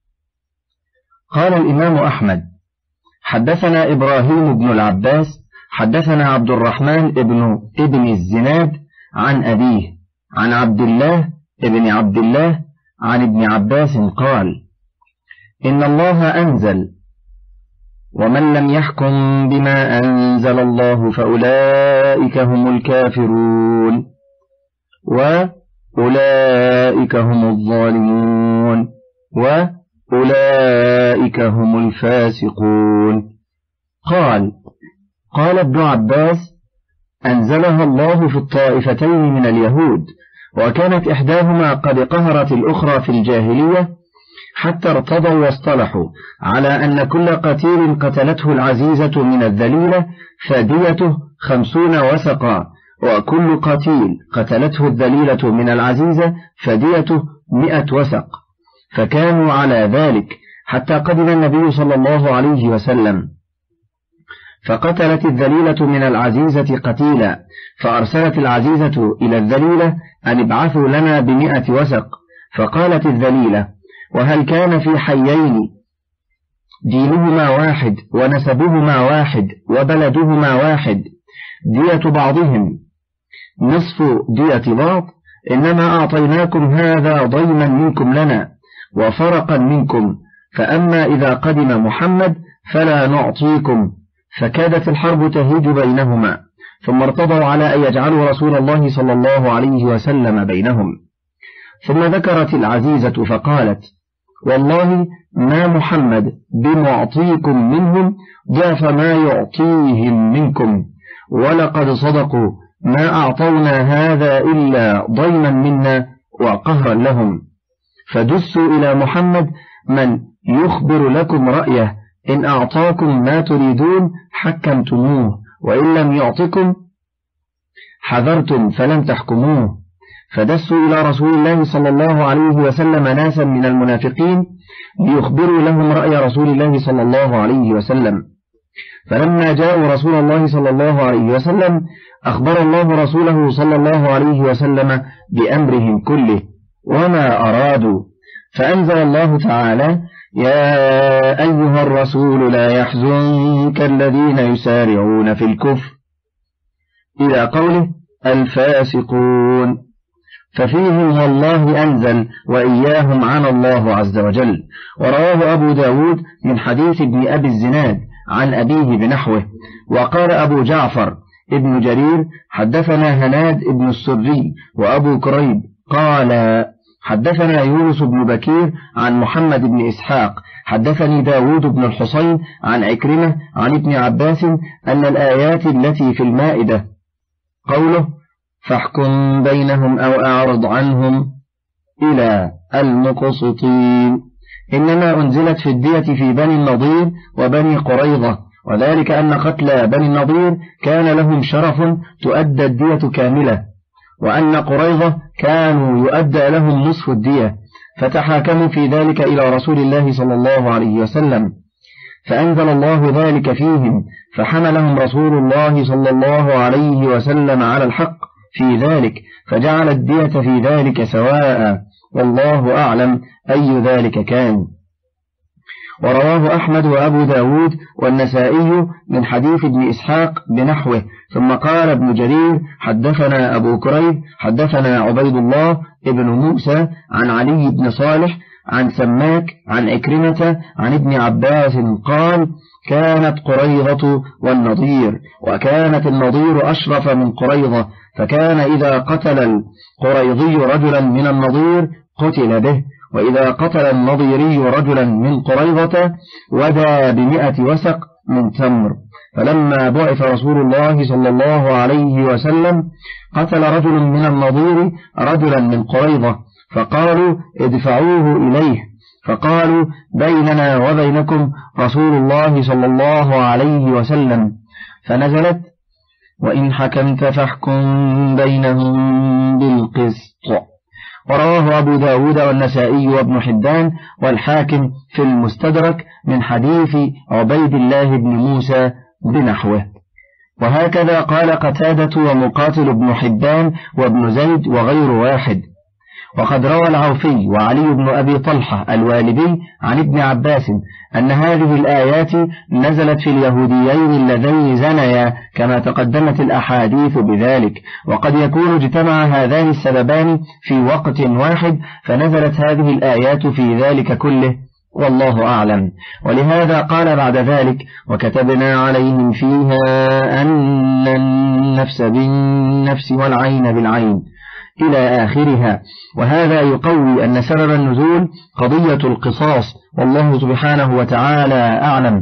قال الإمام أحمد حدثنا إبراهيم بن العباس حدثنا عبد الرحمن ابن ابن الزناد عن أبيه عن عبد الله ابن عبد الله عن ابن عباس قال إن الله أنزل ومن لم يحكم بما أنزل الله فأولئك هم الكافرون وأولئك هم الظالمون وأولئك هم الفاسقون. قال قال ابن عباس أنزلها الله في الطائفتين من اليهود، وكانت إحداهما قد قهرت الأخرى في الجاهلية حتى ارتضوا واصطلحوا على أن كل قتيل قتلته العزيزة من الذليلة فديته خمسون وسقا، وكل قتيل قتلته الذليلة من العزيزة فديته مئة وسق، فكانوا على ذلك حتى قدم النبي صلى الله عليه وسلم فقتلت الذليلة من العزيزة قتيلا، فأرسلت العزيزة إلى الذليلة أن ابعثوا لنا بمئة وسق، فقالت الذليلة وهل كان في حيين دينهما واحد ونسبهما واحد وبلدهما واحد دية بعضهم نصف دية بعض، إنما أعطيناكم هذا ضيما منكم لنا وفرقا منكم، فأما إذا قدم محمد فلا نعطيكم. فكادت الحرب تهيج بينهما، ثم ارتضوا على أن يجعلوا رسول الله صلى الله عليه وسلم بينهم. ثم ذكرت العزيزة فقالت والله ما محمد بمعطيكم منهم ضعف ما يعطيهم منكم، ولقد صدقوا ما أعطونا هذا إلا ضيما منا وقهرا لهم. فدسوا إلى محمد من يخبر لكم رأيه، إن أعطاكم ما تريدون حكمتموه، وإن لم يعطكم حذرتم فلم تحكموه. فدسوا إلى رسول الله صلى الله عليه وسلم ناسا من المنافقين ليخبروا لهم رأي رسول الله صلى الله عليه وسلم، فلما جاءوا رسول الله صلى الله عليه وسلم أخبر الله رسوله صلى الله عليه وسلم بأمرهم كله وما أرادوا، فأنزل الله تعالى يا أيها الرسول لا يحزنك الذين يسارعون في الكفر إلى قوله الفاسقون، ففيهم والله أنزل وإياهم عن الله عز وجل. ورواه أبو داود من حديث ابن أبي الزناد عن أبيه بنحوه. وقال أبو جعفر ابن جرير حدثنا هناد ابن السري وأبو كريب قال حدثنا يونس بن بكير عن محمد بن إسحاق حدثني داود بن الحصين عن عكرمة عن ابن عباس أن الآيات التي في المائدة قوله فاحكم بينهم أو أعرض عنهم إلى المقسطين إنما أنزلت في الدية في بني النضير وبني قريظة، وذلك أن قتلى بني النضير كان لهم شرف تؤدى الدية كاملة، وأن قريظة كانوا يؤدى لهم نصف الدية، فتحاكموا في ذلك إلى رسول الله صلى الله عليه وسلم، فأنزل الله ذلك فيهم، فحملهم رسول الله صلى الله عليه وسلم على الحق في ذلك، فجعل الدية في ذلك سواء، والله أعلم أي ذلك كان. ورواه أحمد وأبو داود والنسائي من حديث ابن إسحاق بنحوه. ثم قال ابن جرير حدثنا أبو كريب حدثنا عبيد الله ابن موسى عن علي بن صالح عن سماك عن عكرمة عن ابن عباس قال كانت قريظة والنضير، وكانت النضير أشرف من قريظة، فكان إذا قتل القريظي رجلا من النضير قتل به، وإذا قتل النضيري رجلا من قريظة ودى بمئة وسق من تمر. فلما بعث رسول الله صلى الله عليه وسلم قتل رجل من النضير رجلا من قريظة، فقالوا ادفعوه إليه، فقالوا بيننا وبينكم رسول الله صلى الله عليه وسلم، فنزلت وإن حكمت فاحكم بينهم بالقسط. ورواه أبو داود والنسائي وابن حبان والحاكم في المستدرك من حديث عبيد الله بن موسى بنحوه. وهكذا قال قتادة ومقاتل بن حبان وابن زيد وغير واحد. وقد روى العوفي وعلي بن أبي طلحة الوالبي عن ابن عباس أن هذه الآيات نزلت في اليهوديين اللذين زنيا كما تقدمت الأحاديث بذلك، وقد يكون اجتمع هذان السببان في وقت واحد فنزلت هذه الآيات في ذلك كله، والله أعلم. ولهذا قال بعد ذلك وكتبنا عليهم فيها أن النفس بالنفس والعين بالعين إلى آخرها. وهذا يقوي أن سبب النزول قضية القصاص، والله سبحانه وتعالى أعلم.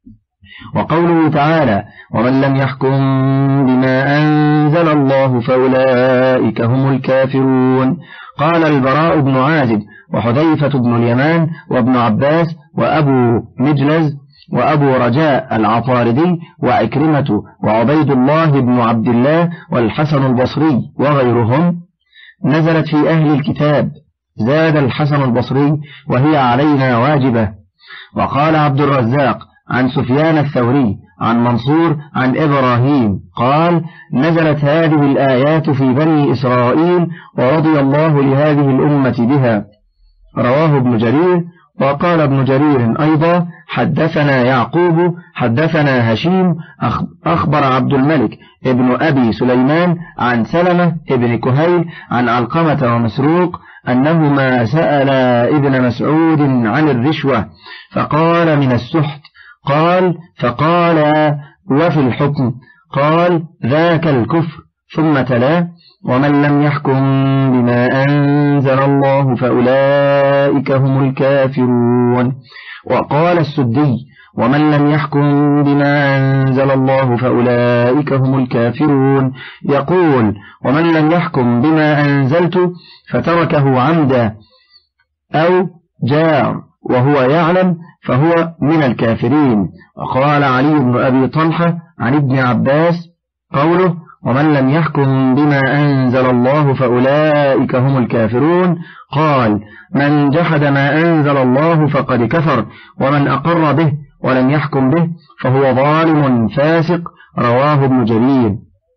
وقوله تعالى ومن لم يحكم بما أنزل الله فأولئك هم الكافرون. قال البراء بن عازب وحذيفة بن اليمان وابن عباس وأبو مجلز وأبو رجاء العطاردي وعكرمة وعبيد الله بن عبد الله والحسن البصري وغيرهم نزلت في أهل الكتاب. زاد الحسن البصري وهي علينا واجبة. وقال عبد الرزاق عن سفيان الثوري عن منصور عن إبراهيم قال نزلت هذه الآيات في بني إسرائيل ورضي الله لهذه الأمة بها. رواه ابن جرير. وقال ابن جرير أيضا حدثنا يعقوب حدثنا هشيم أخبر عبد الملك ابن أبي سليمان عن سلمة ابن كهيل عن علقمة ومسروق أنهما سأل ابن مسعود عن الرشوة فقال من السحت، قال فقال وفي الحكم، قال ذاك الكفر، ثم تلا ومن لم يحكم بما أنزل الله فأولئك هم الكافرون. وقال السدي ومن لم يحكم بما أنزل الله فأولئك هم الكافرون، يقول ومن لم يحكم بما أنزلت فتركه عمدا أو جار وهو يعلم فهو من الكافرين. وقال علي بن أبي طلحة عن ابن عباس قوله ومن لم يحكم بما أنزل الله فأولئك هم الكافرون، قال من جحد ما أنزل الله فقد كفر، ومن أقر به ولم يحكم به فهو ظالم فاسق. رواه ابن جرير.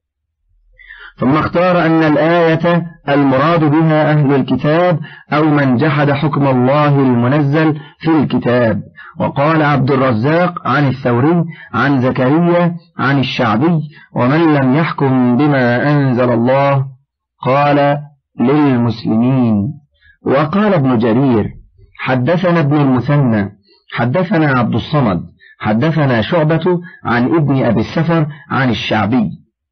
ثم اختار أن الآية المراد بها أهل الكتاب أو من جحد حكم الله المنزل في الكتاب. وقال عبد الرزاق عن الثوري عن زكريا عن الشعبي ومن لم يحكم بما أنزل الله قال للمسلمين. وقال ابن جرير حدثنا ابن المثنى حدثنا عبد الصمد حدثنا شعبة عن ابن أبي السفر عن الشعبي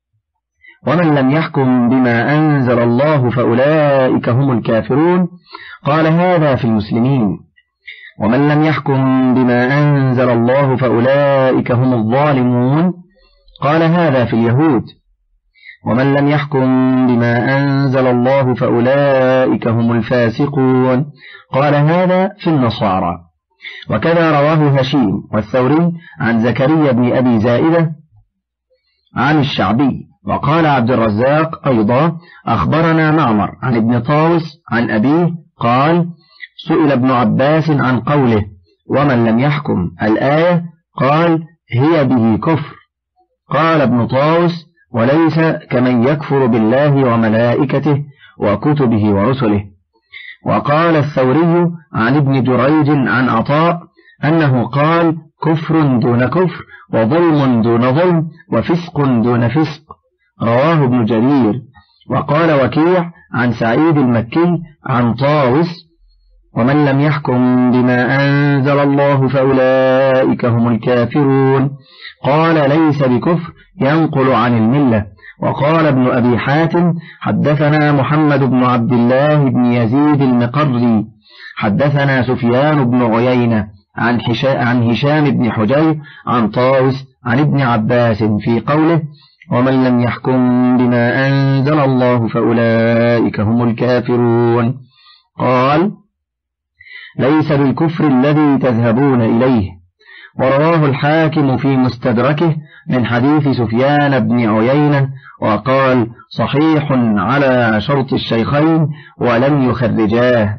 ومن لم يحكم بما أنزل الله فأولئك هم الكافرون، قال هذا في المسلمين. ومن لم يحكم بما أنزل الله فأولئك هم الظالمون، قال هذا في اليهود. ومن لم يحكم بما أنزل الله فأولئك هم الفاسقون. قال هذا في النصارى. وكذا رواه هشيم والثوري عن زكريا بن أبي زائدة عن الشعبي. وقال عبد الرزاق أيضا أخبرنا معمر عن ابن طاوس عن أبيه قال سئل ابن عباس عن قوله ومن لم يحكم الآية قال هي به كفر. قال ابن طاوس وليس كمن يكفر بالله وملائكته وكتبه ورسله. وقال الثوري عن ابن جريج عن عطاء أنه قال كفر دون كفر وظلم دون ظلم وفسق دون فسق. رواه ابن جرير. وقال وكيع عن سعيد المكي عن طاوس ومن لم يحكم بما أنزل الله فأولئك هم الكافرون. قال ليس بكفر ينقل عن الملة. وقال ابن أبي حاتم حدثنا محمد بن عبد الله بن يزيد المقري حدثنا سفيان بن عيينة عن, عن هشام بن حجير عن طاوس عن ابن عباس في قوله ومن لم يحكم بما أنزل الله فأولئك هم الكافرون. قال ليس بالكفر الذي تذهبون إليه. ورواه الحاكم في مستدركه من حديث سفيان بن عيينة وقال صحيح على شرط الشيخين ولم يخرجاه.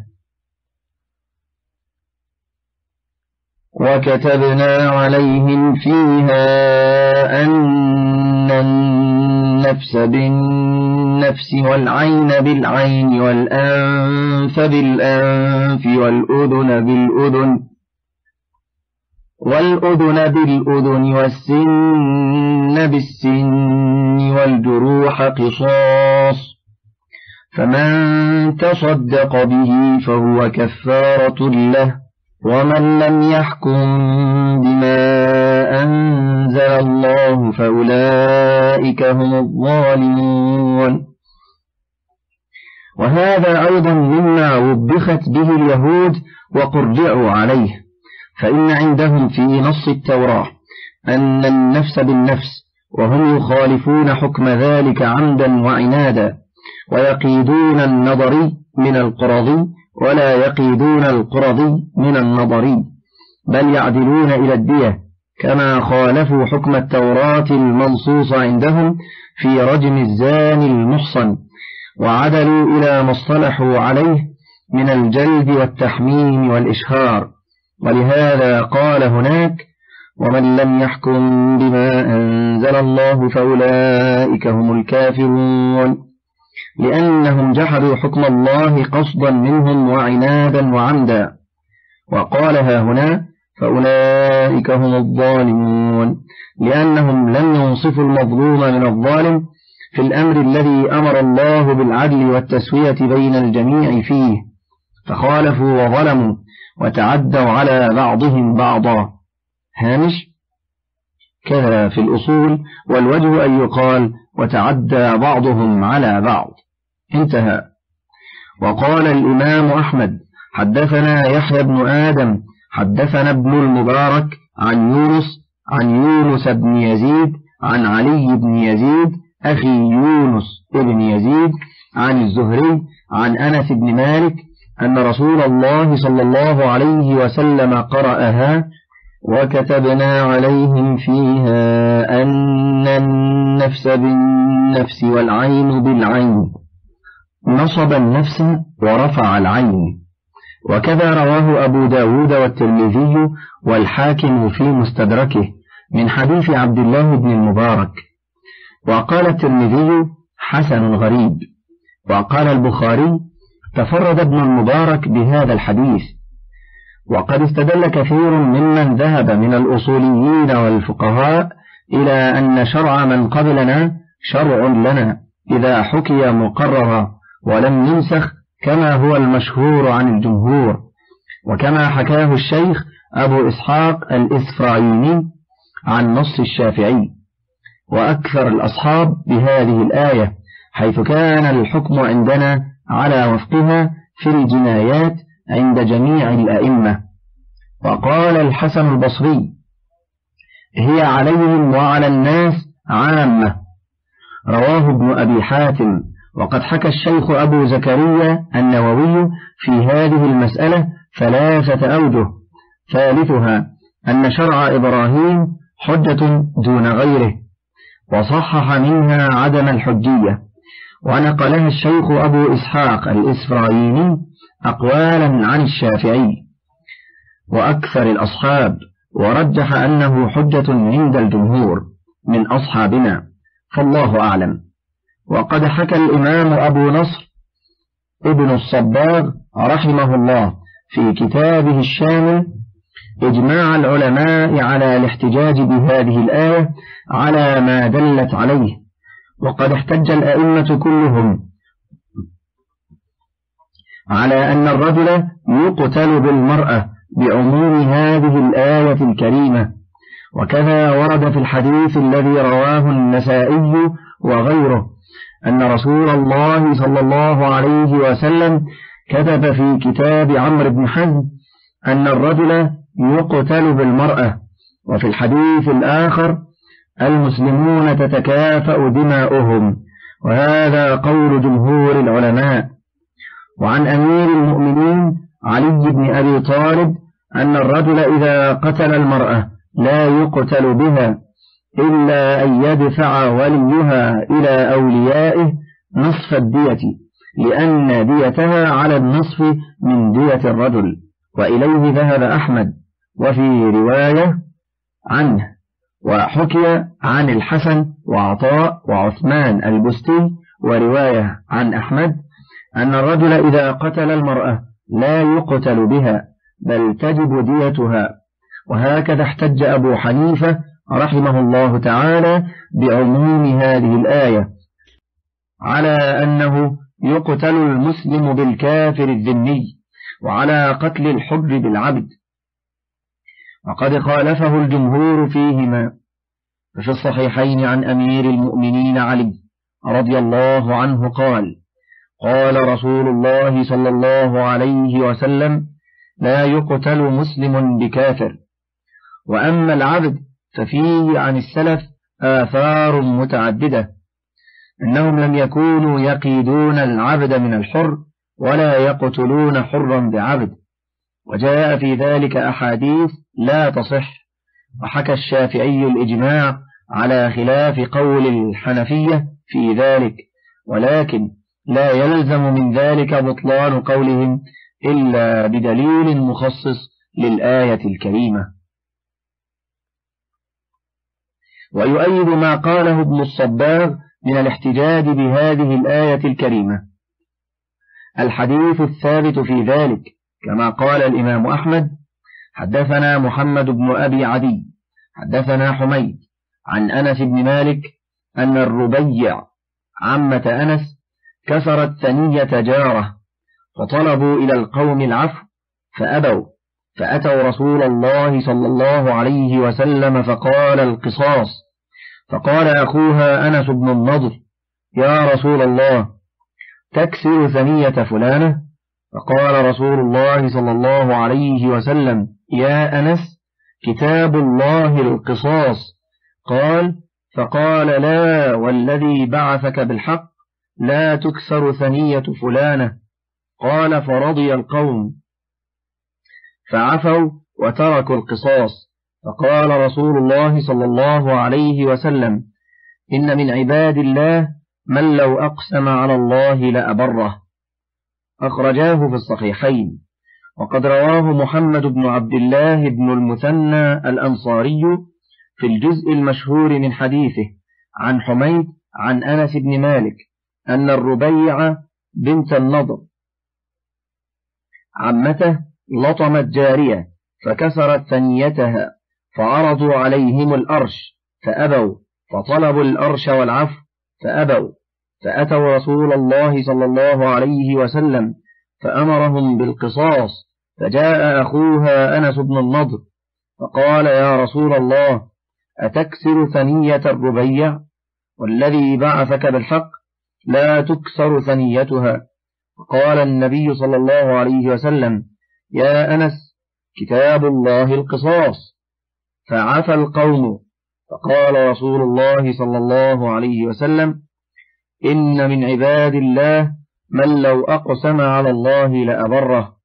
وكتبنا عليهم فيها أن النفس بالنفس والعين بالعين والأنف بالأنف والأذن بالأذن والأذن بالأذن والسن بالسن والجروح قصاص فمن تصدق به فهو كفارة له ومن لم يحكم بما أنزل الله فأولئك هم الظالمون. وهذا أيضا مما وبخت به اليهود وقرجعوا عليه. فإن عندهم في نص التوراة أن النفس بالنفس وهم يخالفون حكم ذلك عمدا وعنادا ويقيدون النظري من القرضي ولا يقيدون القرضي من النظري بل يعدلون إلى الدية كما خالفوا حكم التوراة المنصوص عندهم في رجم الزاني المحصن وعدلوا إلى ما اصطلحوا عليه من الجلد والتحميم والإشهار. ولهذا قال هناك ومن لم يحكم بما أنزل الله فأولئك هم الكافرون لأنهم جحدوا حكم الله قصدا منهم وعنادا وعمدا. وقالها هنا فأولئك هم الظالمون لأنهم لم ينصفوا المظلوم من الظالم في الأمر الذي أمر الله بالعدل والتسوية بين الجميع فيه فخالفوا وظلموا وتعدوا على بعضهم بعضا. هامش كذا في الأصول والوجه أن يقال وتعدى بعضهم على بعض. انتهى. وقال الإمام أحمد حدثنا يحيى بن آدم حدثنا ابن المبارك عن يونس عن يونس بن يزيد عن علي بن يزيد أخي يونس بن يزيد عن الزهري عن أنس بن مالك أن رسول الله صلى الله عليه وسلم قرأها وكتبنا عليهم فيها أن النفس بالنفس والعين بالعين نصب النفس ورفع العين. وكذا رواه أبو داود والترمذي والحاكم في مستدركه من حديث عبد الله بن المبارك. وقال الترمذي حسن غريب. وقال البخاري تفرد ابن المبارك بهذا الحديث. وقد استدل كثير ممن ذهب من الأصوليين والفقهاء إلى أن شرع من قبلنا شرع لنا إذا حكي مقررا ولم ينسخ كما هو المشهور عن الجمهور وكما حكاه الشيخ أبو إسحاق الإسفرايني عن نص الشافعي وأكثر الأصحاب بهذه الآية حيث كان الحكم عندنا على وفقها في الجنايات عند جميع الأئمة. وقال الحسن البصري هي عليهم وعلى الناس عامة. رواه ابن أبي حاتم. وقد حكى الشيخ أبو زكريا النووي في هذه المسألة ثلاثة أوجه. ثالثها أن شرع إبراهيم حجة دون غيره، وصحح منها عدم الحجية. ونقلها الشيخ أبو إسحاق الإسفرايني أقوالا عن الشافعي وأكثر الأصحاب، ورجح أنه حجة عند الجمهور من أصحابنا، فالله أعلم. وقد حكى الإمام أبو نصر ابن الصباغ رحمه الله في كتابه الشامل إجماع العلماء على الاحتجاج بهذه الآية على ما دلت عليه. وقد احتج الأئمة كلهم على أن الرجل يقتل بالمرأة بعموم هذه الآية الكريمة. وكذا ورد في الحديث الذي رواه النسائي وغيره أن رسول الله صلى الله عليه وسلم كتب في كتاب عمرو بن حزم أن الرجل يقتل بالمرأة. وفي الحديث الآخر المسلمون تتكافأ دماؤهم، وهذا قول جمهور العلماء. وعن أمير المؤمنين علي بن أبي طالب أن الرجل إذا قتل المرأة لا يقتل بها إلا أن يدفع وليها إلى أوليائه نصف الدية، لأن ديتها على النصف من دية الرجل. وإليه ذهب أحمد، وفي رواية عنه. وحكي عن الحسن وعطاء وعثمان البستي ورواية عن أحمد أن الرجل إذا قتل المرأة لا يقتل بها بل تجب ديتها. وهكذا احتج أبو حنيفة رحمه الله تعالى بعموم هذه الآية على أنه يقتل المسلم بالكافر الذمي، وعلى قتل الحر بالعبد. وقد خالفه الجمهور فيهما. ففي الصحيحين عن أمير المؤمنين علي رضي الله عنه قال: قال رسول الله صلى الله عليه وسلم: لا يقتل مسلم بكافر. وأما العبد ففيه عن السلف آثار متعددة، أنهم لم يكونوا يقيدون العبد من الحر ولا يقتلون حرا بعبد، وجاء في ذلك أحاديث لا تصح. وحكى الشافعي الإجماع على خلاف قول الحنفية في ذلك، ولكن لا يلزم من ذلك بطلان قولهم إلا بدليل مخصص للآية الكريمة. ويؤيد ما قاله ابن الصباغ من الاحتجاج بهذه الآية الكريمة الحديث الثابت في ذلك، كما قال الإمام أحمد: حدثنا محمد بن أبي عدي حدثنا حميد عن أنس بن مالك أن الربيع عمة أنس كسرت ثنية جاره، فطلبوا إلى القوم العفو فأبوا، فأتوا رسول الله صلى الله عليه وسلم فقال: القصاص. فقال أخوها أنس بن النضر: يا رسول الله، تكسر ثنية فلانة؟ فقال رسول الله صلى الله عليه وسلم: يا أنس، كتاب الله القصاص. قال: فقال: لا والذي بعثك بالحق لا تكسر ثنية فلانة. قال: فرضي القوم فعفوا وتركوا القصاص. فقال رسول الله صلى الله عليه وسلم: إن من عباد الله من لو أقسم على الله لأبره. أخرجاه في الصحيحين. وقد رواه محمد بن عبد الله بن المثنى الأنصاري في الجزء المشهور من حديثه عن حميد عن أنس بن مالك أن الربيع بنت النضر عمته لطمت جارية فكسرت ثنيتها، فعرضوا عليهم الأرش فأبوا، فطلبوا الأرش والعفو فأبوا، فأتوا رسول الله صلى الله عليه وسلم فأمرهم بالقصاص. فجاء أخوها أنس بن النضر فقال: يا رسول الله، أتكسر ثنية الربيع؟ والذي بعثك بالحق لا تكسر ثنيتها. فقال النبي صلى الله عليه وسلم: يا أنس، كتاب الله القصاص. فعفى القوم. فقال رسول الله صلى الله عليه وسلم: إن من عباد الله من لو أقسم على الله لأبره.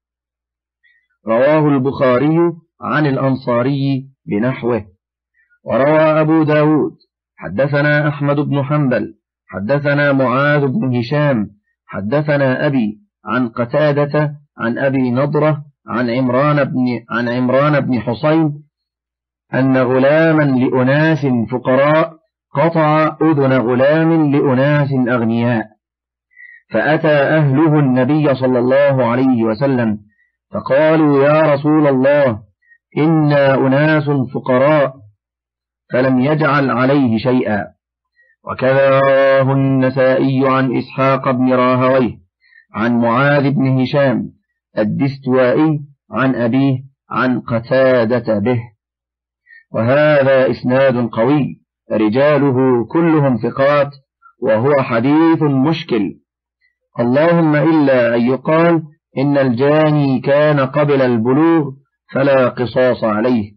رواه البخاري عن الأنصاري بنحوه. وروى أبو داود حدثنا أحمد بن حنبل حدثنا معاذ بن هشام حدثنا أبي عن قتادة عن أبي نضرة عن عمران بن, عن عمران بن حصين أن غلاما لأناس فقراء قطع أذن غلام لأناس أغنياء، فأتى أهله النبي صلى الله عليه وسلم فقالوا يا رسول الله إنا أناس فقراء، فلم يجعل عليه شيئا. وكذا رواه النسائي عن إسحاق بن راهويه عن معاذ بن هشام الدستوائي عن أبيه عن قتادة به. وهذا إسناد قوي رجاله كلهم ثقات، وهو حديث مشكل، اللهم إلا أن يقال إن الجاني كان قبل البلوغ فلا قصاص عليه،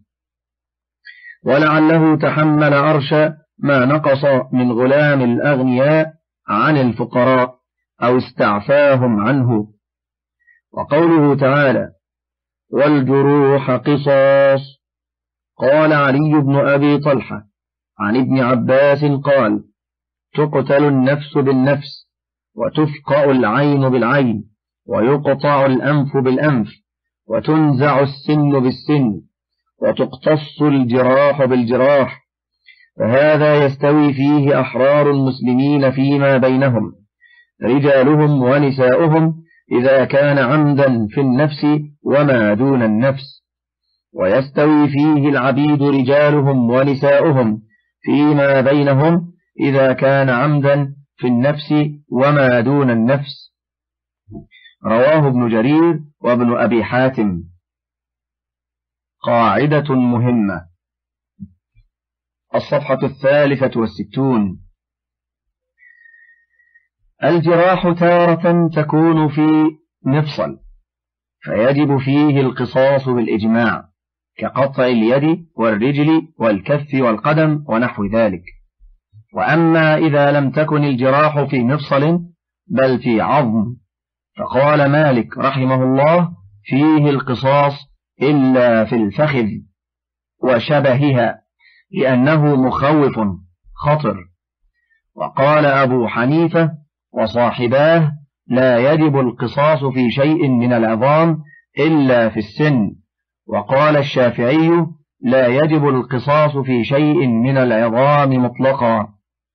ولعله تحمل أرش ما نقص من غلام الأغنياء عن الفقراء أو استعفاهم عنه. وقوله تعالى والجروح قصاص، قال علي بن أبي طلحة عن ابن عباس قال تقتل النفس بالنفس، وتفقأ العين بالعين، ويقطع الأنف بالأنف، وتنزع السن بالسن، وتقتص الجراح بالجراح، فهذا يستوي فيه أحرار المسلمين فيما بينهم رجالهم ونساؤهم إذا كان عمدا في النفس وما دون النفس، ويستوي فيه العبيد رجالهم ونساؤهم فيما بينهم إذا كان عمدا في النفس وما دون النفس. رواه ابن جرير وابن أبي حاتم. قاعدة مهمة. الصفحة الثالثة والستون. الجراح تارة تكون في مفصل فيجب فيه القصاص بالإجماع، كقطع اليد والرجل والكف والقدم ونحو ذلك. وأما إذا لم تكن الجراح في مفصل بل في عظم، فقال مالك رحمه الله فيه القصاص إلا في الفخذ وشبهها لأنه مخوف خطر. وقال أبو حنيفة وصاحباه لا يجب القصاص في شيء من العظام إلا في السن. وقال الشافعي لا يجب القصاص في شيء من العظام مطلقا،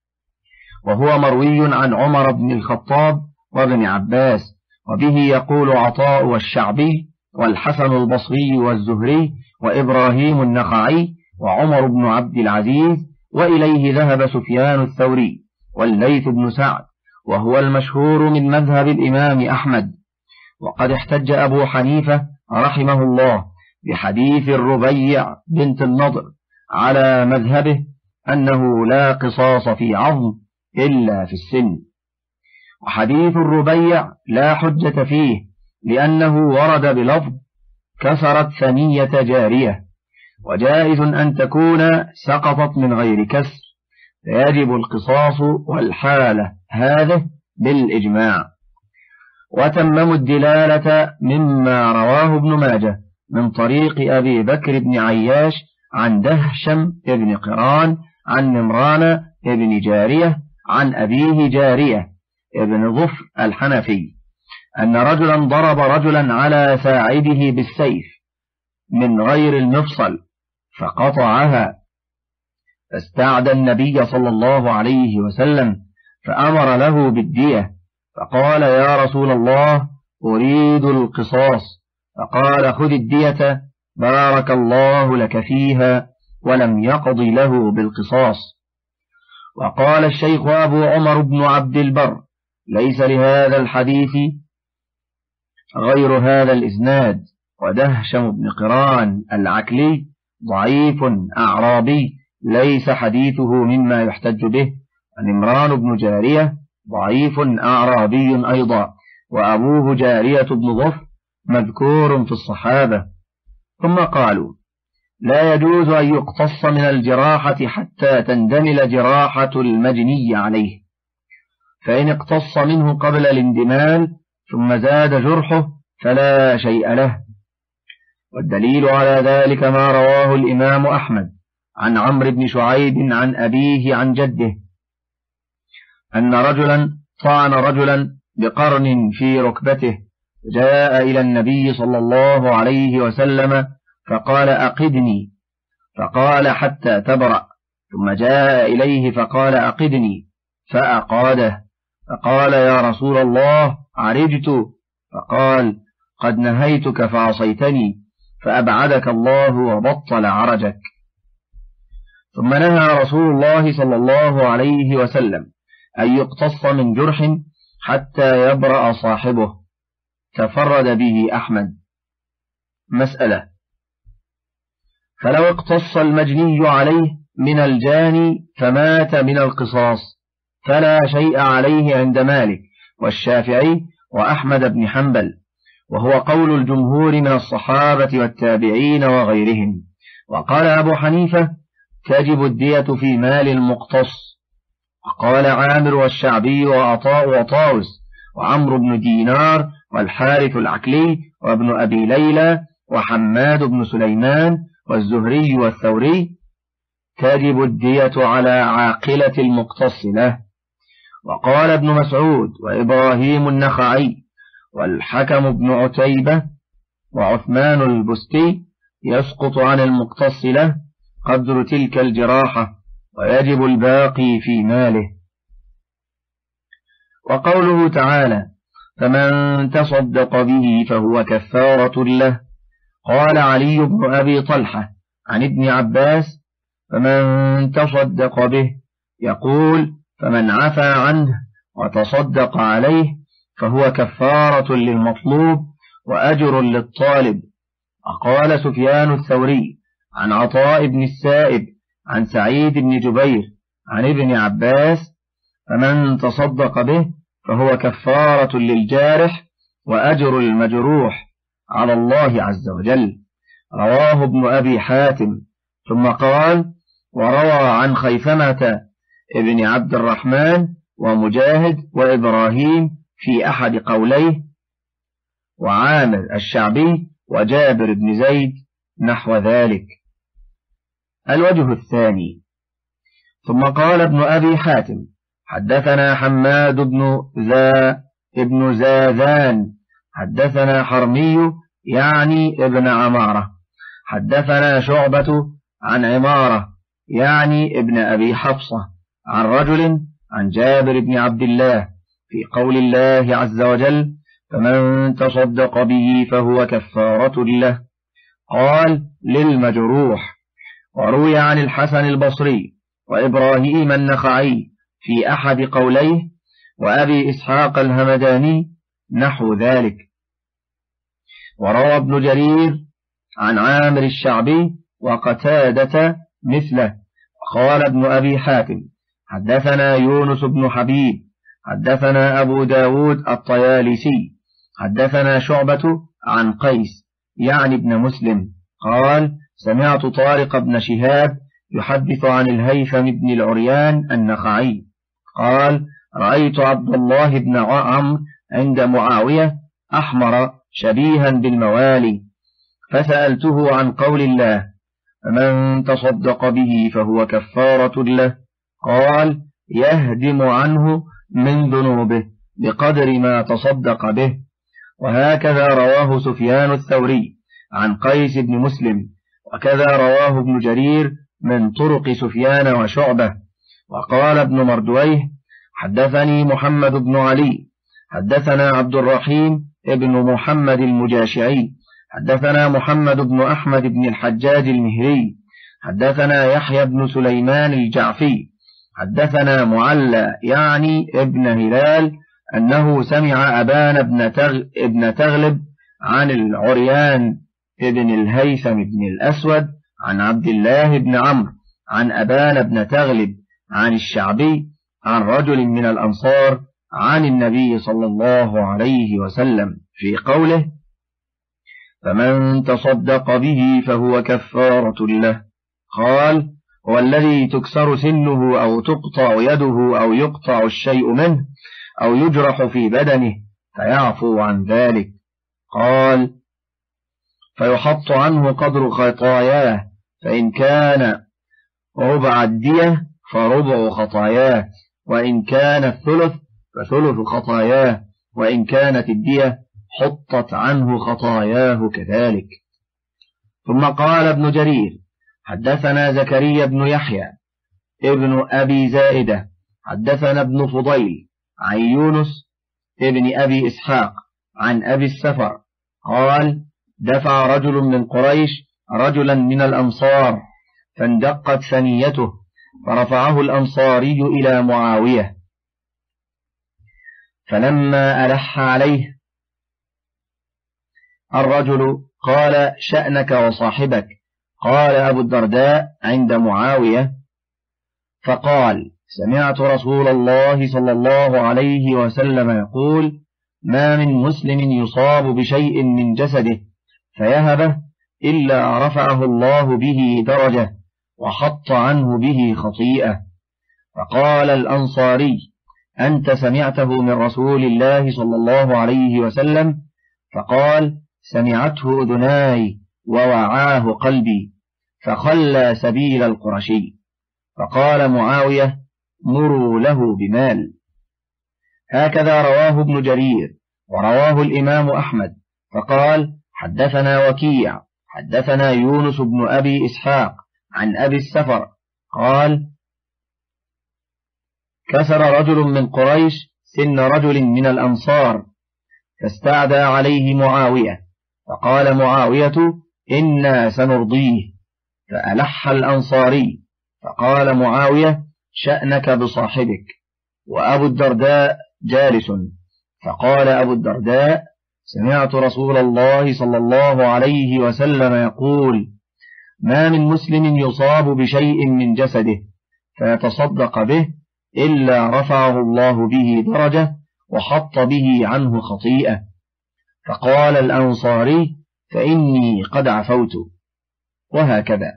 وهو مروي عن عمر بن الخطاب وابن عباس، وبه يقول عطاء والشعبي والحسن البصري والزهري وإبراهيم النخعي وعمر بن عبد العزيز، وإليه ذهب سفيان الثوري والليث بن سعد، وهو المشهور من مذهب الإمام أحمد. وقد احتج أبو حنيفة رحمه الله بحديث الربيع بنت النضر على مذهبه أنه لا قصاص في عظم إلا في السن. وحديث الربيع لا حجة فيه لأنه ورد بلفظ كسرت ثنية جارية، وجائز أن تكون سقطت من غير كسر، فيجب القصاص والحالة هذه بالإجماع. وتمموا الدلالة مما رواه ابن ماجه من طريق أبي بكر بن عياش عن دهشم ابن قران عن نمران ابن جارية عن أبيه جارية ابن ظفر الحنفي أن رجلا ضرب رجلا على ساعده بالسيف من غير المفصل فقطعها، فاستعدى النبي صلى الله عليه وسلم فأمر له بالدية، فقال يا رسول الله أريد القصاص، فقال خذ الدية بارك الله لك فيها، ولم يقض له بالقصاص. وقال الشيخ أبو عمر بن عبد البر ليس لهذا الحديث غير هذا الإسناد، ودهشم بن قران العكلي ضعيف أعرابي ليس حديثه مما يحتج به، ونمران بن جارية ضعيف أعرابي أيضا، وأبوه جارية بن ظفر مذكور في الصحابة. ثم قالوا لا يجوز أن يقتص من الجراحة حتى تندمل جراحة المجني عليه. فإن اقتص منه قبل الاندمال ثم زاد جرحه فلا شيء له. والدليل على ذلك ما رواه الإمام أحمد عن عمرو بن شعيب عن أبيه عن جده أن رجلا طعن رجلا بقرن في ركبته، جاء إلى النبي صلى الله عليه وسلم فقال أقدني، فقال حتى تبرأ، ثم جاء إليه فقال أقدني فأقاده، فقال يا رسول الله عرجت، فقال قد نهيتك فعصيتني فأبعدك الله وبطل عرجك. ثم نهى رسول الله صلى الله عليه وسلم أن يقتص من جرح حتى يبرأ صاحبه. تفرد به أحمد. مسألة: فلو اقتص المجني عليه من الجاني فمات من القصاص فلا شيء عليه عند مالك والشافعي وأحمد بن حنبل، وهو قول الجمهور من الصحابة والتابعين وغيرهم. وقال أبو حنيفة تجب الدية في مال المقتص. وقال عامر والشعبي وعطاء وطاوس وعمرو بن دينار والحارث العكلي وابن أبي ليلى وحماد بن سليمان والزهري والثوري تجب الدية على عاقلة المقتص له. وقال ابن مسعود وإبراهيم النخعي والحكم بن عتيبة وعثمان البستي يسقط عن المقتص له قدر تلك الجراحة ويجب الباقي في ماله. وقوله تعالى فمن تصدق به فهو كفارة له، قال علي بن أبي طلحة عن ابن عباس فمن تصدق به، يقول فمن عفى عنه وتصدق عليه فهو كفارة للمطلوب وأجر للطالب. وقال سفيان الثوري عن عطاء بن السائب عن سعيد بن جبير عن ابن عباس فمن تصدق به فهو كفارة للجارح وأجر المجروح على الله عز وجل. رواه ابن أبي حاتم. ثم قال وروى عن خيثمة ابن عبد الرحمن ومجاهد وإبراهيم في أحد قوليه وعامر الشعبي وجابر بن زيد نحو ذلك. الوجه الثاني: ثم قال ابن أبي حاتم حدثنا حماد بن ذا ابن زاذان حدثنا حرمي يعني ابن عمارة حدثنا شعبة عن عمارة يعني ابن أبي حفصة عن رجل عن جابر بن عبد الله في قول الله عز وجل فمن تصدق به فهو كفارة له، قال للمجروح. وروي عن الحسن البصري وإبراهيم النخعي في أحد قوليه وأبي إسحاق الهمداني نحو ذلك. وروى ابن جرير عن عامر الشعبي وقتادة مثله. وقال ابن أبي حاتم حدثنا يونس بن حبيب حدثنا أبو داود الطيالسي حدثنا شعبة عن قيس يعني ابن مسلم قال سمعت طارق بن شهاب يحدث عن الهيثم بن العريان النخعي قال رأيت عبد الله بن عمرو عند معاوية أحمر شبيها بالموالي، فسألته عن قول الله فمن تصدق به فهو كفارة له، قال يهدم عنه من ذنوبه بقدر ما تصدق به. وهكذا رواه سفيان الثوري عن قيس بن مسلم، وكذا رواه ابن جرير من طرق سفيان وشعبة. وقال ابن مردويه حدثني محمد بن علي حدثنا عبد الرحيم ابن محمد المجاشعي حدثنا محمد بن أحمد بن الحجاج المهري حدثنا يحيى بن سليمان الجعفي حدثنا معلى يعني ابن هلال أنه سمع أبان بن, تغ... ابن تغلب عن العريان ابن الهيثم بن الأسود عن عبد الله بن عمرو عن أبان بن تغلب عن الشعبي عن رجل من الأنصار عن النبي صلى الله عليه وسلم في قوله فمن تصدق به فهو كفارة له، قال هو الذي تكسر سنه أو تقطع يده أو يقطع الشيء منه أو يجرح في بدنه فيعفو عن ذلك. قال: فيحط عنه قدر خطاياه، فإن كان ربع الدية فربع خطاياه، وإن كان الثلث فثلث خطاياه، وإن كانت الدية حطت عنه خطاياه كذلك. ثم قال ابن جرير: حدثنا زكريا بن يحيى ابن أبي زائدة حدثنا ابن فضيل عن يونس ابن أبي إسحاق عن أبي السفر قال: دفع رجل من قريش رجلا من الأنصار فاندقت ثنيته، فرفعه الأنصاري إلى معاوية، فلما ألح عليه الرجل قال: شأنك وصاحبك؟ قال أبو الدرداء عند معاوية، فقال: سمعت رسول الله صلى الله عليه وسلم يقول: ما من مسلم يصاب بشيء من جسده فيهبه إلا رفعه الله به درجة وحط عنه به خطيئة. فقال الأنصاري: أنت سمعته من رسول الله صلى الله عليه وسلم؟ فقال: سمعته أذناي ووعاه قلبي، فخلى سبيل القرشي. فقال معاوية: مروا له بمال. هكذا رواه ابن جرير، ورواه الإمام أحمد، فقال: حدثنا وكيع حدثنا يونس بن أبي إسحاق عن أبي السفر قال: كسر رجل من قريش سن رجل من الأنصار فاستعدى عليه معاوية، فقال معاوية: إنا سنرضيه. فألح الأنصاري، فقال معاوية: شأنك بصاحبك. وأبو الدرداء جالس، فقال أبو الدرداء: سمعت رسول الله صلى الله عليه وسلم يقول: ما من مسلم يصاب بشيء من جسده فيتصدق به إلا رفعه الله به درجة وحط به عنه خطيئة. فقال الأنصاري: فإني قد عفوت. وهكذا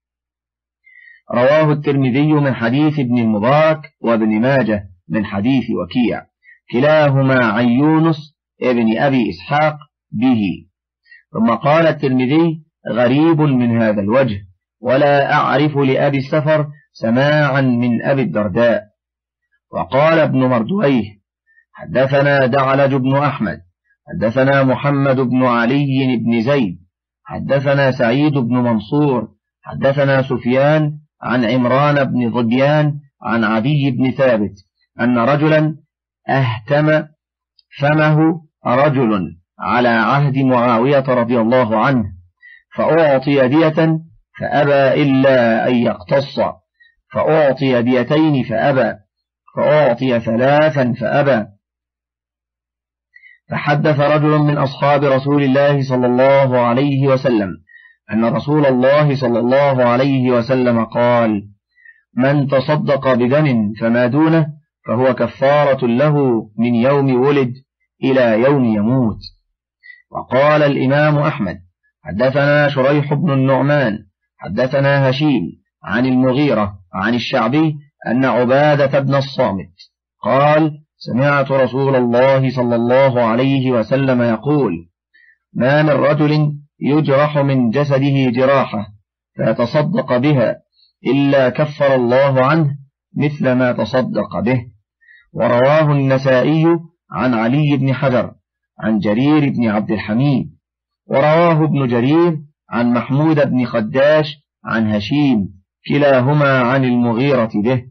رواه الترمذي من حديث ابن المبارك وابن ماجه من حديث وكيع، كلاهما عن يونس ابن أبي إسحاق به. ثم قال الترمذي: غريب من هذا الوجه، ولا أعرف لأبي السفر سماعا من أبي الدرداء. وقال ابن مردويه: حدثنا دعلج بن أحمد حدثنا محمد بن علي بن زيد حدثنا سعيد بن منصور حدثنا سفيان عن عمران بن ظبيان عن عدي بن ثابت أن رجلا أهتم فمه رجل على عهد معاوية رضي الله عنه، فأعطي دية فأبى إلا أن يقتص، فأعطي ديتين فأبى، فأعطي ثلاثا فأبى. فحدث رجل من أصحاب رسول الله صلى الله عليه وسلم أن رسول الله صلى الله عليه وسلم قال: من تصدق بدم فما دونه فهو كفارة له من يوم ولد إلى يوم يموت. وقال الإمام أحمد: حدثنا شريح بن النعمان حدثنا هشيم عن المغيرة عن الشعبي أن عبادة بن الصامت قال: سمعت رسول الله صلى الله عليه وسلم يقول: ما من رجل يجرح من جسده جراحة فيتصدق بها إلا كفر الله عنه مثل ما تصدق به. ورواه النسائي عن علي بن حجر عن جرير بن عبد الحميد، ورواه ابن جرير عن محمود بن خداش عن هشيم، كلاهما عن المغيرة به.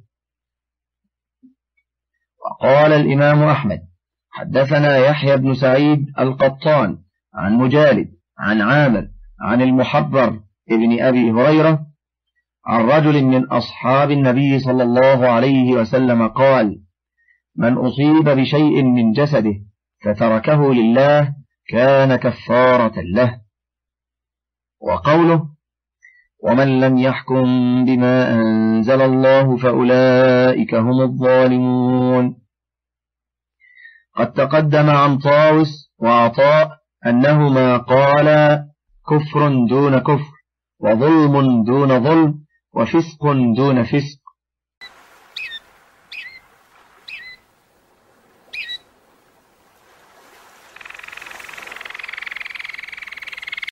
وقال الإمام أحمد: حدثنا يحيى بن سعيد القطان عن مجالد عن عامر عن المحبر ابن أبي هريرة عن رجل من أصحاب النبي صلى الله عليه وسلم قال: من أصيب بشيء من جسده فتركه لله كان كفارة له. وقوله: ومن لم يحكم بما أنزل الله فأولئك هم الظالمون، قد تقدم عن طاوس وعطاء أنهما قالا كفر دون كفر وظلم دون ظلم وفسق دون فسق